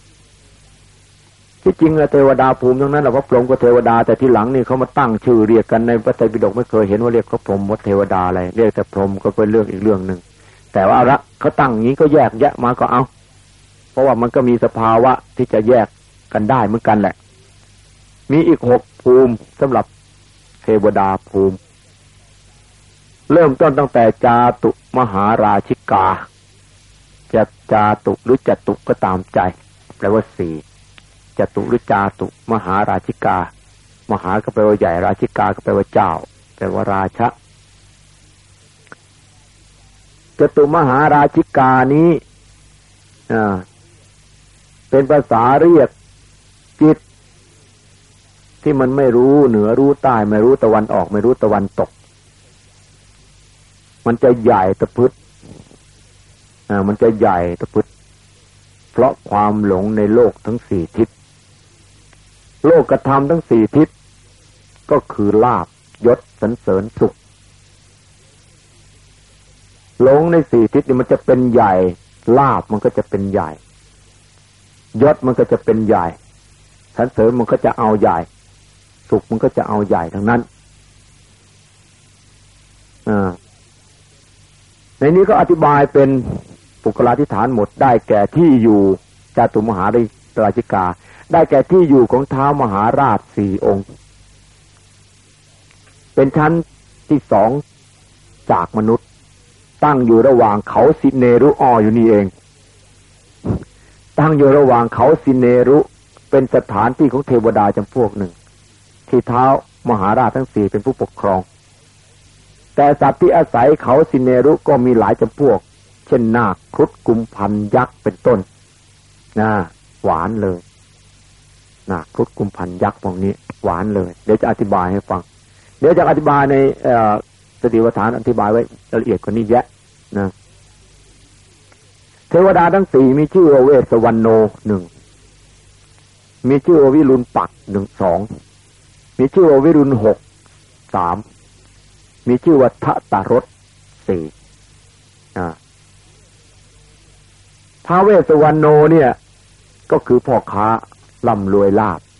S3: ที่จริงอะเทวดาภูมิทั้งนั้นแหละว่าพรหมก็เทวดาแต่ที่หลังนี่เขามาตั้งชื่อเรียกกันในพระไตรปิฎกไม่เคยเห็นว่าเรียกเขาพรหมว่าเทวดาอะไรเรียกแต่พรหมก็เป็นเรื่องอีกเรื่องนึงแต่ว่าละเขาตั้งอย่างนี้ก็แยกแยะมาก็เอาเพราะว่ามันก็มีสภาวะที่จะแยกกันได้เหมือนกันแหละมีอีกหกภูมิสำหรับเทวดาภูมิเริ่มต้นตั้งแต่จาตุมหาราชิกาจะจาตุหรือจตุก็ตามใจแปลว่าสี่จตุหรือจาตุมหาราชิกามหาก็แปลว่าใหญ่ราชิกาก็แปลว่าเจ้าแปลว่าราชะจตุมหาราชิกานี้อ่าเป็นภาษาเรียกจิตที่มันไม่รู้เหนือรู้ใต้ไม่รู้ตะวันออกไม่รู้ตะวันตกมันจะใหญ่ตะพึดอ่ามันจะใหญ่ตะพึดเพราะความหลงในโลกทั้งสี่ทิศโลกธรรมทั้งสี่ทิศก็คือลาภยศสรรเสริญสุขหลงในสี่ทิศนี่มันจะเป็นใหญ่ลาภมันก็จะเป็นใหญ่ยศมันก็จะเป็นใหญ่สรรเสริญมันก็จะเอาใหญ่สุขมันก็จะเอาใหญ่ทั้งนั้นอ่าในนี้ก็อธิบายเป็นปุกลาธิฐานหมดได้แก่ที่อยู่จาตุมหาราชิกาได้แก่ที่อยู่ของท้าวมหาราชสี่องค์เป็นชั้นที่สองจากมนุษย์ตั้งอยู่ระหว่างเขาสิเนรุอ้ออยู่นี่เองตั้งอยู่ระหว่างเขาสิเนรุเป็นสถานที่ของเทวดาจำพวกหนึ่งที่ท้าวมหาราชทั้งสี่เป็นผู้ปกครองแต่สัตว์ที่อาศัยเขาสิเนรุก็มีหลายจำพวกเช่นนาคครุฑกุมพันยักษ์เป็นต้นนะหวานเลยนาคครุฑกุมพันยักษ์พวกนี้หวานเลยเดี๋ยวจะอธิบายให้ฟังเดี๋ยวจะอธิบายในสติปัฏฐานอธิบายไว้ละเอียดกว่านี้แยะนะเทวดาทั้งสี่มีชื่อว่าเวสสวรรณโนหนึ่งมีชื่อว่าวิรุณปักหนึ่งสองมีชื่อว่าวิรุณหกสามมีชื่อว่าทะตารสสี่อ่าท้าวเวสสวรรณโนเนี่ยก็คือพ่อค้าร่ำรวยลาภ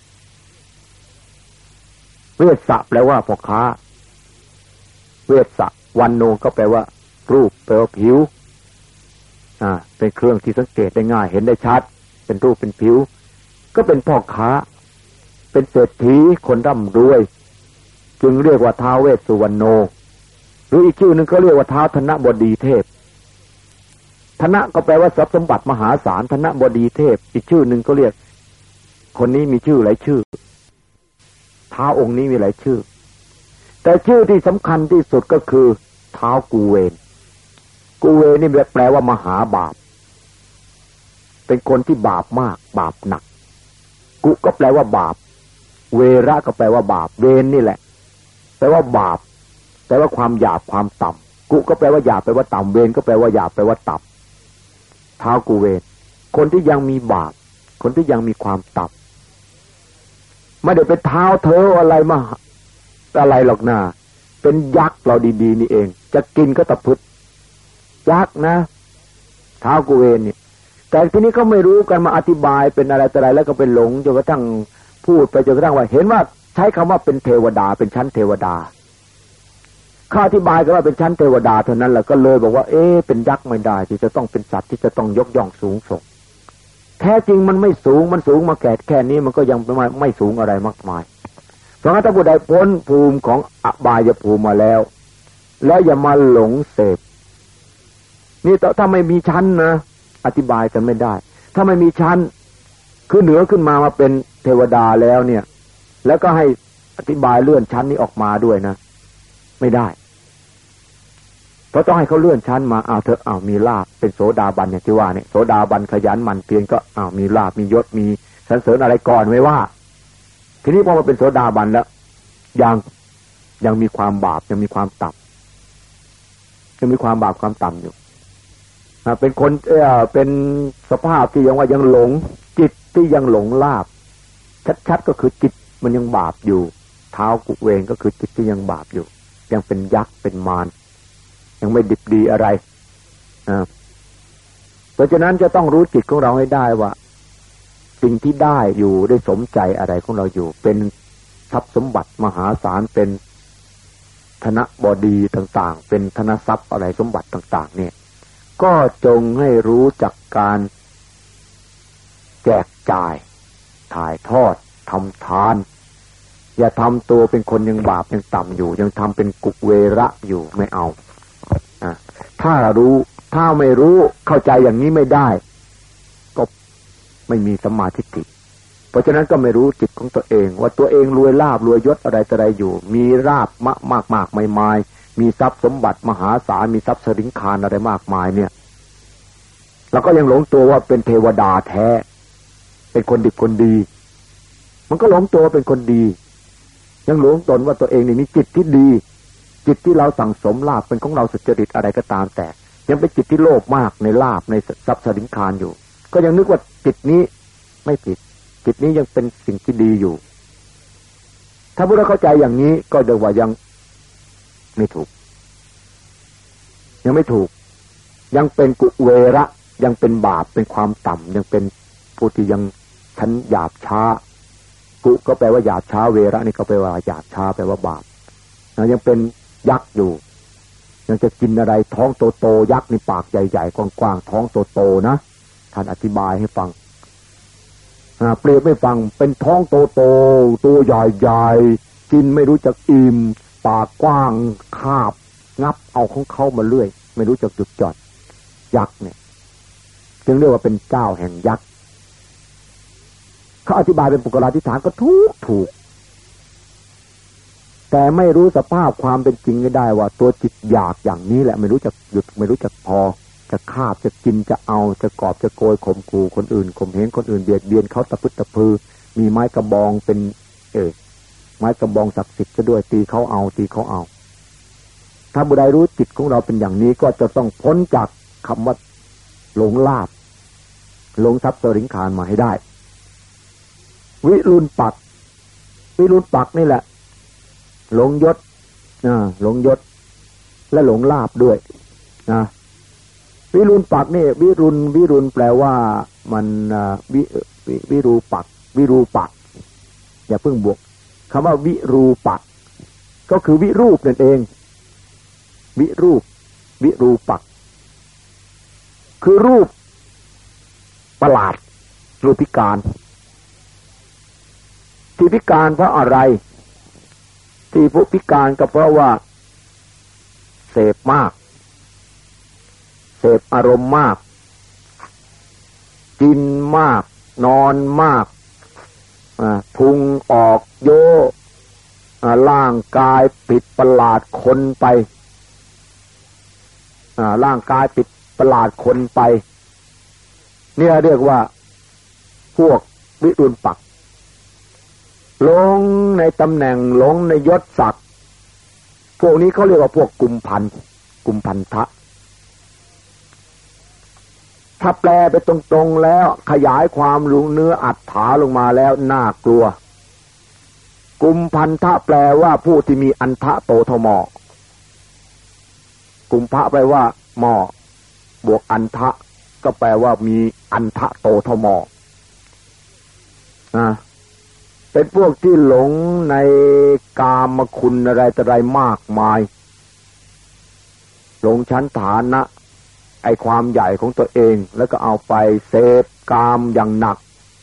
S3: เวสสะแปลว่าพ่อค้าเวสสะวันโนก็แปลว่ารูปแปลว่าผิวอ่าเป็นเครื่องที่สังเกตได้ง่ายเห็นได้ชัดเป็นรูปเป็นผิวก็เป็นพ่อค้าเป็นเศรษฐีคนร่ำรวยจึงเรียกว่าท้าวเวสสุวรรณโนหรืออีกชื่อหนึ่งก็เรียกว่าท้าวธนบดีเทพธนะก็แปลว่าทรัพย์สมบัติมหาศาลธนบดีเทพอีกชื่อหนึ่งก็เรียกคนนี้มีชื่อหลายชื่อท้าวองค์นี้มีหลายชื่อแต่ชื่อที่สำคัญที่สุดก็คือท้าวกูเวนกูเวนนี่แปลว่ามหาบาปเป็นคนที่บาปมากบาปหนักกุก็แปลว่าบาปเวระก็แปลว่าบาปเวนนี่แหละแปลว่าบาปแปลว่าความหยาบความต่ำกุก็แปลว่าหยาบแปลว่าต่ำเวนก็แปลว่าหยาบแปลว่าต่ำท้าวกูเวนคนที่ยังมีบาปคนที่ยังมีความต่ำไม่ได้เป็นเท้าเธออะไรมาอะไรหรอกนะเป็นยักษ์เราดีๆนี่เองจะกินก็ตะพึดยักษ์นะเท้ากูเวนนี่แต่ทีนี้เขาไม่รู้กันมาอธิบายเป็นอะไรแต่อะไรแล้วก็เป็นหลงจนกระทั่งพูดไปจนกระทั่งว่าเห็นว่าใช้คำว่าเป็นเทวดาเป็นชั้นเทวดาข้าอธิบายกันว่าเป็นชั้นเทวดาเท่านั้นแหละก็เลยบอกว่าเอ๊ะเป็นยักษ์ไม่ได้ที่จะต้องเป็นสัตว์ที่จะต้องยกย่องสูงส่งแท้จริงมันไม่สูงมันสูงมาแก่แค่นี้มันก็ยังไม่ไม่สูงอะไรมากมายเพราะงั้นถ้าผู้ใดพ้นภูมิของอบายภูมิมาแล้วแล้วอย่ามาหลงเสพนี่ถ้าไม่มีชั้นนะอธิบายกันไม่ได้ถ้าไม่มีชั้นคือเหนือขึ้นมามาเป็นเทวดาแล้วเนี่ยแล้วก็ให้อธิบายเลื่อนชั้นนี้ออกมาด้วยนะไม่ได้เพราะต้องให้เขาเลื่อนชั้นมาอ้าวเธออ้าวมีลาภเป็นโสดาบันอย่างที่ว่าเนี่ยโสดาบันขยันหมั่นเพียรก็อ้าวมีลาภมียศมีสรรเสริญอะไรก่อนไม่ว่าทีนี้พอมาเป็นโสดาบันแล้วยังยังมีความบาปยังมีความต่ำยังมีความบาปความต่ำอยู่เป็นคนเออเป็นสภาพที่ยังว่ายังหลงจิตที่ยังหลงลาภชัดๆก็คือจิตมันยังบาปอยู่เท้ากุเวงก็คือจิตที่ยังบาปอยู่ยังเป็นยักษ์เป็นมารยังไม่ดิบดีอะไรอ่าเพราะฉะนั้นจะต้องรู้จิตของเราให้ได้ว่าสิ่งที่ได้อยู่ได้สมใจอะไรของเราอยู่เป็นทรัพย์สมบัติมหาศาลเป็นธนบดีต่างๆเป็นธนทรัพย์อะไรสมบัติต่างๆเนี่ยก็จงให้รู้จักการแจกจ่ายถ่ายทอดทำทานอย่าทำตัวเป็นคนยังบาปยังต่ำอยู่ยังทำเป็นกุเวระอยู่ไม่เอาอ่ะถ้ารู้ถ้าไม่รู้เข้าใจอย่างนี้ไม่ได้ก็ไม่มีสัมมาทิฏฐิเพราะฉะนั้นก็ไม่รู้จิตของตัวเองว่าตัวเองรวยลาภรวยยศอะไรต่ออะไรอยู่มีลาภมากมากมากไม่ไม่มีทรัพย์สมบัติมหาศาลมีทรัพย์สริงคารอะไรมากมายเนี่ยแล้วก็ยังหลงตัวว่าเป็นเทวดาแท้เป็นคนดีคนดีมันก็หลงตัวเป็นคนดียังหลงตนว่าตัวเองนี่มีจิตที่ดีจิตที่เราสั่งสมลาภเป็นของเราสุจริตอะไรก็ตามแต่ยังเป็นจิตที่โลภมากในลาภในทรัพย์สินคารอยู่ก็ยังนึกว่าจิตนี้ไม่ผิดจิตนี้ยังเป็นสิ่งที่ดีอยู่ถ้าพวกเราเข้าใจอย่างนี้ก็เรียกว่ายังไม่ถูกยังไม่ถูกยังเป็นกุเวระยังเป็นบาปเป็นความต่ำยังเป็นผู้ที่ยังชั้นหยาบช้ากุก็แปลว่าหยาบช้าเวระนี่ก็แปลว่าหยาบช้าแปลว่าบาปยังเป็นยักษ์อยู่ยังจะกินอะไรท้องโตๆยักษ์นี่ปากใหญ่ๆกว้างๆท้องโตๆนะท่านอธิบายให้ฟังเปรียบไม่ฟังเป็นท้องโตๆตัวใหญ่ๆกินไม่รู้จักอิ่มปากกว้างคาบงับเอาของเขามาเรื่อยไม่รู้จักหยุดจอดยักษ์เนี่ยจึงเรียกว่าเป็นเจ้าแห่งยักษ์เขาอธิบายเป็นปุกราธิฐานก็ถูกถูกแต่ไม่รู้สภาพความเป็นจริงไม่ได้ว่าตัวจิตอยากอย่างนี้แหละไม่รู้จักหยุดไม่รู้จักพอจะคาบจะกินจะเอาจะกอบจะโกยข่มขู่คนอื่นข่มเหงคนอื่นเบียดเบียนเขาตะพึดตะพือมีไม้กระบองเป็นเออไม้กระบองศักดิ์สิทธิ์ซะด้วยตีเขาเอาตีเขาเอาถ้าบุได้รู้จิตของเราเป็นอย่างนี้ก็จะต้องพ้นจากคำว่าหลงลาภหลงทรัพย์สินคารมาให้ได้วิรุณปักวิรุณปักนี่แหละหลงยศนะหลงยศและหลงลาภด้วยนะวิรุณปักนี่วิรุณวิรุณแปลว่ามันวิวิรูปักวิรูปักอย่าเพิ่งบวกคำว่าวิรูปักก็คือวิรูปนั่นเองวิรูปวิรูปักคือรูปประหลาดรูปพิการที่พิการเพราะอะไรที่ผู้พิการก็เพราะว่าเสพมากเสพอารมณ์มากกินมากนอนมากพุงออกโยร่างกายผิดประหลาดคนไปร่างกายผิดประหลาดคนไปเนี่ยเรียกว่าพวกวิรุณปักหลงในตำแหน่งหลงในยศศักดิ์พวกนี้เขาเรียกว่าพวกกุมพันกุมพันทะถ้าแปลไปตรงๆแล้วขยายความลงเนื้ออัตถาลงมาแล้วน่ากลัวกุมพันทะแปลว่าผู้ที่มีอันทะโตเท่าหม้อกุมภะแปลว่าหม้อบวกอันทะก็แปลว่ามีอันทะโตเท่าหม้ออ่าเป็นพวกที่หลงในกามคุณอะไรต่ออะไรมากมายหลงชั้นฐานะไอความใหญ่ของตัวเองแล้วก็เอาไปเสพกามอย่างหนัก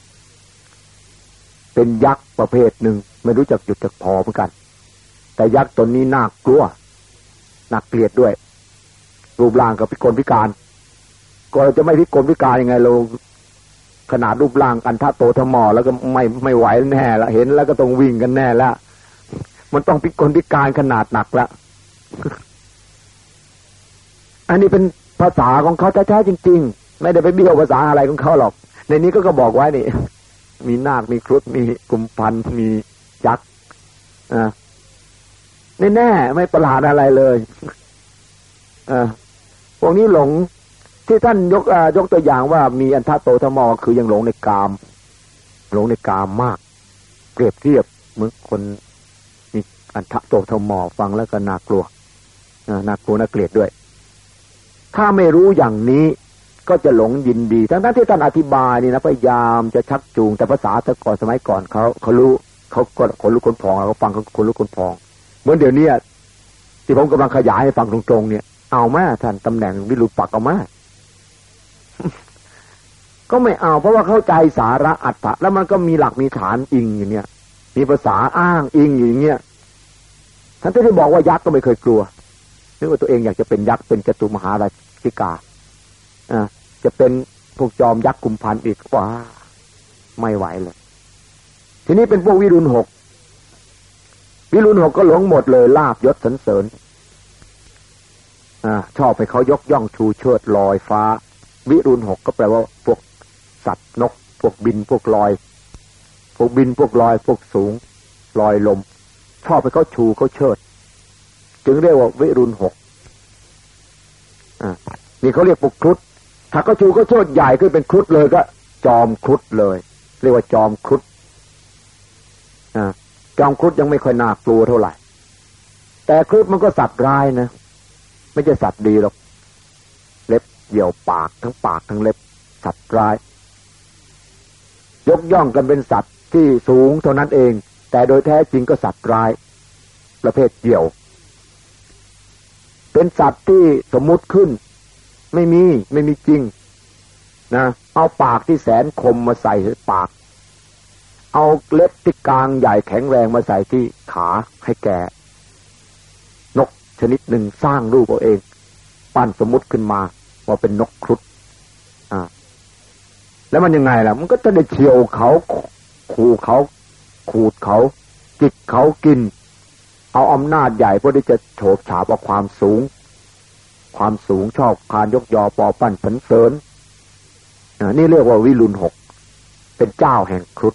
S3: เป็นยักษ์ประเภทหนึ่งไม่รู้จักหยุดจักพอเหมือนกันแต่ยักษ์ตนนี้น่ากลัวน่าเกลียดด้วยรูปร่างกับพิกลพิการก็จะไม่พิกลพิการยังไงเราขนาดรูปร่างอันทะโตเท่าหม้อแล้วก็ไม่ไม่ไหวแน่ละเห็นแล้วก็ต้องวิ่งกันแน่ละมันต้องพิกลพิการขนาดหนักละอันนี้เป็นภาษาของเขาแท้ๆจริงๆไม่ได้ไปเบี้ยวภาษาอะไรของเขาหรอกในนี้ก็ก็บอกไว้นี่มีนาคมีครุฑมีกุมพันมียักษ์อ่าแน่ๆไม่ประหลาดอะไรเลยอ่าพวกนี้หลงที่ท่านยกยกตัวอย่างว่ามีอันทะโตเท่าหม้อคือยังหลงในกามหลงในกามมากเปรียบเทียบเหมือนคนมีอันทะโตเท่าหม้อฟังแล้วก็น่ากลัวน่ากลัวน่าเกลียดด้วยถ้าไม่รู้อย่างนี้ก็จะหลงยินดีทั้งๆที่ท่านอธิบายนี่นะพยายามจะชักจูงแต่ภาษาแต่ก่อนสมัยก่อนเขาเขารู้เขาก็คนรู้คนพองเขาฟังเขาคนรู้คนพองเหมือนเดี๋ยวนี้ที่ผมกำลังขยายให้ฟังตรงๆเนี่ยเอามาท่านตำแหน่งวิรุณปักเอามาก็ไม่เอาเพราะว่าเข้าใจสาระอัตถะแล้วมันก็มีหลักมีฐานอิงอย่างเนี้ยมีภาษาอ้างอิงอย่างเงี้ยท่านที่บอกว่ายักษ์ก็ไม่เคยกลัวนึกว่าตัวเองอยากจะเป็นยักษ์เป็นจตุมหาราชิกาอ่าจะเป็นพวกจอมยักษ์กุมพันอีกว้าไม่ไหวเลยทีนี้เป็นพวกวิรุณหกวิรุณหกก็หลงหมดเลยลาภยศสรรเสริญอ่าชอบให้เขายกย่องชูเชิดลอยฟ้าวิรุณหกก็แปลว่าพวกสัตว์นกพวกบินพวกลอยพวกบินพวกลอยพวกสูงลอยลมชอบให้เขาชูเขาเชิดจึงเรียกว่าวิรุณหกอ่านี่เขาเรียกปุกครุฑถ้าเขาชูเขาเชิดใหญ่ขึ้นเป็นครุฑเลยก็จอมครุฑเลยเรียกว่าจอมครุฑอ่าจอมครุฑยังไม่ค่อยน่ากลัวเท่าไหร่แต่ครุฑมันก็สัตว์ร้ายนะไม่ใช่สัตว์ดีหรอกเล็บเหี่ยวปากทั้งปากทั้งเล็บสัตว์ร้ายยกย่องกันเป็นสัตว์ที่สูงเท่านั้นเองแต่โดยแท้จริงก็สัตว์ร้ายประเภทเหี่ยวเป็นสัตว์ที่สมมุติขึ้นไม่มีไม่มีจริงนะเอาปากที่แสนคมมาใส่ปากเอาเล็บที่กลางใหญ่แข็งแรงมาใส่ที่ขาให้แก่นกชนิดหนึ่งสร้างรูปเอาเองปั้นสมมุติขึ้นมาว่าเป็นนกครุฑอ่าแล้วมันยังไงล่ะมันก็จะได้เฉี่ยวเขาขู่เขาขูดเขาจิกเขากินเอาอำนาจใหญ่เพื่อที่จะโฉบฉาบเอาความสูงความสูงชอบคานยกยอปอปั้นสรรเสริญนี่เรียกว่าวิรุณหกเป็นเจ้าแห่งครุฑ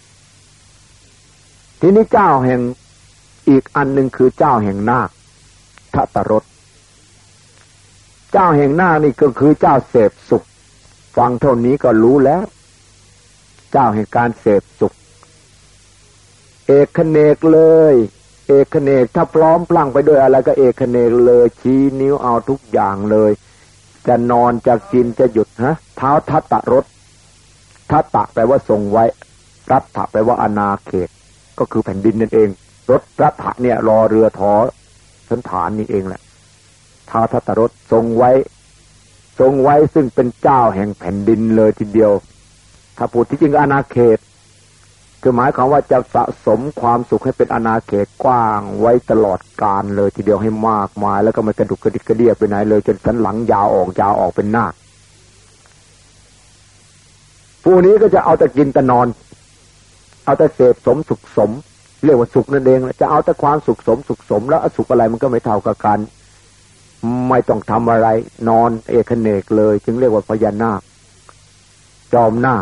S3: ทีนี้เจ้าแห่งอีกอันหนึ่งคือเจ้าแห่งนาคทัตตรสเจ้าแห่งนาคนี่ก็คือเจ้าเสพสุขฟังเท่านี้ก็รู้แล้วเจ้าแห่งการเสพสุขเอกเขนกเลยเอกเขนกถ้าพร้อมพลั่งไปด้วยอะไรก็เอกเขนกเลยชี้นิ้วเอาทุกอย่างเลยจะนอนจะกินจะหยุดฮะเท้าทัตตรสทัตตะแปลว่าทรงไว้รัตถะแปลว่าอาณาเขตก็คือแผ่นดินนั่นเองรถรัตถะเนี่ยรอเรือทอสันฐานนี่เองแหละเท้าทัตตรสทรงไว้ทรงไว้ซึ่งเป็นเจ้าแห่งแผ่นดินเลยทีเดียวถ้าพูดที่จริงอาณาเขตคือหมายความว่าจะสะสมความสุขให้เป็นอาณาเขตกว้างไว้ตลอดกาลเลยทีเดียวให้มากมายแล้วก็ไม่กระดุกกระดิกกระเดียไปไหนเลยจนสันหลังยาวออกยาวออกเป็นนาคผู้นี้ก็จะเอาแต่กินแต่นอนเอาแต่เสพสมสุขสมเรียกว่าสุขนั่นเองจะเอาแต่ความสุขสมสุขสมแล้วสุขอะไรมันก็ไม่เท่ากับกันไม่ต้องทำอะไรนอนเอกเนกเลยจึงเรียกว่าพญานาคจอมนาค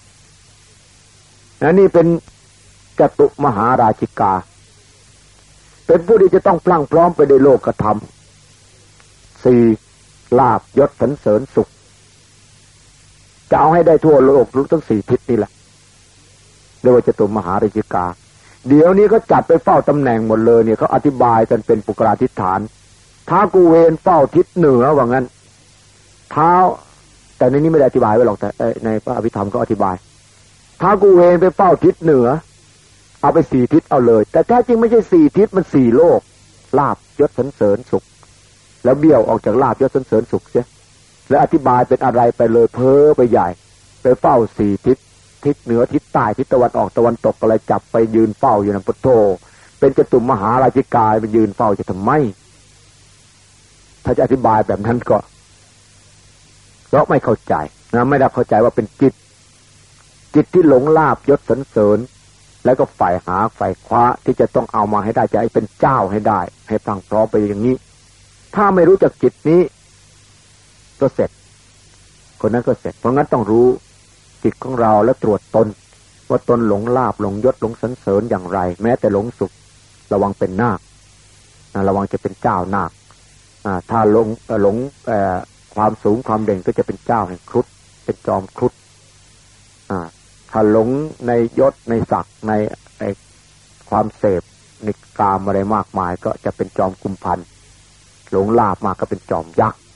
S3: และนี่เป็นจตุมหาราชิกาเป็นผู้ที่จะต้องพลั่งพร้อมไปด้วยโลกธรรมสี่ลาภยศสรรเสริญสุขจะเอาให้ได้ทั่วโลกรู้ทั้งสี่ทิศนี่แหละเรียกว่าจตุมหาราชิกาเดี๋ยวนี้เขาจัดไปเฝ้าตำแหน่งหมดเลยเนี่ยเขาอธิบายกันเป็นปุกราธิฐานท้ากูเวนเฝ้าทิศเหนือว่างั้นเท้าแต่ในนี้ไม่ได้อธิบายไว้หรอกแต่ในพระอภิธรรมก็อธิบายท้ากูเวนไปเฝ้าทิศเหนือเอาไปสี่ทิศเอาเลยแต่แท้จริงไม่ใช่สี่ทิศมันสี่โลกลาภยศสรรเสริญสุขแล้วเบี้ยวออกจากลาภยศสรรเสริญสุขเสียแล้วอธิบายเป็นอะไรไปเลยเพ้อไปใหญ่ไปเฝ้าสี่ทิศทิศเหนือทิศใต้ทิศตะวันออกตะวันตกอะไรจับไปยืนเฝ้าอยู่นั่นพุทโธเป็นจตุมหาราชิกาไปยืนเฝ้าจะทำไมถ้าจะอธิบายแบบนั้นก็เพราะไม่เข้าใจนะไม่ได้เข้าใจว่าเป็นจิตจิตที่หลงลาภยศสรรเสริญแล้วก็ฝ่ายหาฝ่ายคว้าที่จะต้องเอามาให้ได้จะให้เป็นเจ้าให้ได้ให้ตั้งพร้อมไปอย่างนี้ถ้าไม่รู้จักจิตนี้ก็เสร็จคนนั้นก็เสร็จเพราะงั้นต้องรู้จิตของเราแล้วตรวจตนว่าตนหลงลาภหลงยศหลงสรรเสริญอย่างไรแม้แต่หลงสุขระวังเป็นนาคระวังจะเป็นเจ้านาคถ้าหลงหลงความสูงความเด่นก็จะเป็นเจ้าแห่งครุฑเป็นจอมครุฑถ้าหลงในยศในศักดิ์ในความเสพในกามอะไรมากมายก็จะเป็นจอมกุมพันหลงลาภมากก็เป็นจอมยักษ์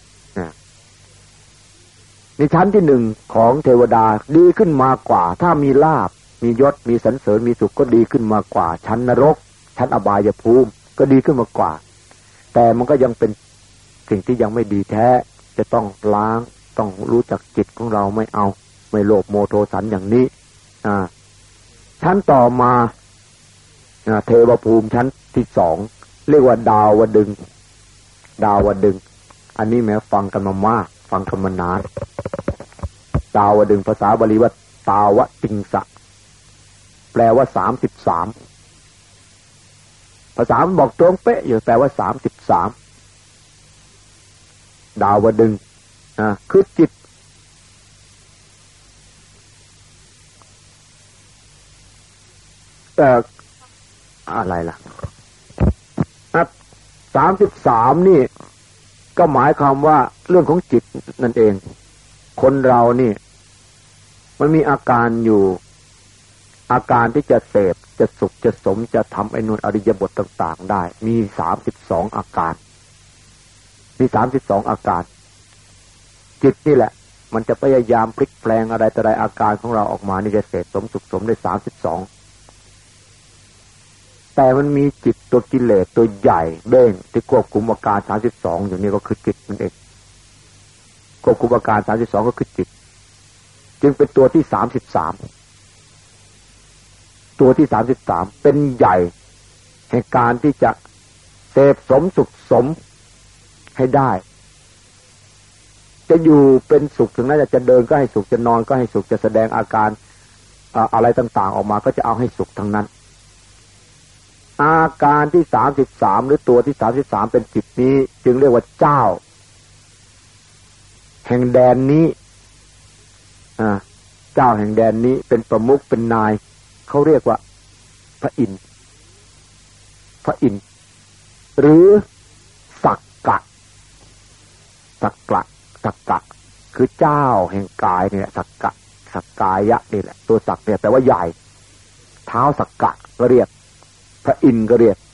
S3: ในชั้นที่หนึ่งของเทวดาดีขึ้นมากว่าถ้ามีลาภมียศมีสรรเสริญมีสุขก็ดีขึ้นมากว่าชั้นนรกชั้นอบายภูมิก็ดีขึ้นมากว่าแต่มันก็ยังเป็นสิ่งที่ยังไม่ดีแท้จะต้องล้างต้องรู้จักจิตของเราไม่เอาไม่โลภโมโทสันอย่างนี้อ่าชั้นต่อมาเทวภูมิชั้นที่สองเรียกว่าดาวดึงดาวดึงอันนี้แม้ฟังกันมามากฟังกันมานานดาวดึงภาษาบาลีว่าตาวติงสะแปลว่าสามสิบสามภาษามันบอกตรงเป๊ะอยู่แปลว่าสามสิบสามดาวดึงอ่าคือจิตเอ่ออะไรล่ะสามสิบสามนี่ก็หมายความว่าเรื่องของจิตนั่นเองคนเรานี่มันมีอาการอยู่อาการที่จะเสพจะสุขจะสมจะทำไอ้นู่นอริยบทต่างๆได้มีสามสิบสองอาการมีสามสิบสองอาการจิตนี่แหละมันจะพยายามพลิกแปลงอะไรแต่ใดอาการของเราออกมานี่จะเสพสมสุขสมได้สามสิบสองแต่มันมีจิตตัวกิเลสตัวใหญ่เบ้งที่ควบคุมอาการสามสิบสองอยู่นี่ก็คือจิตมันเองควบคุมอาการสามสิบสองก็คือจิตจึงเป็นตัวที่สามสิบสามตัวที่สามสิบสามเป็นใหญ่แห่งการที่จะเสพสมสุขสมให้ได้จะอยู่เป็นสุขถึงนั้นจะเดินก็ให้สุขจะนอนก็ให้สุขจะแสดงอาการอะไรต่างๆออกมาก็จะเอาให้สุขทั้งนั้นอาการที่สามสิบสามหรือตัวที่สามสิบสามเป็นจิตนี้จึงเรียกว่าเจ้าแห่งแดนนี้อ่าเจ้าแห่งแดนนี้เป็นประมุขเป็นนายเขาเรียกว่าพระอินทร์พระอินทร์หรือสักกะสักกะสักกะคือเจ้าแห่งกายเนี่ยสักกะสักกายะนี่แหละตัวสักเนี่ยแปลว่าใหญ่เท้าสักกะก็เรียกพระอินทร์ก็เรียก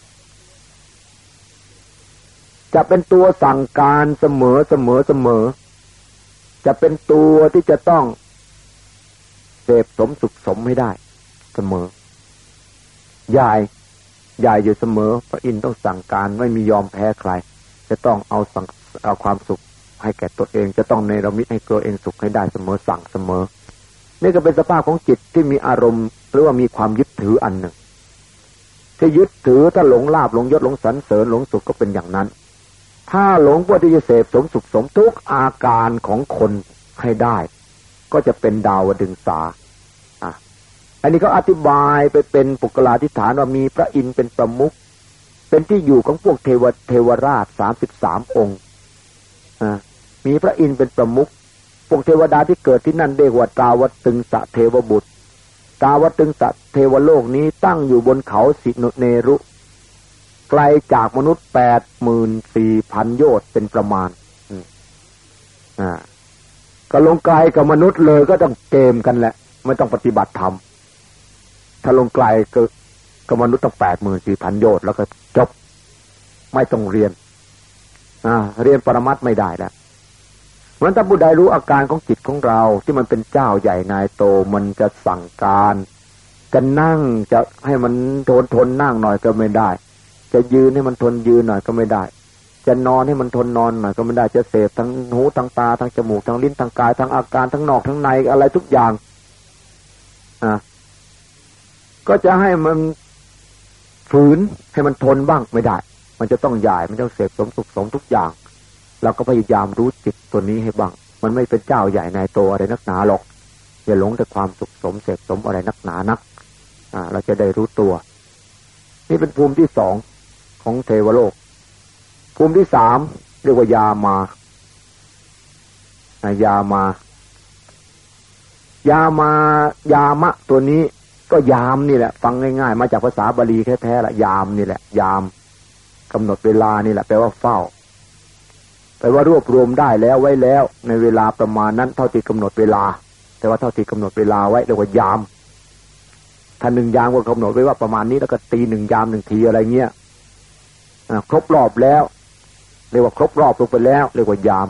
S3: จะเป็นตัวสั่งการเสมอเสมอเสมอจะเป็นตัวที่จะต้องเสพสมสุขสมให้ได้เสมอใหญ่ใหญ่อยู่เสมอพระอินทร์ต้องสั่งการไม่มียอมแพ้ใครจะต้องเอาสั่งเอาความสุขให้แก่ตนเองจะต้องเนรมิตให้ตัวเองสุขให้ได้เสมอสั่งเสมอนี่ก็เป็นสภาพของจิตที่มีอารมณ์หรือว่ามีความยึดถืออันหนึ่งที่ยึดถือถ้าหลงลาภหลงยศหลงสรรเสริญหลงสุขก็เป็นอย่างนั้นถ้าหลงเพื่อที่จะเสพสมสุขสมทุกอาการของคนให้ได้ก็จะเป็นดาวดึงสาอ่ะอันนี้เขาอธิบายไปเป็นปุกลาธิฐานว่ามีพระอินทร์เป็นประมุขเป็นที่อยู่ของพวกเทวเทวราชสามสิบสามองค์อ่ะมีพระอินทร์เป็นประมุขพวกเทวดาที่เกิดที่นั่นเรียกว่าตาวตึงสะเทวบุตรตาวตึงสะเทวโลกนี้ตั้งอยู่บนเขาสินุเนรุไกลจากมนุษย์แปดหมื่นสี่พันโยชน์เป็นประมาณอ่าก็ลงไกลกับมนุษย์เลยก็ต้องเกมกันแหละไม่ต้องปฏิบัติธรรมถ้าลงไกลก็กับมนุษย์ต้องแปดหมื่นสี่พันโยชน์แล้วก็จบไม่ต้องเรียนอ่าเรียนปรมัตถ์ไม่ได้แล้วเพราะฉะนั้นถ้าผู้ใดรู้อาการของจิตของเราที่มันเป็นเจ้าใหญ่นายโตมันจะสั่งการจะนั่งจะให้มันทนทนนั่งหน่อยก็ไม่ได้จะยืนให้มันทนยืนหน่อยก็ไม่ได้จะนอนให้มันทนนอนหน่อยก็ไม่ได้จะเสพทั้งหูทั้งตาทั้งจมูกทั้งลิ้นทั้งกายทั้งอาการทั้งนอกทั้งในอะไรทุกอย่างอ่ะก็จะให้มันฝืนให้มันทนบ้างไม่ได้มันจะต้องใหญ่มันต้องเสพสมสุขสมทุกอย่างเราก็พยายามรู้จิตตัวนี้ให้บ้างมันไม่เป็นเจ้าใหญ่นายโตอะไรนักหนาหรอกอย่าหลงแต่ความสุขสมเสพสมอะไรนักหนานักอ่าเราจะได้รู้ตัวนี่เป็นภูมิที่สองของเทวโลกภูมิที่สามเรียกว่ายามายามายามายามะตัวนี้ก็ยามนี่แหละฟังง่ายๆมาจากภาษาบาลีแท้ๆละยามนี่แหละยามกำหนดเวลานี่แหละแปลว่าเฝ้าแปลว่ารวบรวมได้แล้วไว้แล้วในเวลาประมาณนั้นเท่าที่กำหนดเวลาแต่ว่าเท่าที่กำหนดเวลาไว้เรียกว่ายามถ้าหนึ่งยามก็กำหนดไว้ว่าประมาณนี้แล้วก็ตีหนึ่งยามหนึ่งทีอะไรเงี้ยครบรอบแล้วเรียกว่าครบรอบลงไปแล้วเรียกว่ายาม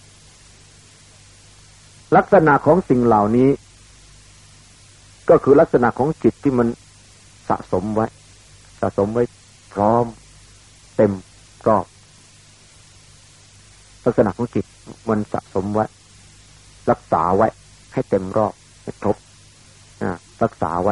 S3: ลักษณะของสิ่งเหล่านี้ก็คือลักษณะของจิตที่มันสะสมไว้สะสมไว้พร้อมเต็มรอบลักษณะของจิตมันสะสมไว้รักษาไว้ให้เต็มรอบให้ครบนะรักษาไว้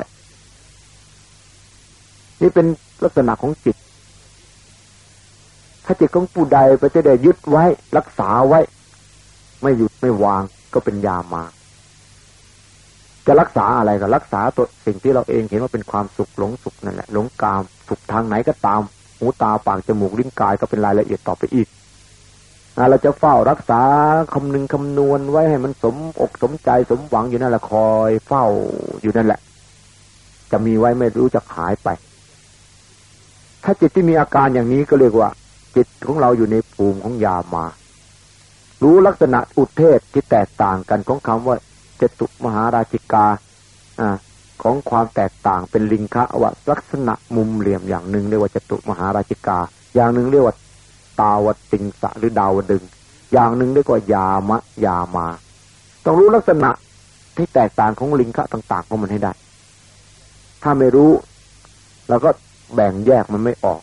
S3: นี่เป็นลักษณะของจิตถ้าจิตของผู้ใดไปจะได้ยึดไว้รักษาไว้ไม่หยุดไม่วางก็เป็นยามาจะรักษาอะไรก็รักษาตัวสิ่งที่เราเองเห็นว่าเป็นความสุขหลงสุขนั่นแหละหลงกามสุขทางไหนก็ตามหูตาปากจมูกลิ้นกายก็เป็นรายละเอียดต่อไปอีกเราจะเฝ้ารักษาคำนึงคำนวณไว้ให้มันสมอกสมใจสมหวังอยู่นั่นแหละคอยเฝ้าอยู่นั่นแหละจะมีไว้ไม่รู้จะหายไปถ้าจิตที่มีอาการอย่างนี้ก็เรียกว่าจิตของเราอยู่ในภูมิของยามารู้ลักษณะอุเทศที่แตกต่างกันของคำว่าจตุมหาราชิกาอ่าของความแตกต่างเป็นลิงคะว่าลักษณะมุมเหลี่ยมอย่างหนึ่งเรียกว่าจตุมหาราชิกาอย่างหนึ่งเรียกว่าตาวติงสะหรือดาวดึงอย่างหนึ่งเรียกว่ายามะยามาต้องรู้ลักษณะที่แตกต่างของลิงคะต่างๆของมันให้ได้ถ้าไม่รู้เราก็แบ่งแยกมันไม่ออก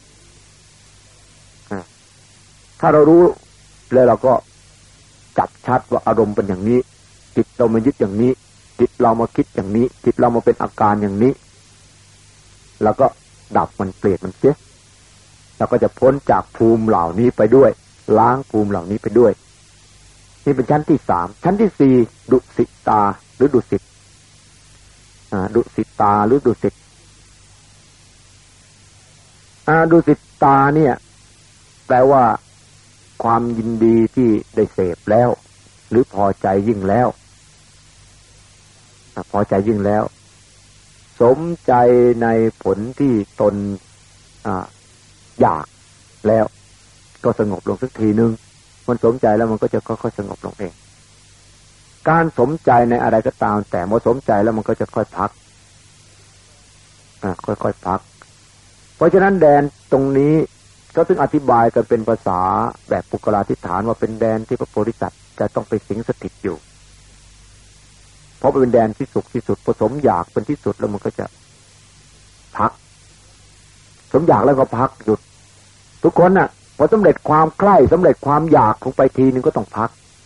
S3: ถ้าเรารู้แล้วเราก็จับชัดว่าอารมณ์เป็นอย่างนี้จิตเรามายึดอย่างนี้จิตเรามาคิดอย่างนี้จิตเรามาเป็นอาการอย่างนี้แล้วก็ดับมันเปลี่ยนมันเสียเราก็จะพ้นจากภูมิเหล่านี้ไปด้วยล้างภูมิเหล่านี้ไปด้วยนี่เป็นชั้นที่สามชั้นที่สี่ดุสิตาหรือดุสิตอ่าดุสิตาหรือดุสิตอ่าดุสิตาเนี่ยแปลว่าความยินดีที่ได้เสพแล้วหรือพอใจยิ่งแล้วพอใจยิ่งแล้วสมใจในผลที่ตนอ่าอยากแล้วก็สงบลงสักทีนึงมันสมใจแล้วมันก็จะค่อยๆสงบลงเองการสมใจในอะไรก็ตามแต่เมื่อสมใจแล้วมันก็จะค่อยพักอ่าค่อยๆพักเพราะฉะนั้นแดนตรงนี้ก็ถึงอธิบายกันเป็นภาษาแบบปุกลาธิฐานว่าเป็นแดนที่พระโพธิสัตว์จะต้องไปสิงสถิตอยู่เพราะเป็นแดนที่สุขที่สุดผสมอยากเป็นที่สุดแล้วมันก็จะพักสมอยากแล้วก็พักหยุดทุกคนน่ะพอสำเร็จความใคร่สำเร็จความอยากลงไปทีนึงก็ต้องพัก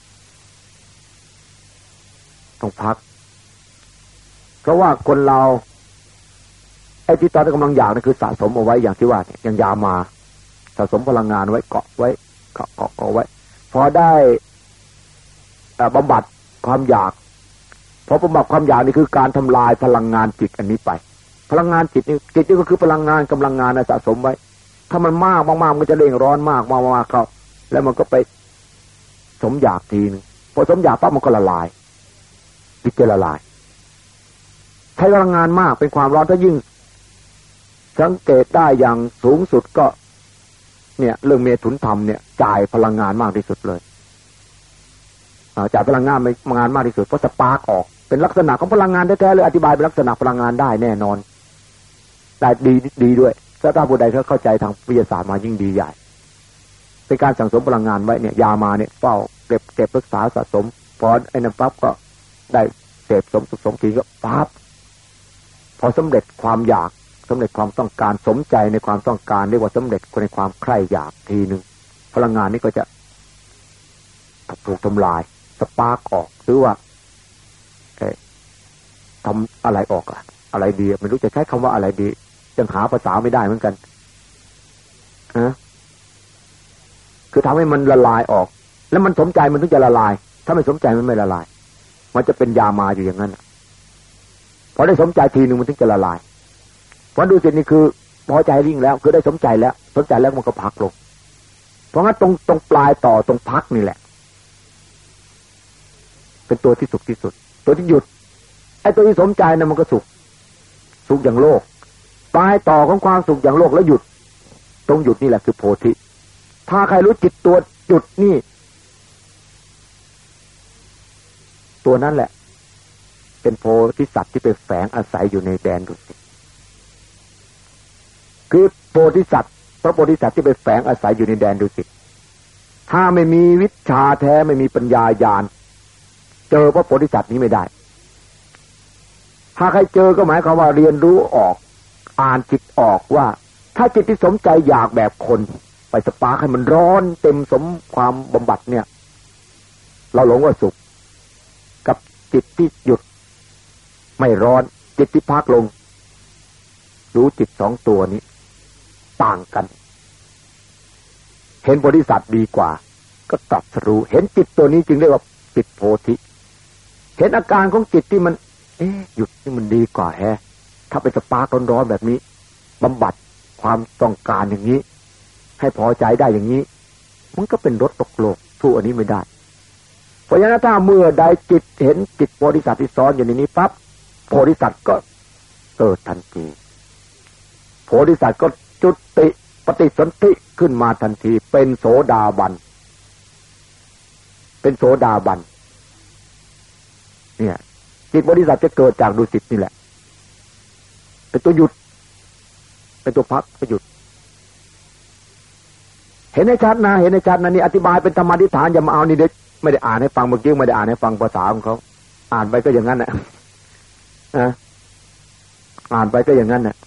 S3: ต้องพักเพราะว่าคนเราไอ้ที่ตอนที่กำลังอยากนั่นคือสะสมเอาไว้อย่างที่ว่าเนี่ยอย่างยามาสะสมพลังงานไว้เกาะไว้เกาะเกาะเอาไว้พอได้บำบัดความอยากพอบำบัดความอยากนี่คือการทำลายพลังงานจิตอันนี้ไปพลังงานจิตนี่จิตนี่ก็คือพลังงานกำลังงานนะสะสมไว้ถ้ามันมากมากๆมันจะเร่งร้อนมากมากๆเข้าแล้วมันก็ไปสมอยากทีนึงพอสมอยากปั๊บมันก็ละลายจิตจะละลายใช้พลังงานมากเป็นความร้อนถ้ายิ่งสังเกตได้อย่างสูงสุดก็เนี่ยเรื่องเมถุนธรรมเนี่ยจ่ายพลังงานมากที่สุดเลยจ่ายพลังงานงานมากที่สุดเพราะสปาร์กออกเป็นลักษณะของพลังงานแท้ๆเลยอธิบายเป็นลักษณะพลังงานได้แน่นอนได้ดีดีด้วยถ้าผู้ใดเขาเข้าใจทางวิทยาศาสตร์มายิ่งดีใหญ่เป็นการสั่งสมพลังงานไว้เนี่ยยามาเนี่ยเฝ้าเก็บเก็บรักษาสะสมพอไอ้นั่นปั๊บก็ได้เสพสมสมทีก็ปั๊บพอสำเร็จความอยากสำเร็จความต้องการสมใจในความต้องการเรียกว่าสำเร็จในความใคร่อยากทีนึงพลังงานนี้ก็จะถูกทำลายสปาร์กออกหรือว่าทำอะไรออกอะอะไรดีไม่รู้จะใช้คำว่าอะไรดียังหาภาษาไม่ได้เหมือนกันฮะคือทำให้มันละลายออกแล้วมันสมใจมันถึงจะละลายถ้าไม่สมใจมันไม่ละลายมันจะเป็นยามาอยู่อย่างนั้นพอได้สมใจทีนึงมันถึงจะละลายเพราะดูสินี่คือพอใจยิ่งแล้วคือได้สมใจแล้วสมใจแล้วมันก็พักลงเพราะงั้นตรงตรงปลายต่อตรงพักนี่แหละเป็นตัวที่สุขที่สุดตัวที่หยุดไอ้ตัวที่สมใจน่ะมันก็สุขสุขอย่างโลกปลายต่อของความสุขอย่างโลกแล้วหยุดตรงหยุดนี่แหละคือโพธิถ้าใครรู้จิตตัวหยุดนี่ตัวนั้นแหละเป็นโพธิสัตว์ที่ไปแฝงอาศัยอยู่ในแดนดุสิตคือโพธิสัตว์พระโพธิสัตว์ที่ไปแฝงอาศัยอยู่ในแดนดุสิตถ้าไม่มีวิชาแท้ไม่มีปัญญาญาณเจอพระโพธิสัตว์นี้ไม่ได้ถ้าใครเจอก็หมายความว่าเรียนรู้ออกอ่านจิตออกว่าถ้าจิตที่สมใจอยากแบบคนไปสปาร์คให้มันร้อนเต็มสมความบำบัดเนี่ยเราหลงว่าสุขกับจิตที่หยุดไม่ร้อนจิตที่พักลงรู้จิตสองตัวนี้ต่างกันเห็นโพธิสัตว์ดีกว่าก็ตรัสรู้เห็นจิตตัวนี้จึงเรียกว่าจิตโพธิเห็นอาการของจิตที่มันเอ๊ะหยุดนี่มันดีกว่าแฮะถ้าไปสปาร์คร้อนๆแบบนี้บำบัดความต้องการอย่างนี้ให้พอใจได้อย่างนี้มันก็เป็นรถตกโลกสู้อันนี้ไม่ได้เพราะฉะนั้นถ้าเมื่อใดจิตเห็นจิตโพธิสัตว์ที่ซ้อนอยู่ในนี้ปั๊บโพธิสัตว์ก็เกิดทันทีโพธิสัตว์ก็จุติปฏิสนธิขึ้นมาทันทีเป็นโสดาบันเป็นโสดาบันเนี่ยจิตบริสัทธิ์จะเกิดจากดุสิตนี่แหละเป็นตัวหยุดเป็นตัวพักตัวหยุดเห็นในชัดนะเห็นในชัดนะนี่อธิบายเป็นธรรมอธิษฐานอย่ามาเอานี่เด็กไม่ได้อ่านให้ฟังเมื่อกี้ไม่ได้อ่านให้ฟังภาษาของเขาอ่านไปก็อย่างนั้นแหละนะอ่านไปก็อย่างนั้นแหละ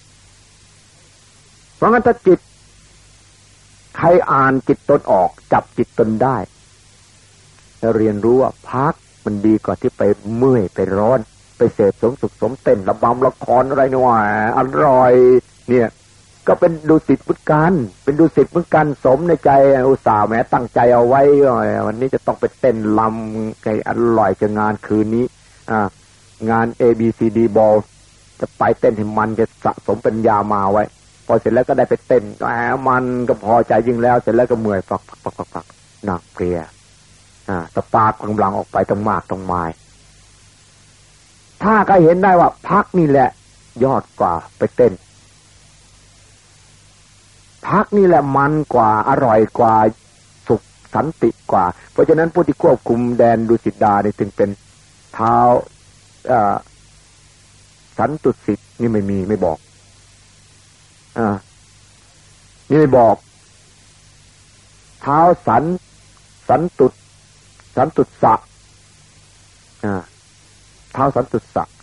S3: เพราะงั้นถ้าจิตใครอ่านจิตตนออกจับจิตตนได้จะเรียนรู้ว่าพักมันดีกว่าที่ไปเมื่อยไปร้อนไปเสพสมสุขสมเต้นระบำละครอะไรนี่ว่าอร่อยเนี่ยก็เป็นดุสิตเหมือนกันเป็นดุสิตเหมือนกันสมในใจอุตส่าห์แม้ตั้งใจเอาไว้วันนี้จะต้องไปเต้นลำไงอร่อยจะงานคืนนี้อ่างาน เอ บี ซี ดี Ball จะไปเต้นให้มันจะสะสมปัญญามาไว้พอเสร็จแล้วก็ได้ไปเต้นแหมมันก็พอใจยิ่งแล้วเสร็จแล้วก็เมื่อยปักปักปักปักหนักเพลียอ่าสตาร์ทกำลังออกไปต้องมากต้องมายถ้าก็เห็นได้ว่าพักนี่แหละยอดกว่าไปเต้นพักนี่แหละมันกว่าอร่อยกว่าสุขสันติกว่าเพราะฉะนั้นผู้ที่ควบคุมแดนดุสิตดาเนี่ยจึงเป็นเท้าอ่าสันตุสิทธิ์นี่ไม่มีไม่บอกอ่านี่ไม่บอกเท้าสันสันตุสันตุสะอ่าเท้าสันตุสะ